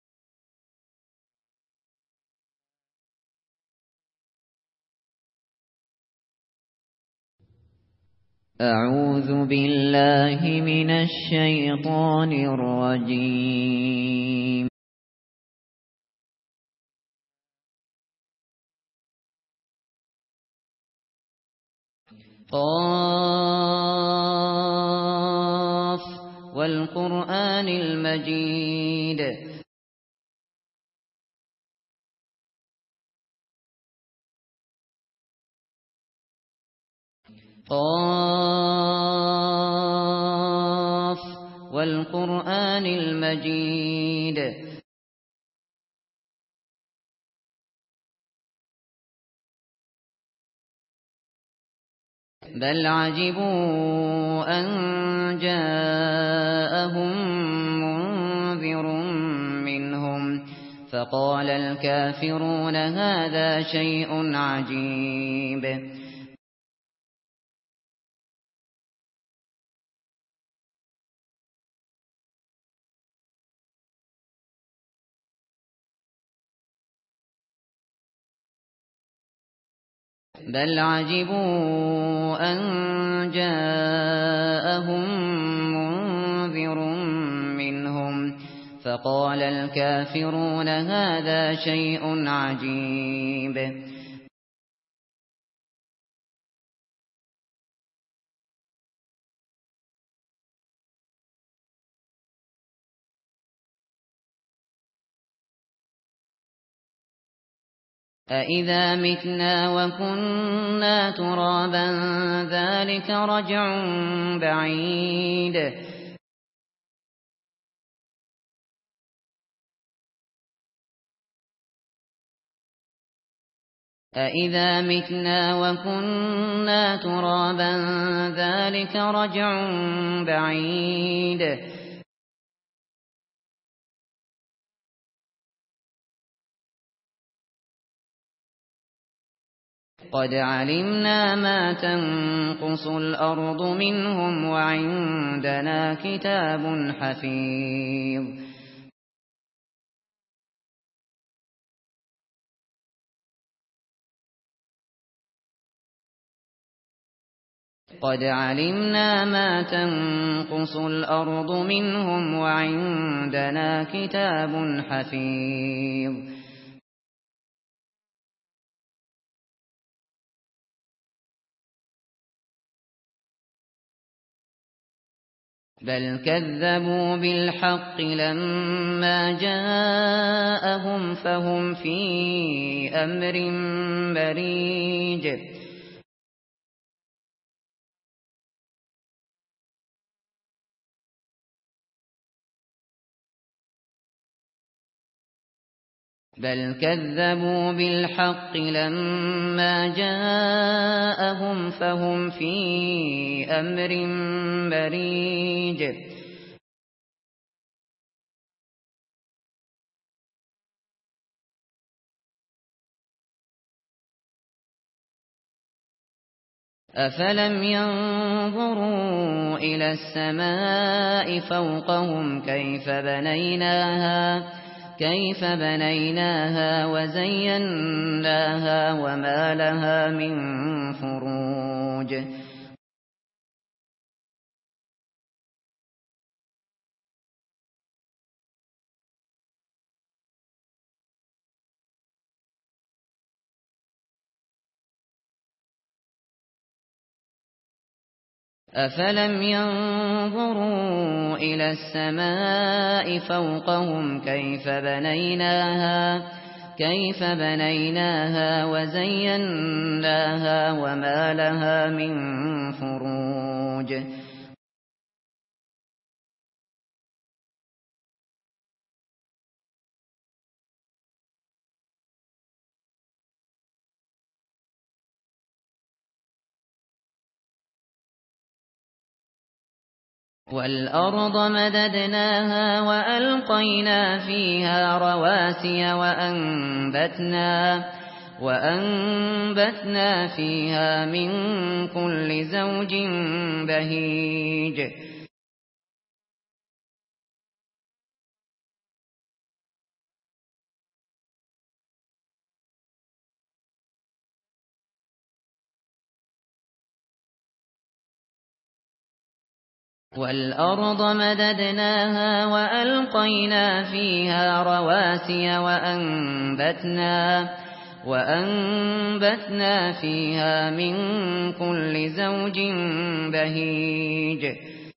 أعوذ بالله من الشيطان الرجيم. قاف والقرآن المجيد. قاف والقرآن المجيد. بل عجبوا أن جاءهم منذر منهم فقال الكافرون هذا شيء عجيب. بل عجبوا أن جاءهم منذر منهم فقال الكافرون هذا شيء عجيب. أَإِذَا مِتْنَا وَكُنَّا تُرَابًا ذَلِكَ رَجْعٌ بَعِيدٌ. أَإِذَا مِتْنَا وَكُنَّا تُرَابًا ذَلِكَ رَجْعٌ بَعِيدٌ. قَدْ عَلِمْنَا مَا تَنقُصُ الْأَرْضُ مِنْهُمْ وَعِندَنَا كِتَابٌ حَفِيظٌ. قَدْ عَلِمْنَا مَا تَنقُصُ الْأَرْضُ مِنْهُمْ وَعِندَنَا كِتَابٌ حَفِيظٌ. بل كذبوا بالحق لما جاءهم فهم في أمر مريج. بل كذبوا بالحق لما جاءهم فهم في أمر مريج. أفلم ينظروا إلى السماء فوقهم كيف بنيناها وزيناها وما لها من فروج. أفلم ينظروا إلى السماء فوقهم كيف بنيناها وزيناها وما لها من فروج. وَالْأَرْضَ مَدَدْنَاهَا وَأَلْقَيْنَا فِيهَا رَوَاسِيَ وَأَنبَتْنَا فِيهَا مِن كُلِّ زَوْجٍ بَهِيجٍ. وَالْأَرْضَ مَدَدْنَاهَا وَأَلْقَيْنَا فِيهَا رَوَاسِيَ وَأَنبَتْنَا فِيهَا مِن كُلِّ زَوْجٍ بَهِيجٍ.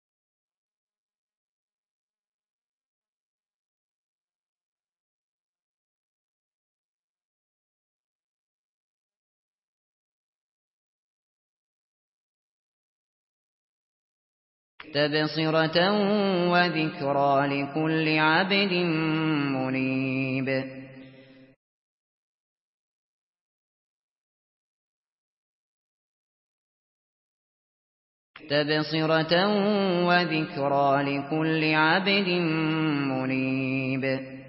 تَبْصِرَةً وَذِكْرَىٰ لِكُلِّ عَبْدٍ مُّنِيبٍ. تَبْصِرَةً وَذِكْرَىٰ لِكُلِّ عَبْدٍ مُّنِيبٍ.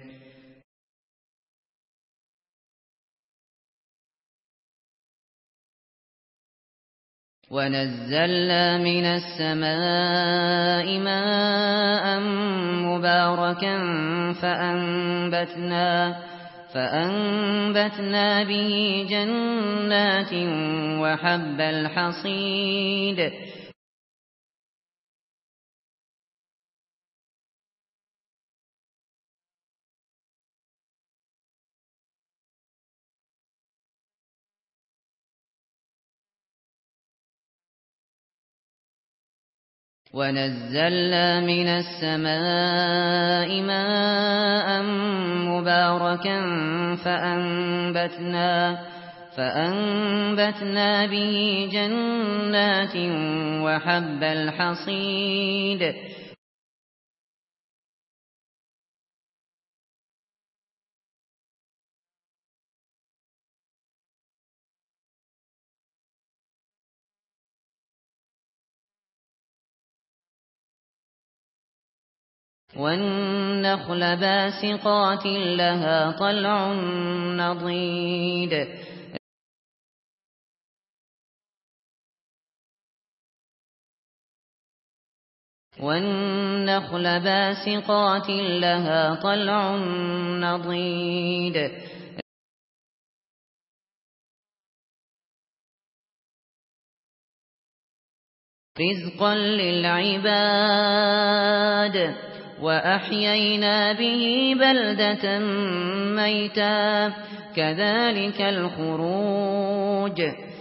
وَنَزَّلْنَا مِنَ السَّمَاءِ مَاءً مُّبَارَكًا فأنبتنا به جنات وحب الحصيد ونزلنا من السماء ماء مباركا فأنبتنا به جنات وحب الحصيد والنخل باسقات لها طلع نضيد والنخل باسقات لها طلع نضيد رزقا للعباد وأحيينا به بلدة ميتا كذلك الخروج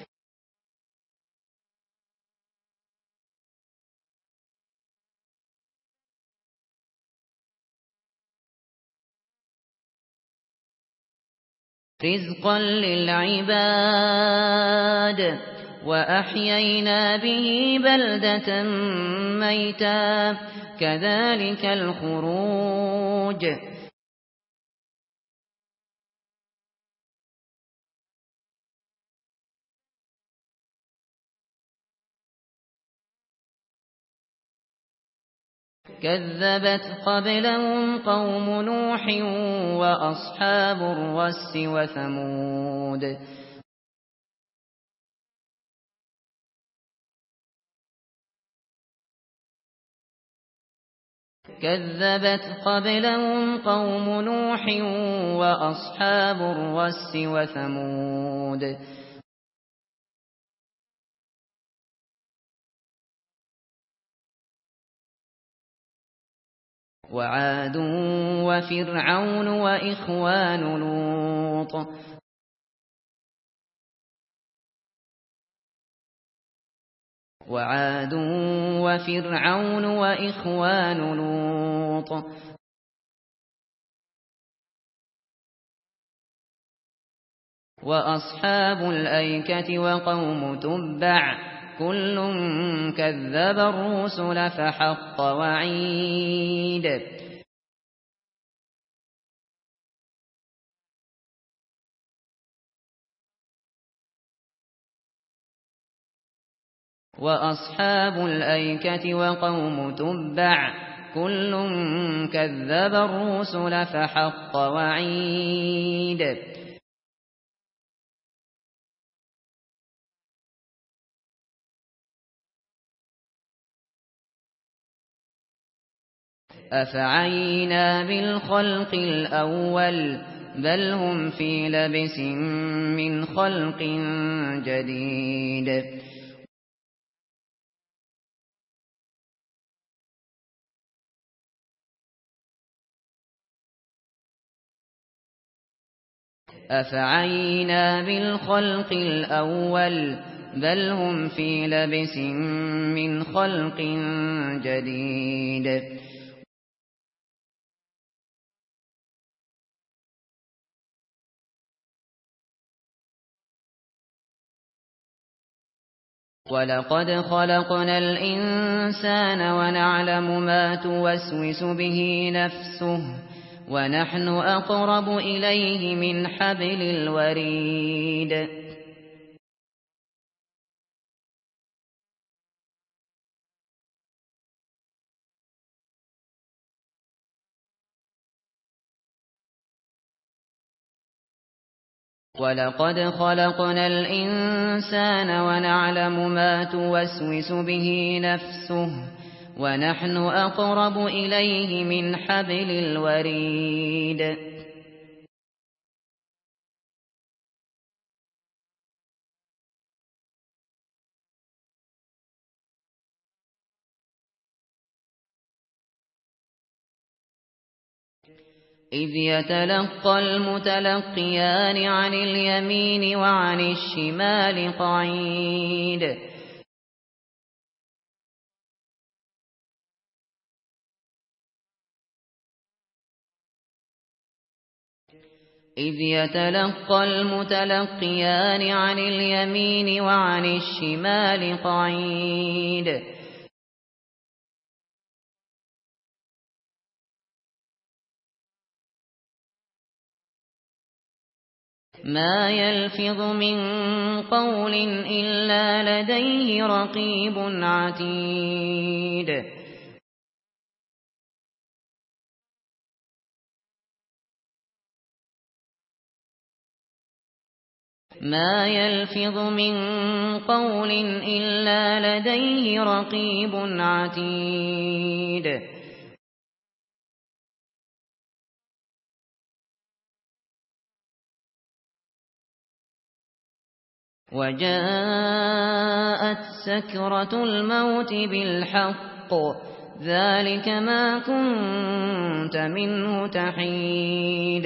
رزقا للعباد وأحيينا به بلدة ميتا كذلك الخروج كذبت قبلهم قوم نوح وأصحاب الرس وثمود كذبت قبلهم قوم نوح وأصحاب الرس وثمود وعاد وفرعون وإخوان لوط وعاد وفرعون وإخوان لوط وأصحاب الأيكة وقوم تبع كل كذب الرسل فحق وعيد وأصحاب الأيكة وقوم تبع كل كذب الرسل فحق وعيد أفعينا بالخلق الأول بل هم في لبس من خلق جديد أفعينا بالخلق الأول بل هم في لبس من خلق جديد ولقد خلقنا الإنسان ونعلم ما توسوس به نفسه ونحن أقرب إليه من حبل الوريد ولقد خلقنا الإنسان ونعلم ما توسوس به نفسه ونحن أقرب إليه من حبل الوريد إذ يتلقى المتلقيان عن اليمين وعن الشمال قعيد إذ يتلقى المتلقيان عن اليمين وعن الشمال قعيد ما يلفظ من قول إلا لديه رقيب عتيد ما يلفظ من قول إلا لديه رقيب عتيد وجاءت سكرة الموت بالحق ذلك ما كنت منه تحيد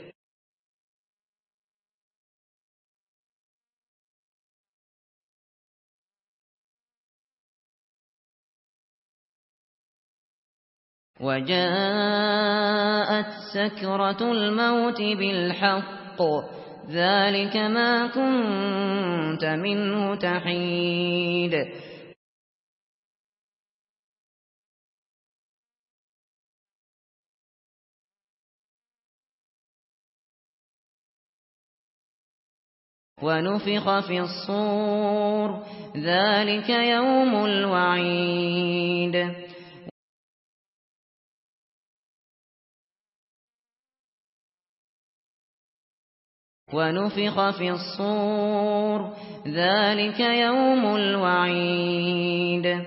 وجاءت سكرة الموت بالحق ذلك ما كنت منه تحيد ونفخ في الصور ذلك يوم الوعيد ونفخ في الصور ذلك يوم الوعيد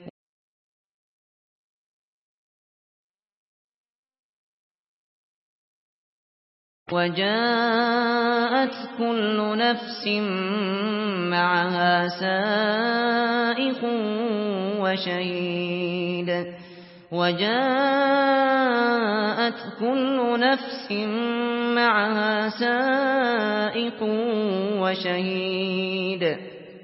وجاءت كل نفس معها سائق وشهيد وجاءت كل نفس معها سائق وشهيد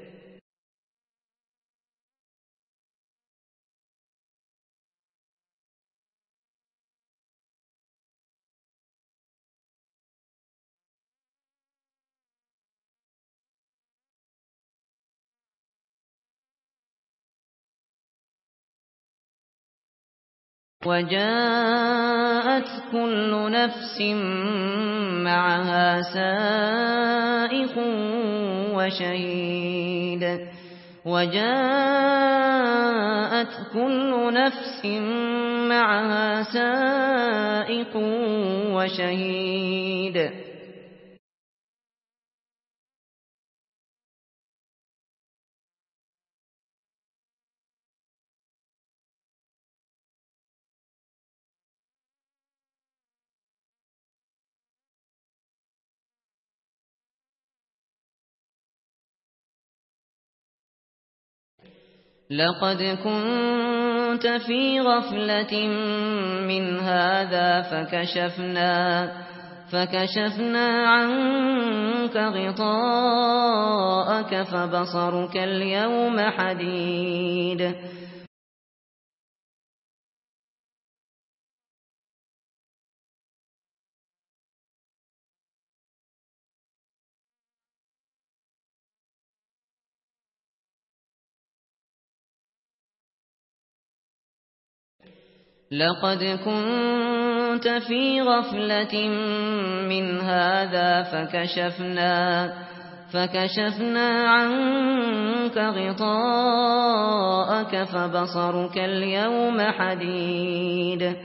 وجاءت كل نفس معها سائق وشهيد وجاءت كل نفس معها سائق وشهيد لقد كنت في غفلة من هذا فكشفنا عنك غطاءك فبصرك اليوم حديد لقد كنت في غفلة من هذا فكشفنا عنك غطاءك فبصرك اليوم حديد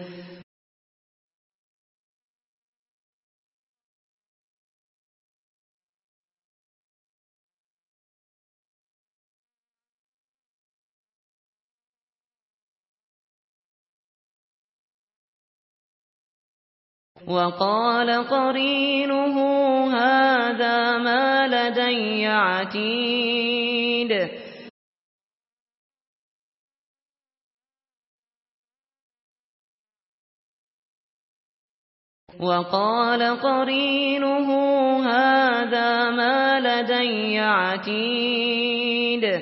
وقال قرينه هذا ما لدي عتيد وقال قرينه هذا ما لدي عتيد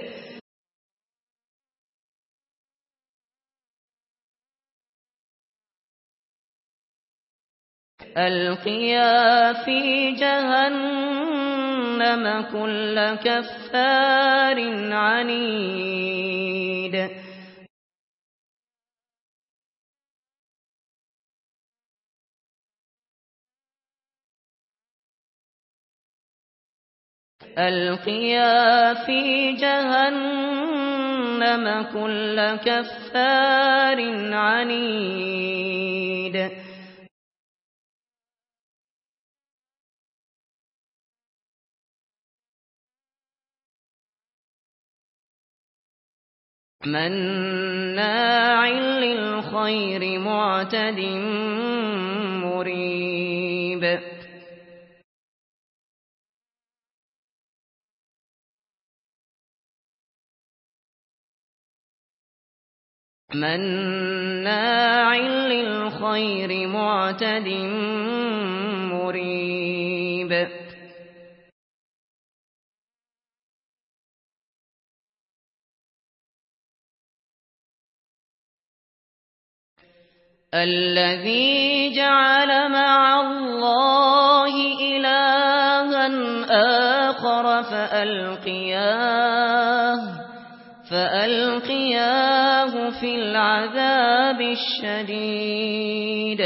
ألقيا في جهنم كل كفار عنيد ألقيا في جهنم كل كفار عنيد مناع للخير معتد مريب مناع للخير معتد مريب الذي جعل مع الله إلها آخر فألقياه في العذاب الشديد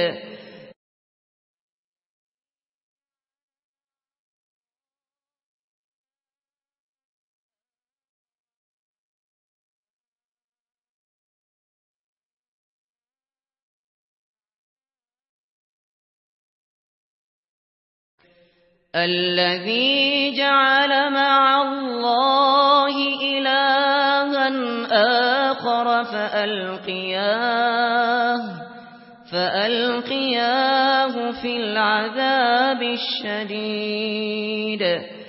الذي جعل مع الله إلها آخر فألقياه في العذاب الشديد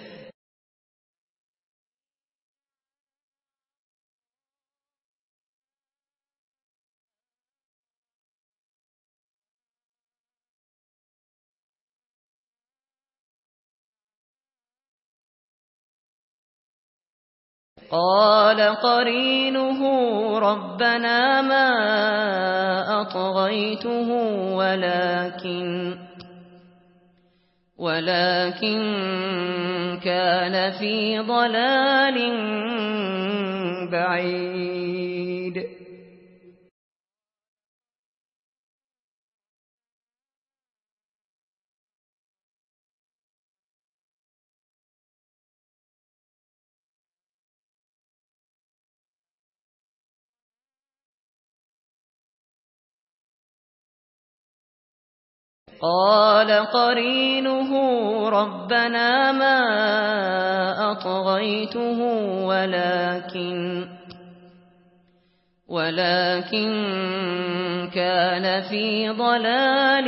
قال قرينه ربنا ما أطغيته ولكن كان في ضلال بعيد قال قرينه ربنا ما أطغيته ولكن كان في ضلال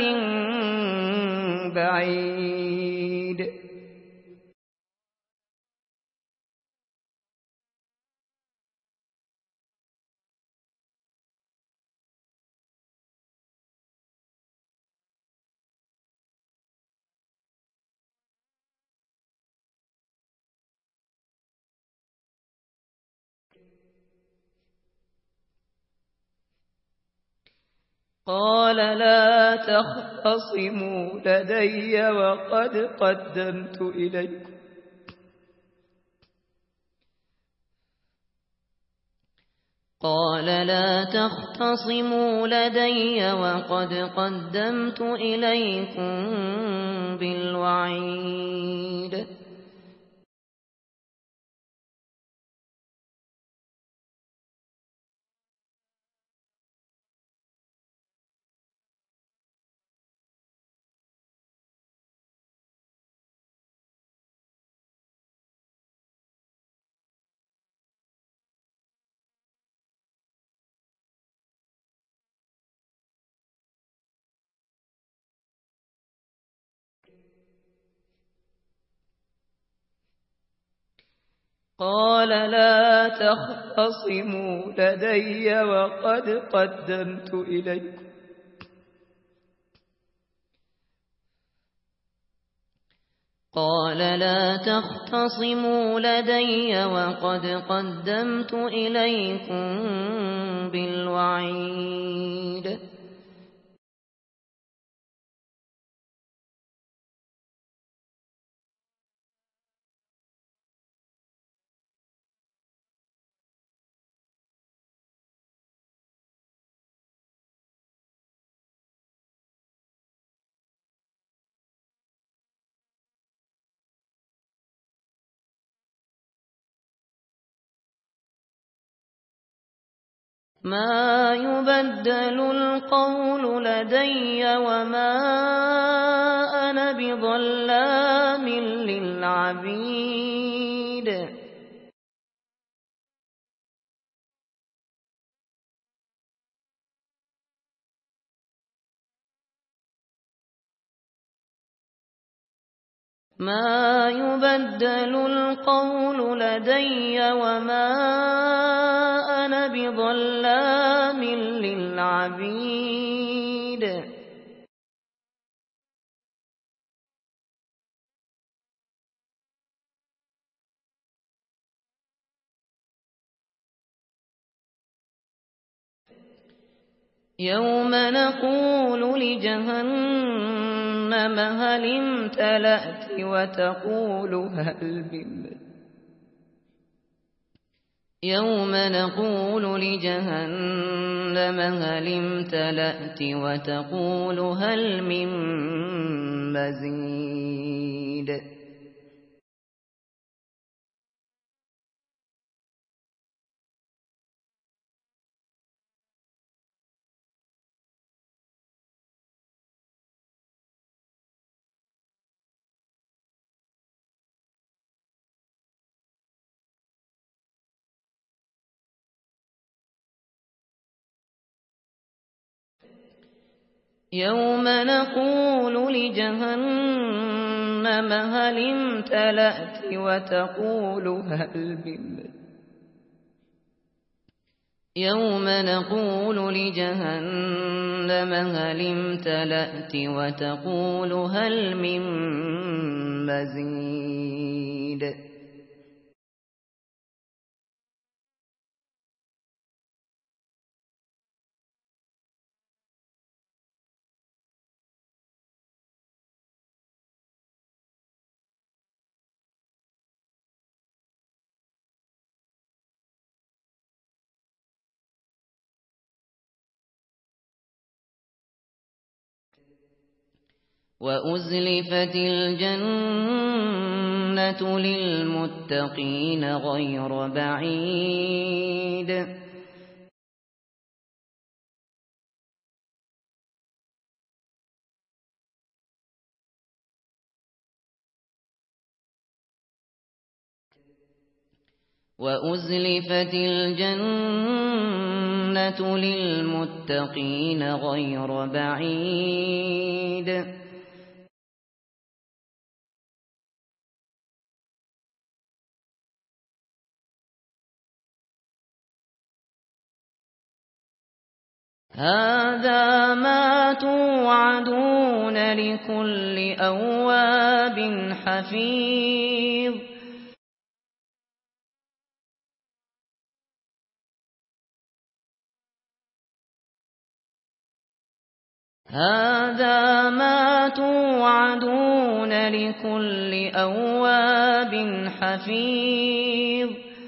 بعيد قال لا تختصموا لدي وقد قدمت إليكم قال لا تختصموا لدي وقد قدمت إليكم بالوعيد قال لا تختصموا لدي وقد قدمت إليكم قال لا تختصموا لدي وقد قدمت إليكم بالوعيد. ما يبدل القول لدي وما أنا بظلام للعبيد. ما يبدل القول لدي وما أنا بظلام للعبيد. يوم نقول لجهنم هل امتلأت وتقول هل من يوم نقول لجهنم هل امتلأت وتقول هل من مزيد. يوم نقول لجهنم هل امتلأت وتقول هل من يوم نقول لجهنم هل امتلأت وتقول هل من مزيد. وأزلفت الجنة للمتقين غير بعيد. وأزلفت الجنة للمتقين غير بعيد. هذا ما توعدون لكل أواب حفيظ. هذا ما توعدون لكل أواب حفيظ.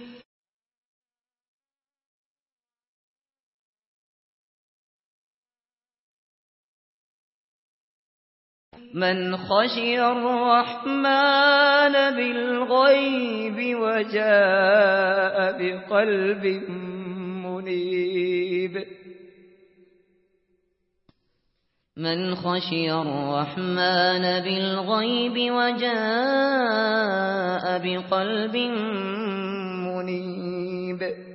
من خشي الرحمن بالغيب وجاء بقلب منيب. من خشي الرحمن بالغيب وجاء بقلب منيب.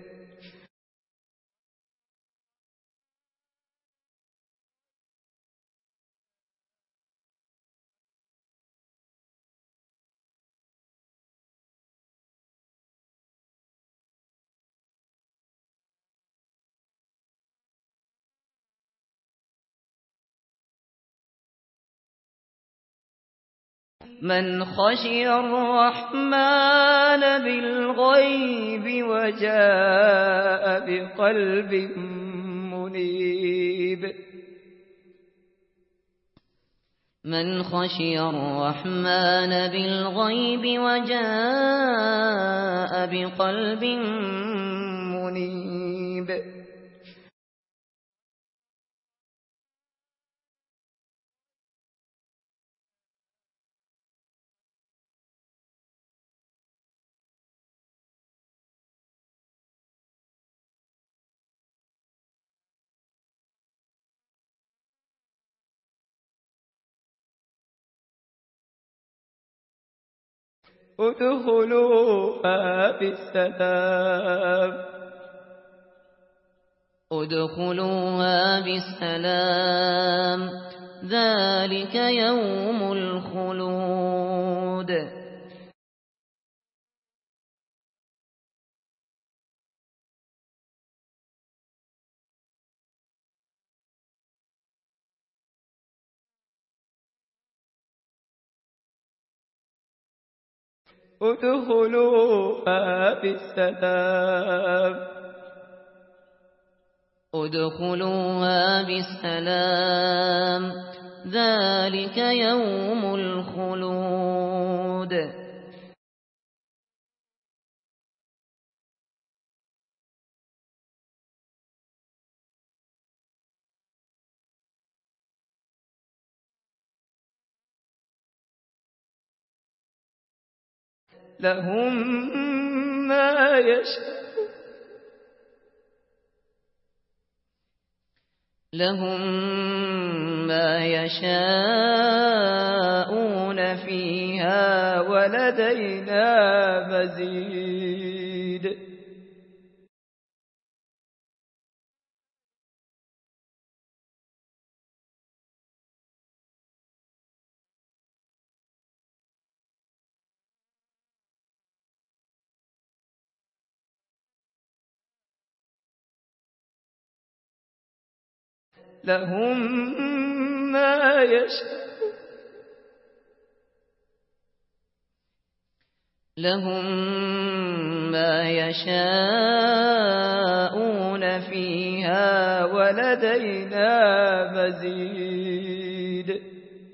من خشي الرحمن بالغيب وجاء بقلب منيب من خشي الرحمن بالغيب وجاء بقلب منيب ادخلوها بسلام ذلك يوم الخلود ادخلوها بسلام ذلك يوم الخلود لهم ما يشاءون فيها ولدينا مزيد لهم ما يشاءون فيها ولدينا مزيد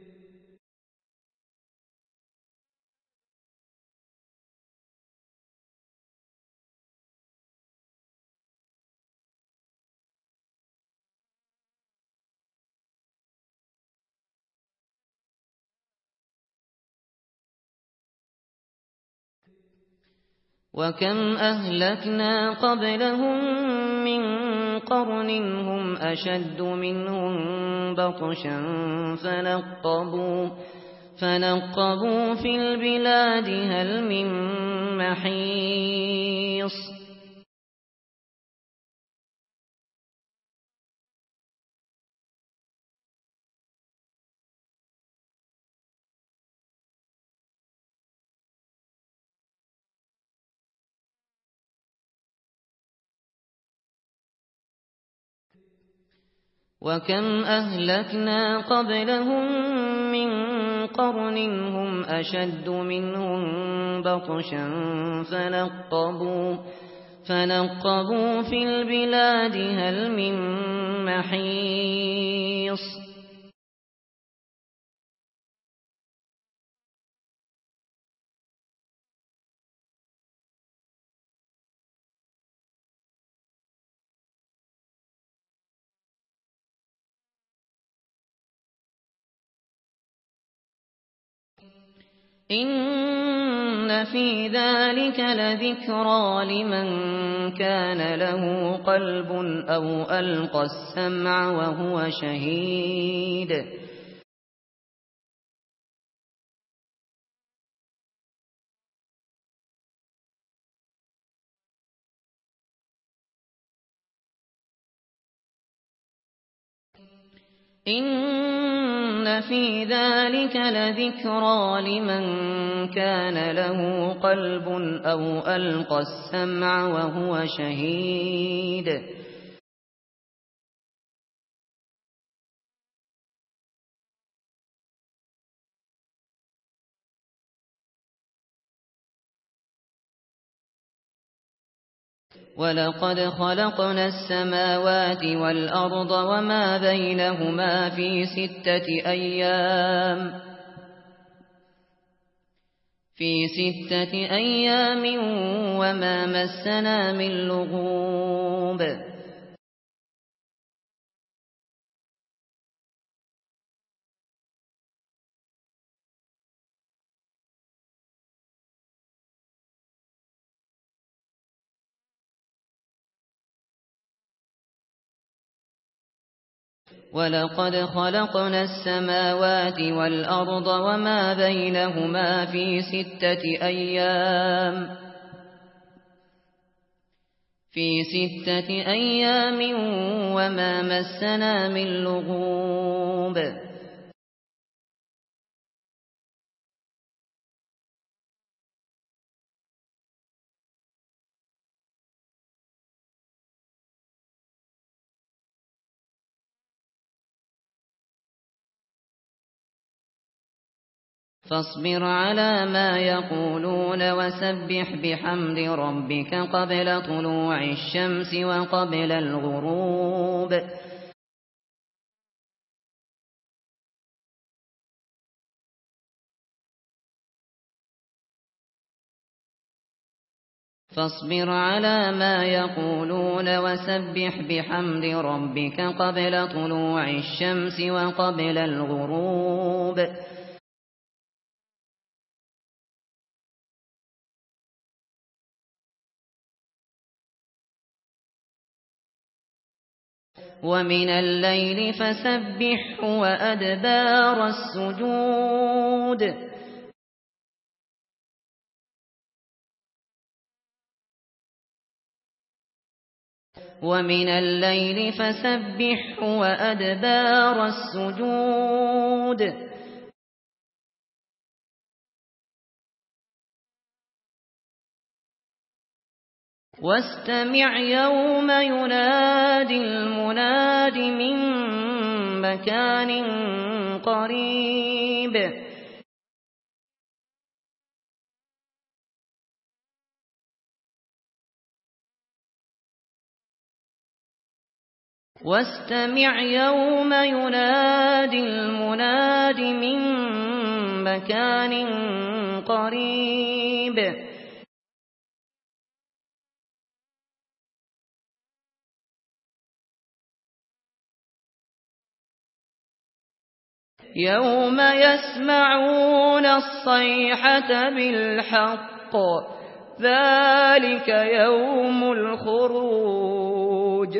وكم أهلكنا قبلهم من قرن هم أشد منهم بطشا فنقبوا في البلاد هل من محيص وكم أهلكنا قبلهم من قرن هم أشد منهم بطشا فنقبوا في البلاد هل من محيص إن في ذلك لذكرى لمن كان له قلب أو ألقى السمع وهو شهيد إن في ذلك لذكرى لمن كان له قلب أو ألقى السمع وهو شهيد ولقد خلقنا السماوات والأرض وما بينهما في 6 أيام وما مسنا من لغوب ولقد خلقنا السماوات والأرض وما بينهما في 6 أيام وما مسنا من لغوب فاصبر على ما يقولون وسبح بحمد ربك قبل طلوع الشمس وقبل الغروب فاصبر على ما يقولون وسبح بحمد ربك قبل طلوع الشمس وقبل الغروب ومن الليل فسبحه وأدبار السجود ومن الليل فسبحه وأدبار السجود واستمع يوم ينادي المناد من مكان قريب واستمع يوم ينادي المناد من مكان قريب يوم يسمعون الصيحة بالحق ذلك يوم الخروج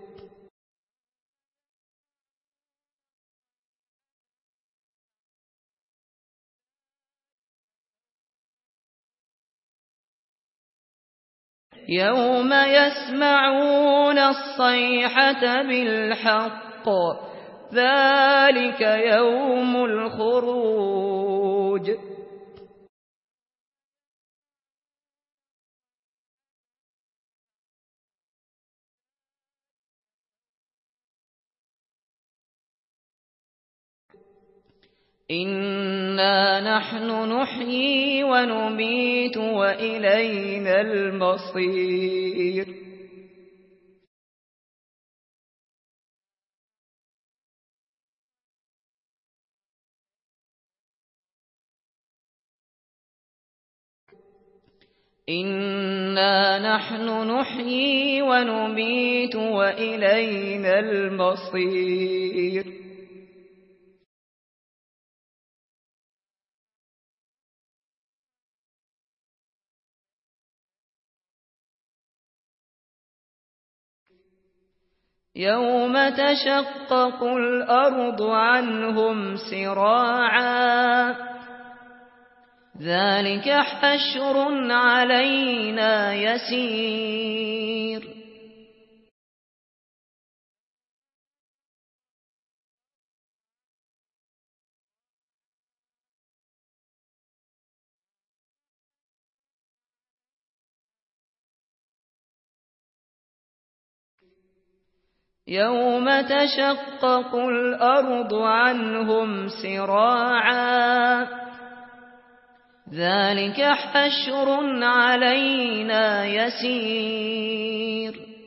يوم يسمعون الصيحة بالحق ذلك يوم الخروج إنا نحن نحيي ونميت وإلينا المصير إنا نحن نحيي ونميت وإلينا المصير يوم تشقق الأرض عنهم سراعا ذلك حشر علينا يسير يوم تشقق الأرض عنهم سراعا ذلك حشر علينا يسير.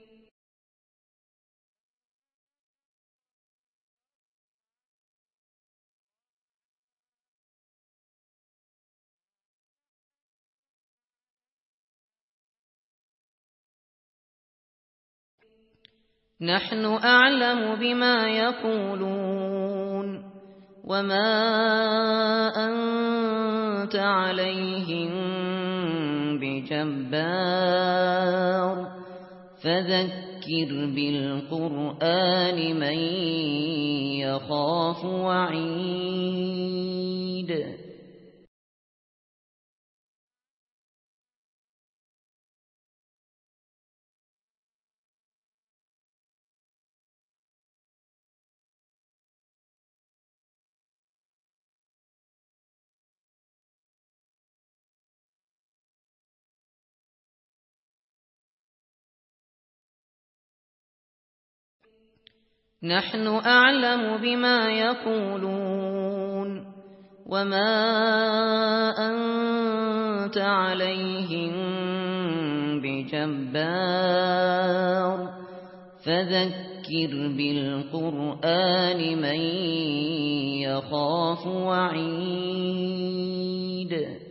نحن أعلم بما يقولون وما أنت عليهم بجبار فذكر بالقرآن من يخاف وعيد. نحن أعلم بما يقولون وما أنت عليهم بجبار فذكر بالقرآن من يخاف وعيد.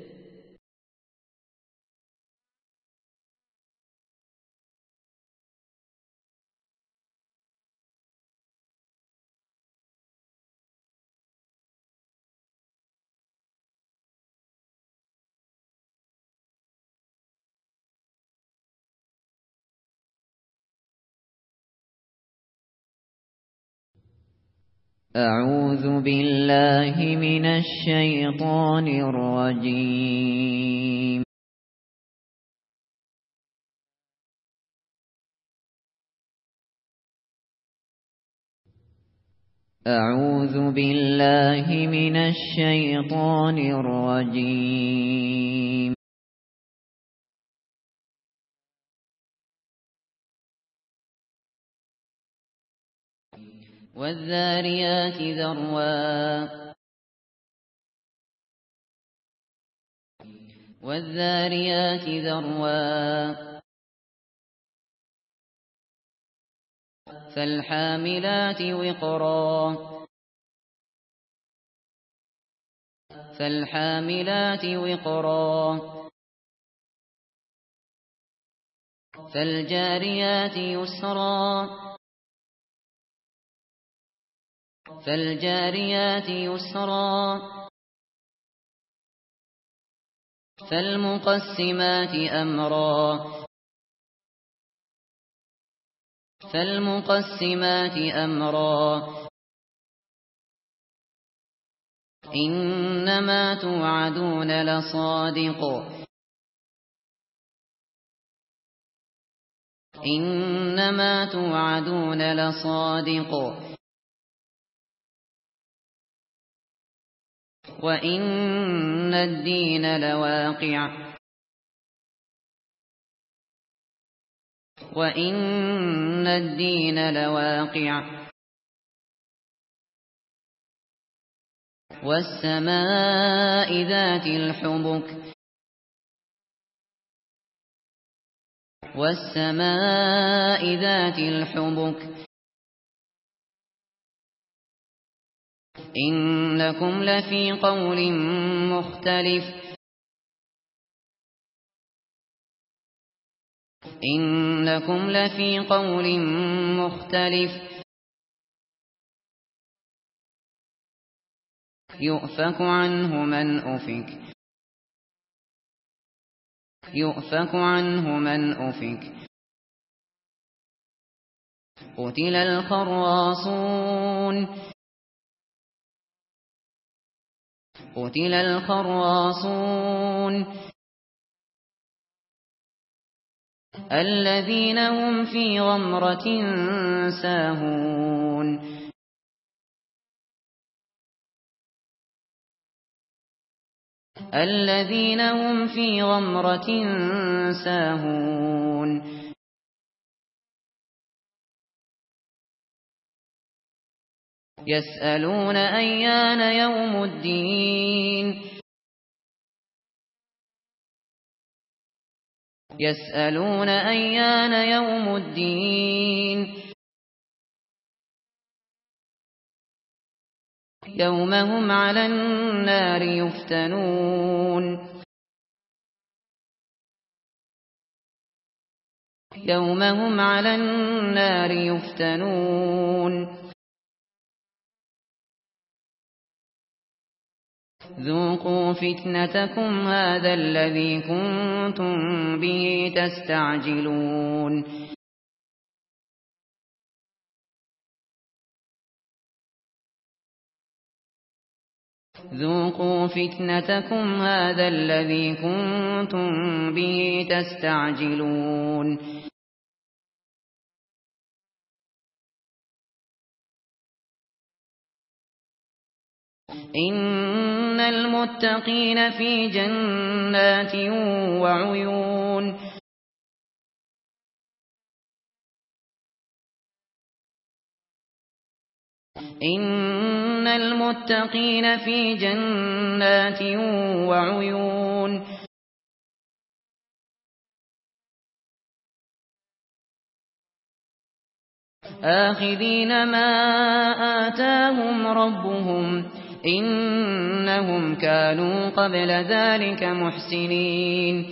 أعوذ بالله من الشيطان الرجيم. أعوذ بالله من الشيطان الرجيم. والذاريات ذروا والذاريات ذروا فالحاملات وقرا فالحاملات وقرا فالجاريات يسرا فالجاريات يسرا فالمقسمات أمرا فالمقسمات أمرا إنما توعدون لصادق إنما توعدون لصادق وإن الدين لواقع وإن الدين لواقع والسماء ذات الحبك والسماء ذات الحبك إنكم لفي قول مختلف إنكم لفي قول مختلف يؤفك عنه من أفك يؤفك عنه من أفك قتل الخراصون قتل الخراصون الذين هم في غمرة ساهون الذين هم في غمرة ساهون يسألون أيان يوم الدين يسألون أيان يوم الدين يوم هم على النار يفتنون يوم هم على النار يفتنون ذوقوا فتنتكم هذا الذي كنتم به تستعجلون ذوقوا فتنتكم هذا الذي كنتم به تستعجلون إن المتقين في جنات وعيون إن المتقين في جنات وعيون آخذين ما آتاهم ربهم إنهم كانوا قبل ذلك محسنين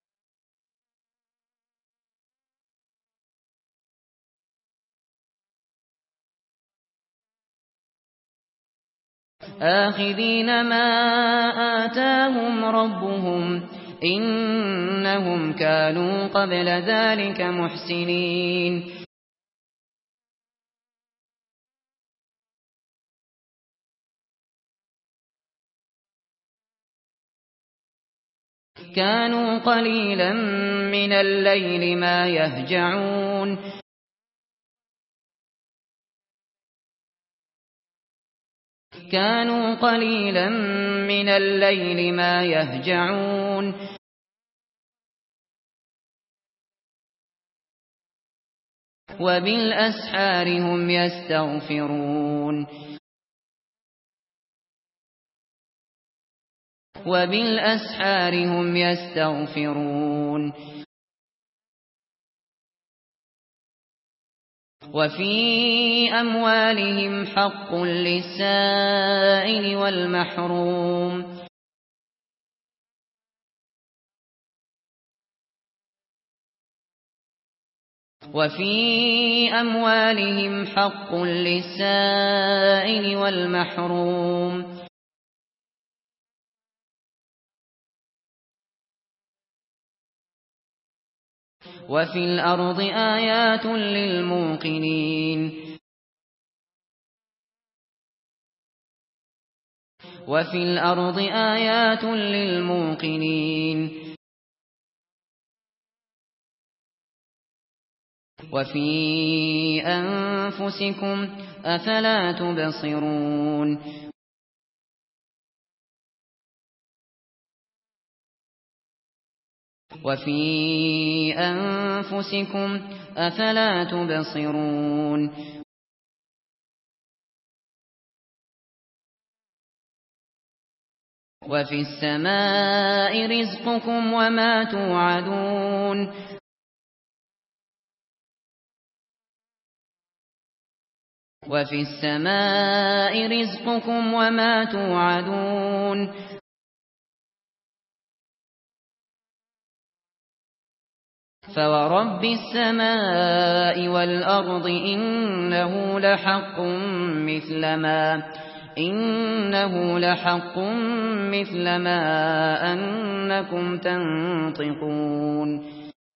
آخذين ما آتاهم ربهم إنهم كانوا قبل ذلك محسنين كانوا قليلا من الليل ما يهجعون كانوا قليلا من الليل ما يهجعون وبالأسحار هم يستغفرون وبالأسحار هم يستغفرون وفي أموالهم حق للسائل والمحروم وفي أموالهم حق للسائل والمحروم وفي الأرض آيات للموقنين وفي الأرض آيات للموقنين وفي أنفسكم أفلا تبصرون وفي أنفسكم أفلا تبصرون وفي السماء رزقكم وما توعدون وفي السماء رزقكم وما توعدون فورب السماء والأرض إنه لحق مثل ما أنكم تنطقون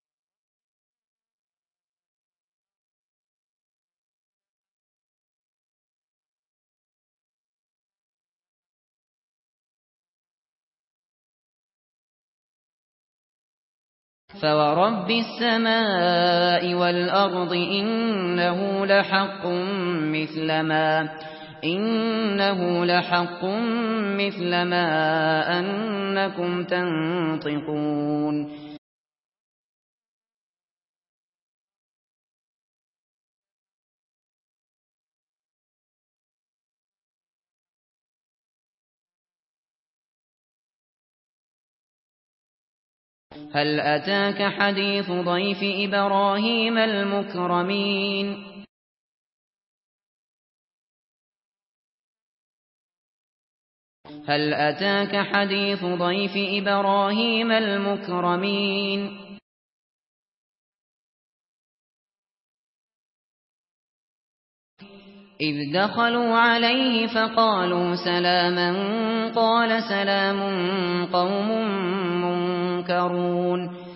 فورب السماء والأرض إنه لحق مثل ما أنكم تنطقون هل أتاك حديث ضيف إبراهيم المكرمين هل أتاك حديث ضيف إبراهيم المكرمين إذ دخلوا عليه فقالوا سلاما قال سلام قوم منكرون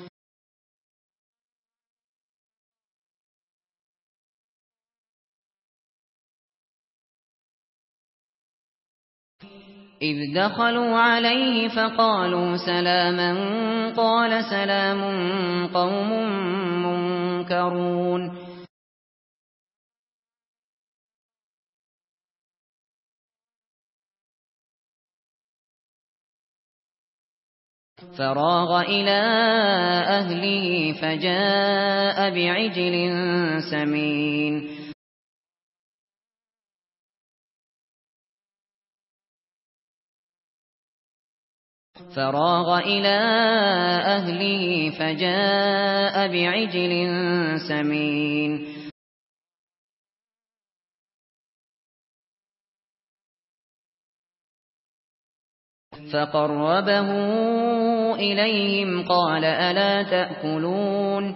إذ دخلوا عليه فقالوا سلاما قال سلام قوم منكرون فراغ إلى أهله فجاء بعجل سمين فراغ إلى أهله فجاء بعجل سمين فقربه إليهم قال ألا تأكلون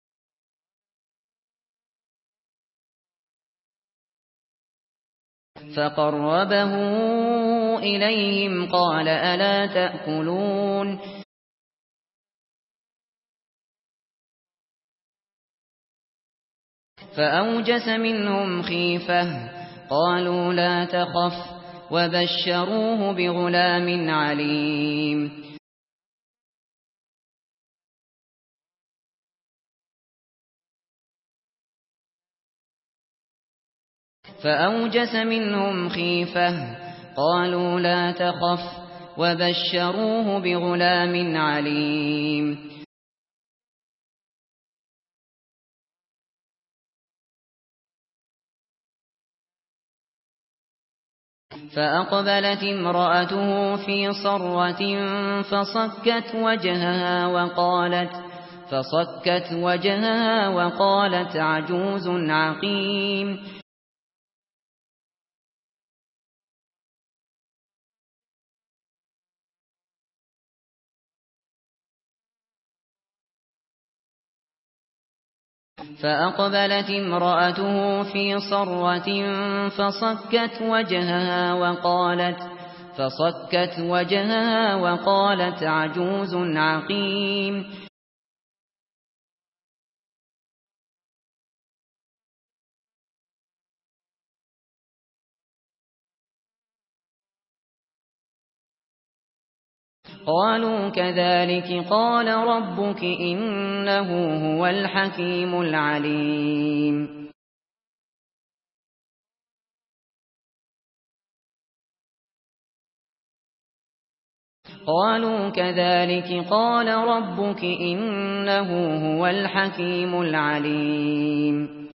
فقربه إليهم قال ألا تأكلون فأوجس منهم خيفة قالوا لا تخف وبشروه بغلام عليم فأوجس منهم خيفة قالوا لا تخف وبشروه بغلام عليم فأقبلت امرأته في صرة فصكت وجهها وقالت عجوز عقيم فأقبلت امرأته في صرة فصكت وجهها وقالت عجوز عقيم قالوا كذلك قال ربك إنه هو الحكيم العليم قالوا كذلك قال ربك إنه هو الحكيم العليم